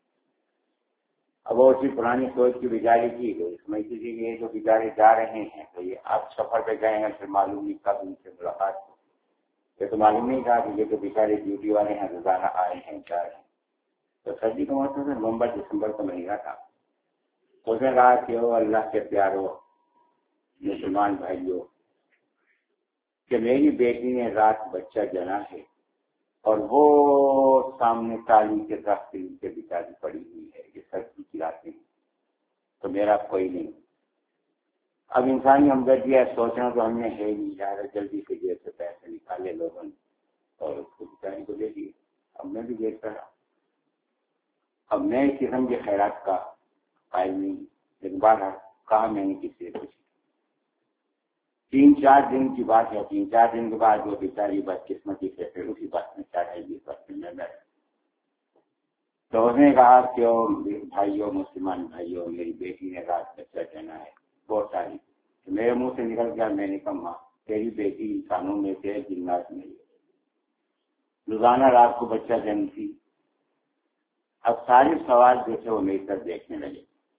اب وہ اسی پرانی سوچ کی بیچاری تھی. تو سمجھتی تھی کہ یہ جو بیچارے جا رہے ہیں تو یہ آپ سفر پہ گئے ہیں, پھر معلوم نہیں کب ان سے ملاقات ہو. یہ تو معلوم نہیں تھا کہ یہ جو بیچارے ڈیوٹی والے ہیں روزانہ آئے ہیں جا رہے ہیں. تو سردی کا موسم ہے, نومبر دسمبر کا مہینہ تھا. اس نے کہا کہ وہ اللہ کے پیارو مسلمان بھائیوں, کہ میری بیٹی نے رات بچہ جنا ہے اور وہ سامنے تالی کے درخت کے نیچے بیچاری پڑی ہوئی ہے. یہ سردی کی راتیں ہیں, تو میرا کوئی نہیں. اب انسانی ہمدردی ہے, سوچنا تو ہم نے ہے نہیں, جا رہا جلدی سے جیب سے پیسے نکالے لوگوں نے اور اس کو بیچاری کو دے دیے. اب میں بھی دیکھ رہا, اب میں اس قسم کے خیرات کا قائل نہیں. ایک بار کہا میں نے کسی سے پوچھی, تین چار دن کی بات ہے. تین چار دن کے بعد وہ بیچاری بدقسمتی سے پھر اسی بات میں چار ہے جس وقت میں بیٹھا. تو اس نے کہا کہ بھائیوں, مسلمان بھائیوں, میری بیٹی نے رات بچہ جنا ہے. بہت ساری میرے منہ سے نکل گیا. میں نے کہا ماں, تیری بیٹی انسانوں میں سے جنات میں روزانہ رات کو بچہ جنتی. اب سارے سوال جو تھے وہ میری طرف دیکھنے لگے.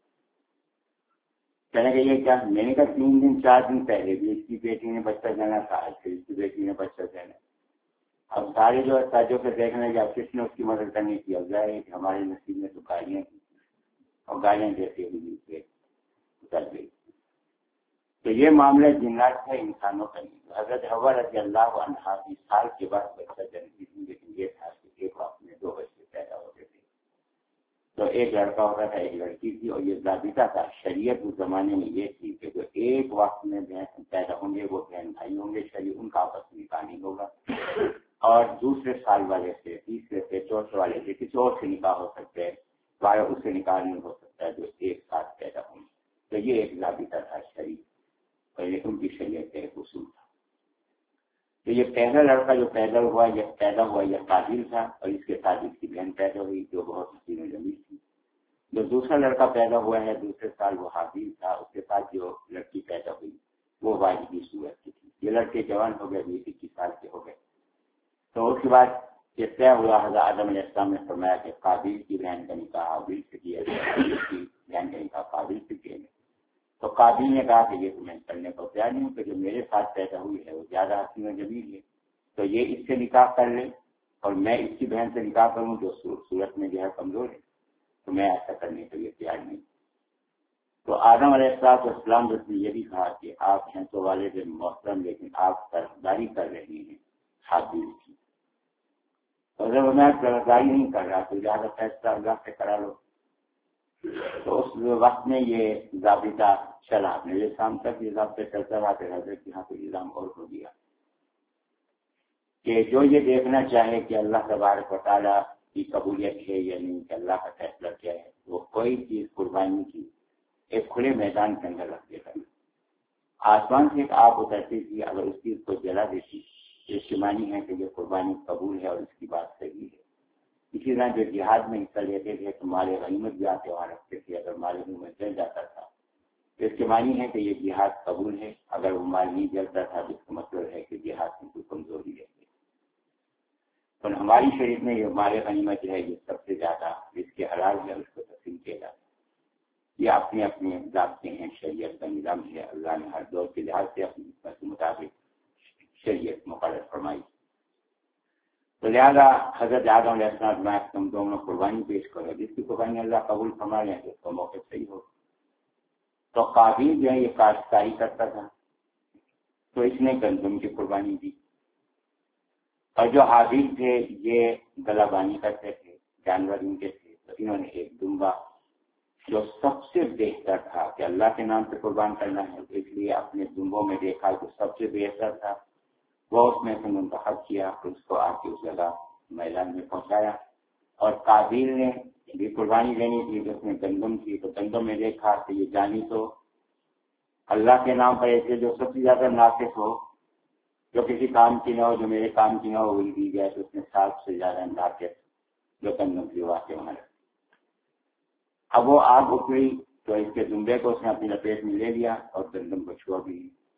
کہنے کہ یہ کیا؟ میں نے کہا تین دن چار دن پہلے بھی اس کی بیٹی نے بچہ جنا تھا, آج پھر اس کی بیٹی نے بچہ جنا. اب سارے جو تاجوں سے دیکھنے لگے, اب کس نے اس کی مدد کرنے کی. اب ظاہر ہے کہ ہمارے نصیب میں تو گالیاں تھیں اور گالیاں دیتے ہوئے سے اتر گئی. تو یہ معاملہ جنات ہے, انسانوں کا نہیں. حضرت حوا رضی اللہ عنہا کی سال کے بعد بچہ جنتی تھی, لیکن یہ تھا کہ ایک وقت میں دو بچے پیدا ہوتے تھے. تو ایک لڑکا ہوتا تھا ایک لڑکی تھی، اور یہ ضابطہ تھا شریعت اس زمانے میں یہ تھی کہ جو ایک وقت میں بہن پیدا ہوں گے وہ بہن بھائی ہوں گے، شریعت ان کا آپس میں نکاح نہیں ہوگا، اور دوسرے سال والے سے، تیسرے سے، چوتھے والے سے کسی اور سے نکاح ہو سکتے ہیں، وایا اس سے نکاح نہیں ہو سکتا ہے جو ایک ساتھ پیدا ہوں گے۔ تو یہ ایک ضابطہ تھا شریعت، اور یہ ان کی شریعت کا ایک اصول تھا۔ تو یہ پہلا لڑکا جو پیدا ہوا یہ پیدا ہوا یہ قابل تھا، اور اس کے ساتھ اس کی بہن پیدا ہوئی جو بہت حسین و جمیل تھی۔ جو دوسرا لڑکا پیدا ہوا ہے دوسرے سال وہ حابیل تھا، اس کے ساتھ جو لڑکی پیدا ہوئی وہ واجبی صورت کی تھی۔ یہ لڑکے جوان ہو گئے، بیس اکیس سال کے ہو گئے۔ تو اس کے بعد یہ طے ہوا، حضرت آدم علیہ السلام نے فرمایا کہ قابل کی بہن کا نکاح حابیل سے کیا جائے، حابیل کی بہن کا نکاح قابل سے کیا جائے۔ تو قابل نے کہا کہ یہ تو میں کرنے کو تیار نہیں ہوں، کہ جو میرے ساتھ پیدا ہوئی ہے وہ زیادہ حسین و جمیل ہے، تو یہ اس سے نکاح کر لے اور میں اس کی بہن سے نکاح کروں جو صورت میں جو ہے کمزور ہے، تو میں ایسا کرنے کے لیے تیار نہیں۔ تو آدم علیہ السلام نے یہ بھی کہا کہ آپ ہیں تو والد محترم، لیکن آپ طرفداری کر رہے ہیں حابیل کی، تو اگر میں طرفداری نہیں کر رہا تو زیادہ فیصلہ اللہ سے کرا لو۔ تو اس وقت میں یہ ضابطہ چلا، میرے شام تک یہ ضابطہ چلتا رہا کہ حضرت یہاں پہ نظام اور ہو گیا کہ جو یہ دیکھنا چاہے کہ اللہ تبارک و تعالیٰ کی قبولیت ہے یا نہیں، کہ اللہ کا فیصلہ کیا ہے، وہ کوئی چیز قربانی کی ایک کھلے میدان کے اندر رکھ دیتا ہے۔ آسمان سے ایک آگ اترتی تھی، اگر اس چیز کو جلا دیتی تو اس کی معنی ہے کہ یہ قربانی قبول ہے اور اس کی بات صحیح ہے۔ اسی طرح جو جہاد میں حصہ لیتے تھے تو مال غنیمت بھی آتے وہاں رکھتے تھے، اگر مال غنیمت جل جاتا تھا تو اس کی معنی ہے کہ یہ جہاد قبول ہے، اگر وہ مال نہیں جلتا تھا تو اس کا مطلب ہے کہ جہاد میں کوئی کمزوری ہے۔ تو ہماری شریعت میں یہ مال غنیمت جو ہے یہ سب سے زیادہ جس کے حلال ہے اس کو تقسیم کیا جاتا ہے۔ یہ اپنے اپنے ضابطے ہیں، شریعت کا نظام ہے، اللہ نے ہر دور کے لحاظ سے اپنی حکمت کے مطابق شریعت مقرر فرمائی۔ تو لہٰذا حضرت آدم علیہ السلام میں تم دونوں قربانی پیش کرو، جس کی قربانی اللہ قبول فرما لیں تو اس کا موقع صحیح ہو۔ تو قابل جو ہے یہ کاشتکاری کرتا تھا تو اس نے گندم کی قربانی دی، اور جو حابیل تھے یہ گلا بانی کرتے تھے، جانور ان کے تھے، تو انہوں نے ایک دمبا جو سب سے بہتر تھا کہ اللہ کے نام پہ قربان کرنا ہے، اس لیے اپنے دمبوں میں دیکھا جو سب سے بہتر تھا وہ اس میں سے منتخب کیا، اس کو آ کے اس جگہ میدان میں پہنچایا۔ اور قابیل نے بھی قربانی لینی تھی تو اس نے گندم کی، تو گندم میں دیکھا کہ یہ جانی تو اللہ کے نام پر ایسے جو سب سے زیادہ ناقص ہو، جو کسی کام کی نہ ہو، جو میرے کام کی نہ ہو وہی دی جائے، تو اس نے سات سے زیادہ ناقص جو گندم کی واقع وہاں رکھ۔ اب وہ آگ اٹھی تو اس کے دمبے کو اس نے اپنی لپیٹ میں لے لیا اور گندم کو چھوڑ بھی۔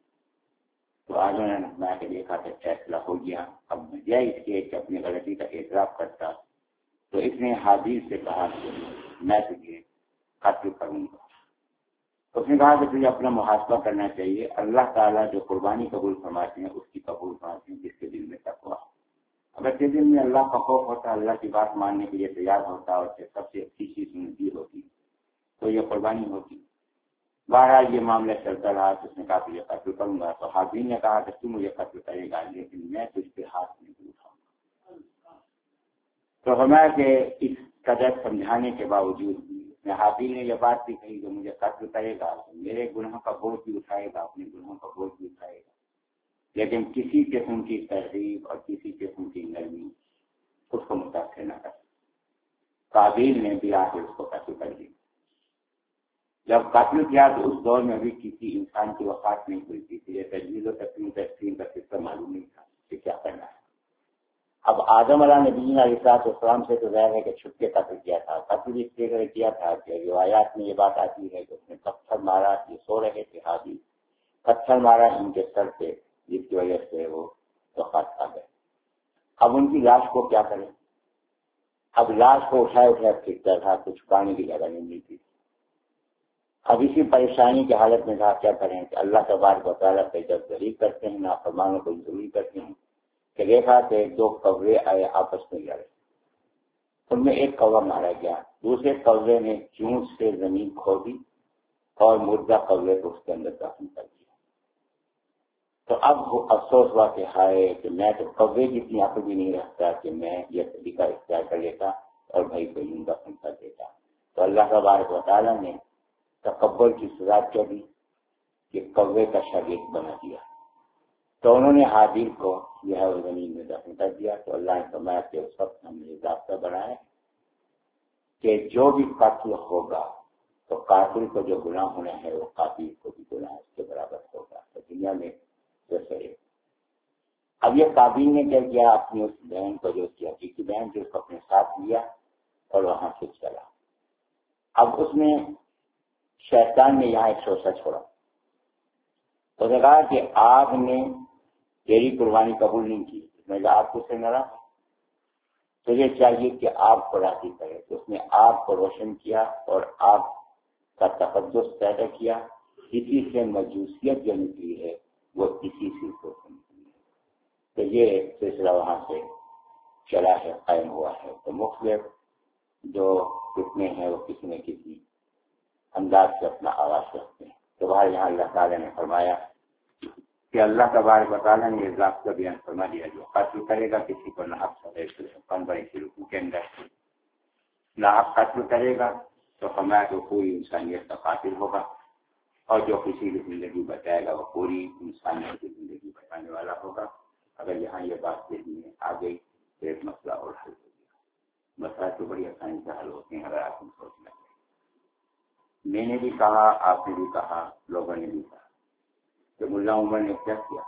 تو آج انہوں نے میں کے دیکھا کہ فیصلہ ہو گیا، اب بجائے اس کے کہ اپنی غلطی کا اعتراف کرتا تو اس نے حابیل سے کہا کہ میں تجھے قتل کروں گا۔ اس نے کہا کہ تجھے اپنا محاسبہ کرنا چاہیے، اللہ تعالیٰ جو قربانی قبول فرماتے ہیں اس کی قبول فرماتے ہیں جس کے دل میں تقویٰ ہو۔ اگر کے دل میں اللہ کا خوف ہوتا، اللہ کی بات ماننے کے لیے تیار ہوتا اور سب سے اچھی چیز نصیب ہوتی تو یہ قربانی ہوتی۔ بہرحال یہ معاملہ چلتا رہا تو اس نے کہا کہ یہ قتل کروں گا، تو حابیل نے کہا کہ تو مجھے قتل کرے گا لیکن میں تجھ پہ ہاتھ نہیں اٹھاؤں گا۔ تو ہمیں کہ اس قدر سمجھانے کے باوجود بھی میں حابیل نے یہ بات بھی کہی کہ مجھے قتل کرے گا، میرے گناہوں کا بوجھ بھی اٹھائے گا، اپنے گناہوں کا بوجھ بھی اٹھائے گا، لیکن کسی قسم کی تہذیب اور کسی قسم کی نرمی اس کو متاثر نہ کر۔ قابیل نے بھی آ کے اس کو قتل کر دیا۔ جب قتل کیا تو اس دور میں بھی کسی انسان کی وفات نہیں ہوئی تھی، یہ تجویز و تقسیم تقسیم کا سسٹم معلوم نہیں تھا کہ کیا کرنا ہے۔ اب آدم علیہ نبی علیہ السلام سے تو ظاہر ہے کہ چھپ کے قتل کیا تھا، قتل اس لیے کیا تھا کہ روایات میں یہ بات آتی ہے کہ اس نے پتھر مارا، یہ سو رہے تھے حابیل، پتھر مارا ان کے سر پہ جس کی وجہ سے وہ وفات پا گئے۔ اب ان کی لاش کو کیا کریں؟ اب لاش کو اٹھائے اٹھائے پھینکتا تھا، کچھ چھپانے کی جگہ نہیں ملتی۔ اب اسی پریشانی کی حالت میں کہا کیا کریں کہ اللہ تبارک و تعالیٰ پہ جب ذلیل کرتے ہیں، نافرمانوں کو ضروری کرتے ہیں کہ دیکھا کہ دو کوے آئے آپس میں لڑے، ان میں ایک کوہ مارا گیا، دوسرے کوے نے چونچ سے زمین کھودی اور مردہ کوے کو اس کے اندر دفن کر دیا۔ تو اب وہ افسوس ہوا کہ ہائے کہ میں تو کوے جتنی عقل بھی نہیں رکھتا کہ میں یہ طریقہ اختیار کر لیتا اور بھائی کو یوں دفن کر دیتا۔ تو اللہ تبارک و تعالیٰ نے تکبر کی سزا کیا دی کہ کوے کا شاگرد بنا دیا، تو انہوں نے حابیل کو یہ ہے زمین میں دفن کر دیا۔ تو اللہ نے فرمایا کہ اس وقت ہم نے ضابطہ بنایا کہ جو بھی قتل ہوگا تو قاتل کو جو گناہ ہونا ہے وہ قاتل کو بھی گناہ اس کے برابر ہوگا۔ تو دنیا میں جیسے اب یہ قابیل نے کیا کیا، اپنی اس بہن کو جو اس کی حقیقی بہن تھی اس کو اپنے ساتھ لیا اور وہاں سے چلا۔ اب اس میں شیطان نے یہاں ایک شوشہ چھوڑا، تو نے کہا کہ آپ نے تیری قربانی قبول نہیں کی، میں نے آپ کو سے ناراض تجھے چاہیے کہ آپ کو راضی کرے۔ تو اس نے آپ کو روشن کیا اور آپ کا تقدس پیدا کیا، کسی سے مجوسیت جو نکلی ہے وہ کسی سے نکلی ہے۔ تو یہ سلسلہ وہاں سے چلا ہے، قائم ہوا ہے۔ تو مختلف جو فتنے ہیں وہ کسی نہ کسی انداز سے اپنا آغاز رکھتے ہیں۔ تو وہاں یہاں اللہ تعالیٰ نے فرمایا کہ اللہ تبارک و تعالیٰ نے اس ضابطہ بیان فرما دیا، جو قتل کرے گا کسی کو ناحق بڑے کی رکو کے اندر ناحق قتل کرے گا تو فرمایا کہ پوری انسانیت کا قاتل ہوگا، اور جو کسی کی زندگی بچائے گا وہ پوری انسانیت کی زندگی بچانے والا ہوگا۔ اگر یہاں یہ بات دیکھنے میں آ گئی تو ایک مسئلہ اور حل ہو گیا۔ مسئلہ تو بڑی آسانی سے حل ہوتے ہیں اگر آپ ان سوچنا چاہیں۔ میں نے بھی کہا، آپ نے بھی کہا، لوگوں نے بھی کہا کہ ملا عمر نے کیا کیا،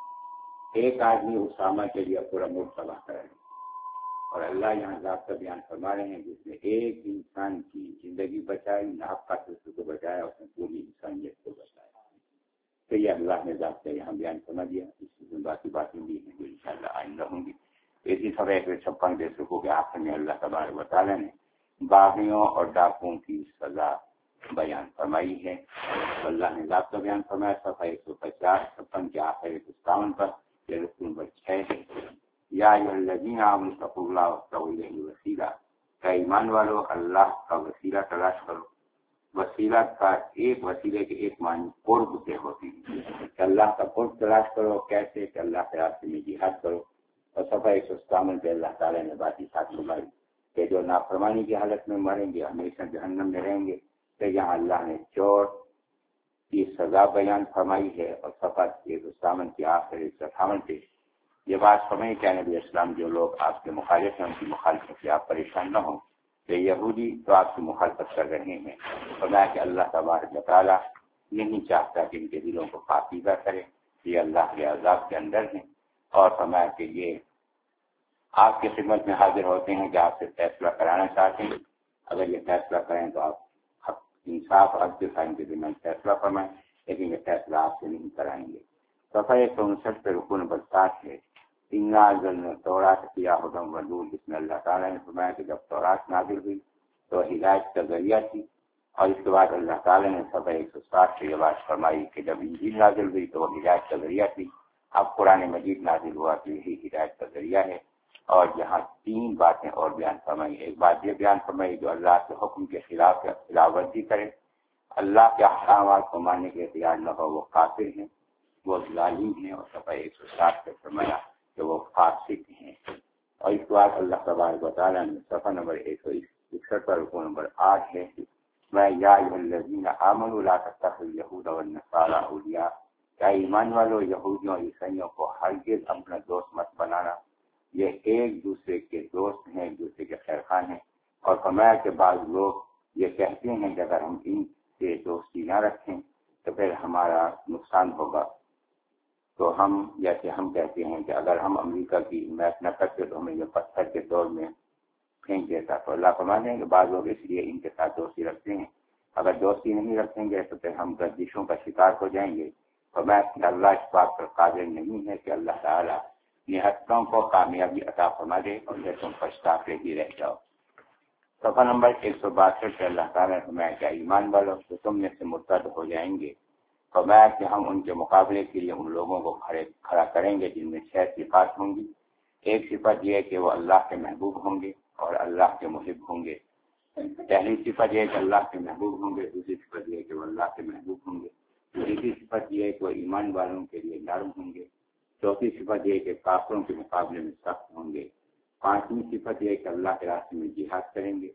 ایک آدمی اسامہ کے لیے پورا ملک تباہ کر رہے، اور اللہ یہاں ضابطہ بیان فرما رہے ہیں جس نے ایک انسان کی زندگی بچائی، ناحق قتل کو بچایا، اس نے پوری انسانیت کو بچایا۔ تو یہ اللہ نے ضابطہ یہاں بیان فرما دیا۔ اس میں باقی باتیں بھی ہیں جو انشاءاللہ آئندہ ہوں گی۔ اسی طرح ایک چھپن دے سکو کہ آخر میں اللہ تبارک و تعالیٰ نے باغیوں اور ڈاکوؤں کی سزا بیان فرمائی ہے۔ اللہ نے ضابطہ بیان فرمایا صفحہ ایک سو پچاس چھپن کے آخر ایک سو ستاون پر، یہ رکن نمبر چھ ہے۔ یا ایھا الذین آمنوا اتقوا اللہ وابتغوا الیہ الوسیلہ، کہ ایمان والو اللہ کا وسیلہ تلاش کرو۔ وسیلہ کا ایک وسیلے کے ایک معنی قرب سے ہوتی ہے کہ اللہ کا قرب تلاش کرو، کیسے کہ اللہ کے راستے میں جہاد کرو۔ اور صفحہ ایک سو ستاون پہ اللہ تعالیٰ نے بات ساتھ فرمائی کہ جو نافرمانی کی حالت میں مریں گے ہمیشہ جہنم میں رہیں گے۔ تو یہاں اللہ نے چور کی سزا بیان فرمائی ہے، اور صفحہ ایک سو ستاون کے آخر ایک سو اٹھاون پہ یہ بات فرمائی کہ نبی اسلام جو لوگ آپ کے مخالف ہیں ان کی مخالفت سے آپ پریشان نہ ہوں، کہ یہودی تو آپ کی مخالفت کر رہے ہیں، فرمایا کہ اللہ تبارک و تعالیٰ نہیں چاہتا کہ ان کے دلوں کو پاکیزہ کرے، یہ اللہ کے عذاب کے اندر ہیں، اور فرمایا کہ یہ آپ کی خدمت میں حاضر ہوتے ہیں کہ آپ سے فیصلہ کرانا چاہتے ہیں، اگر یہ فیصلہ کریں تو آپ انصاف عدل قائم کے درمیان فیصلہ فرمائیں، لیکن یہ فیصلہ آپ سے نہیں کرائیں گے۔ صفحہ ایک سو انسٹھ پہ رکو نمبر سات ہے، اِنَّا أَنزَلْنَا التَّوْرَاةَ فِيهَا هُدًى وَنُورٌ، جس میں اللہ تعالیٰ نے فرمایا کہ جب تورات نازل ہوئی تو ہدایت کا ذریعہ تھی، اور اس کے بعد اللہ تعالیٰ نے صفحہ ایک سو ساٹھ پہ یہ بات فرمائی کہ جب انجیل نازل ہوئی تو وہ ہدایت کا ذریعہ تھی، اب قرآن مجید نازل ہوا تو یہی ہدایت کا ذریعہ ہے۔ اور یہاں تین باتیں اور بیان فرمائی۔ ایک بات یہ بیان فرمائی جو اللہ کے حکم کے خلاف خلاف ورزی کرے، اللہ کے احکامات کو ماننے کے اختیار نہ ہو، وہ کافر ہیں، وہ ظالم ہیں، اور صفحہ ایک سو ساٹھ پہ فرمایا کہ وہ فاسق ہیں۔ اور اس بات اللہ تبارک و تعالیٰ نے صفحہ نمبر ایک سو اکسٹھ پر رکوع نمبر آٹھ ہے، میں یا ایھا الذین آمنوا لا تتخذوا اليہود والنصارى اولیاء، کیا ایمان والو یہودیوں اور عیسائیوں کو ہرگز اپنا دوست مت بنانا، یہ ایک دوسرے کے دوست ہیں، ایک دوسرے کے خیر خواہ ہیں۔ اور فرمایا کہ بعض لوگ یہ کہتے ہیں کہ اگر ہم ان سے دوستی نہ رکھیں تو پھر ہمارا نقصان ہوگا، تو ہم جیسے ہم کہتے ہیں کہ اگر ہم امریکہ کی حمایت نہ کرتے تو ہمیں یہ پتھر کے دور میں پھینک دیتا۔ تو اللہ فرماتے ہیں کہ بعض لوگ اس لیے ان کے ساتھ دوستی رکھتے ہیں، اگر دوستی نہیں رکھیں گے تو پھر ہم گردشوں کا شکار ہو جائیں گے۔ فرمایا کہ اللہ اس بات پر قادر نہیں ہے کہ اللہ تعالیٰ نہتوں کو کامیابی عطا فرما دے اور یہ تم پچھتاتے ہی رہ جاؤ۔ صفحہ نمبر ایک سو باسٹھ سے اللہ تعالیٰ نے فرمایا کہ ایمان والو تو تم میں سے مرتد ہو جائیں گے، فرمایا کہ ہم ان کے مقابلے کے لیے ان لوگوں کو کھڑے کھڑا کریں گے جن میں چھ صفات ہوں گی۔ ایک صفت یہ ہے کہ وہ اللہ کے محبوب ہوں گے اور اللہ کے محب ہوں گے۔ پہلی صفت یہ ہے کہ اللہ کے محبوب ہوں گے، دوسری صفت یہ ہے کہ وہ اللہ کے محبوب ہوں گے، تیسری صفت یہ ہے کہ وہ ایمان والوں کے لیے نرم ہوں گے، چوتھی صفت یہ ہے کہ کافروں کے مقابلے میں سخت ہوں گے، پانچویں صفت یہ ہے کہ اللہ کے راستے میں جہاد کریں گے،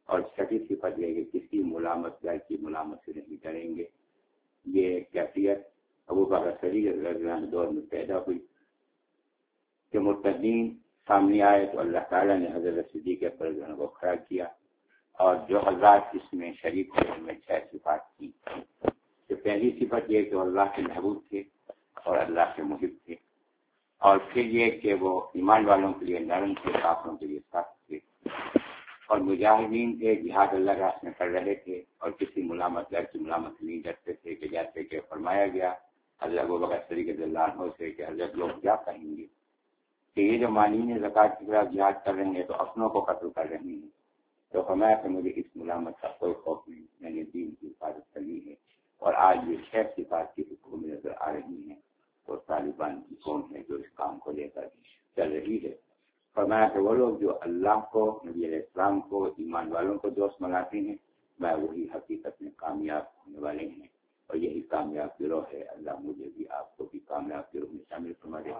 اور چھٹی صفت یہ ہے کہ کسی ملامت گر کی ملامت سے نہیں ڈریں گے. یہ کیفیت ابو بکر صدیق رضی اللہ عنہ دور میں پیدا ہوئی کہ مرتدین سامنے آئے تو اللہ تعالیٰ نے حضرت صدیق اکبر کو کھڑا کیا اور جو حضرات اس میں شریک تھے ان میں چھ صفات تھی. کہ پہلی صفت یہ کہ وہ اللہ کے محبوب تھے اور اللہ کے محب تھے، اور پھر یہ کہ وہ ایمان والوں کے لیے نرم تھے، کافروں کے لیے سخت تھے، اور مجاہدین تھے، جہاد اللہ کے راستے میں کر رہے تھے اور کسی ملامت گر کی ملامت نہیں ڈرتے تھے. کہ جیسے کہ فرمایا گیا حضرت ابوبکر صدیق رضی اللہ عنہ سے کہ حضرت لوگ کیا کہیں گے کہ یہ جو مانین زکوٰۃ کی خلاف جہاد کر رہے ہیں تو اپنوں کو قتل کر رہے ہیں. تو فرمایا کہ مجھے اس ملامت کا کوئی خوف نہیں، میں نے دین کی حفاظت کرنی ہے. اور آج یہ چھ صفات کی حکم میں نظر آ رہی ہیں. اور طالبان کی قوم ہے جو اس کام کو لے کر چل رہی ہے. فرمایا کہ وہ لوگ جو اللہ کو، نبی علیہ السلام کو، ایمان والوں کو دوست مناتے ہیں، میں وہی حقیقت میں کامیاب ہونے والے ہیں اور یہی کامیاب گروہ ہے. اللہ مجھے بھی آپ کو بھی کامیاب گروہ میں شامل فرما دے.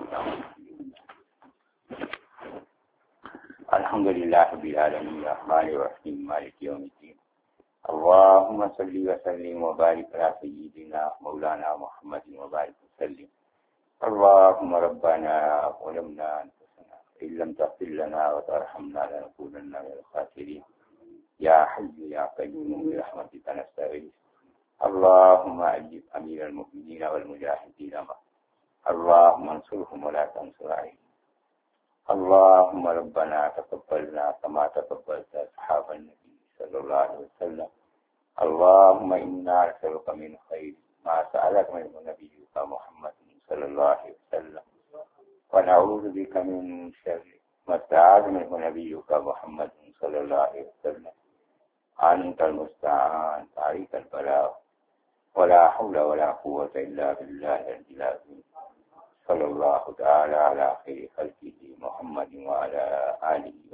الحمد للہ رب العالمین الرحمن الرحیم مالک یوم الدین. اللهم صل وسلم وبارك على سيدنا مولانا محمد وبارك وسلم. اللهم ربنا ظلمنا انفسنا ان لم تغفر لنا وترحمنا لنكونن من الخاسرين. يا حي يا قيوم برحمتك نستغيث. اللهم اجب امير المؤمنين والمجاهدين معه. اللهم انصرهم ولا تنصر عليهم. اللهم ربنا تقبلنا كما تقبلت اصحاب النبي صلى الله عليه وسلم. اللهم إنا نسألك من خير ما سألك منه نبيك محمد صلى الله عليه وسلم، ونعوذ بك من شر ما استعاذ منه نبيك محمد صلى الله عليه وسلم. أنت المستعان عليك البلاغ ولا حول ولا قوة إلا بالله العلي العظيم. صلى الله تعالى على خير خلقه محمد وعلى آله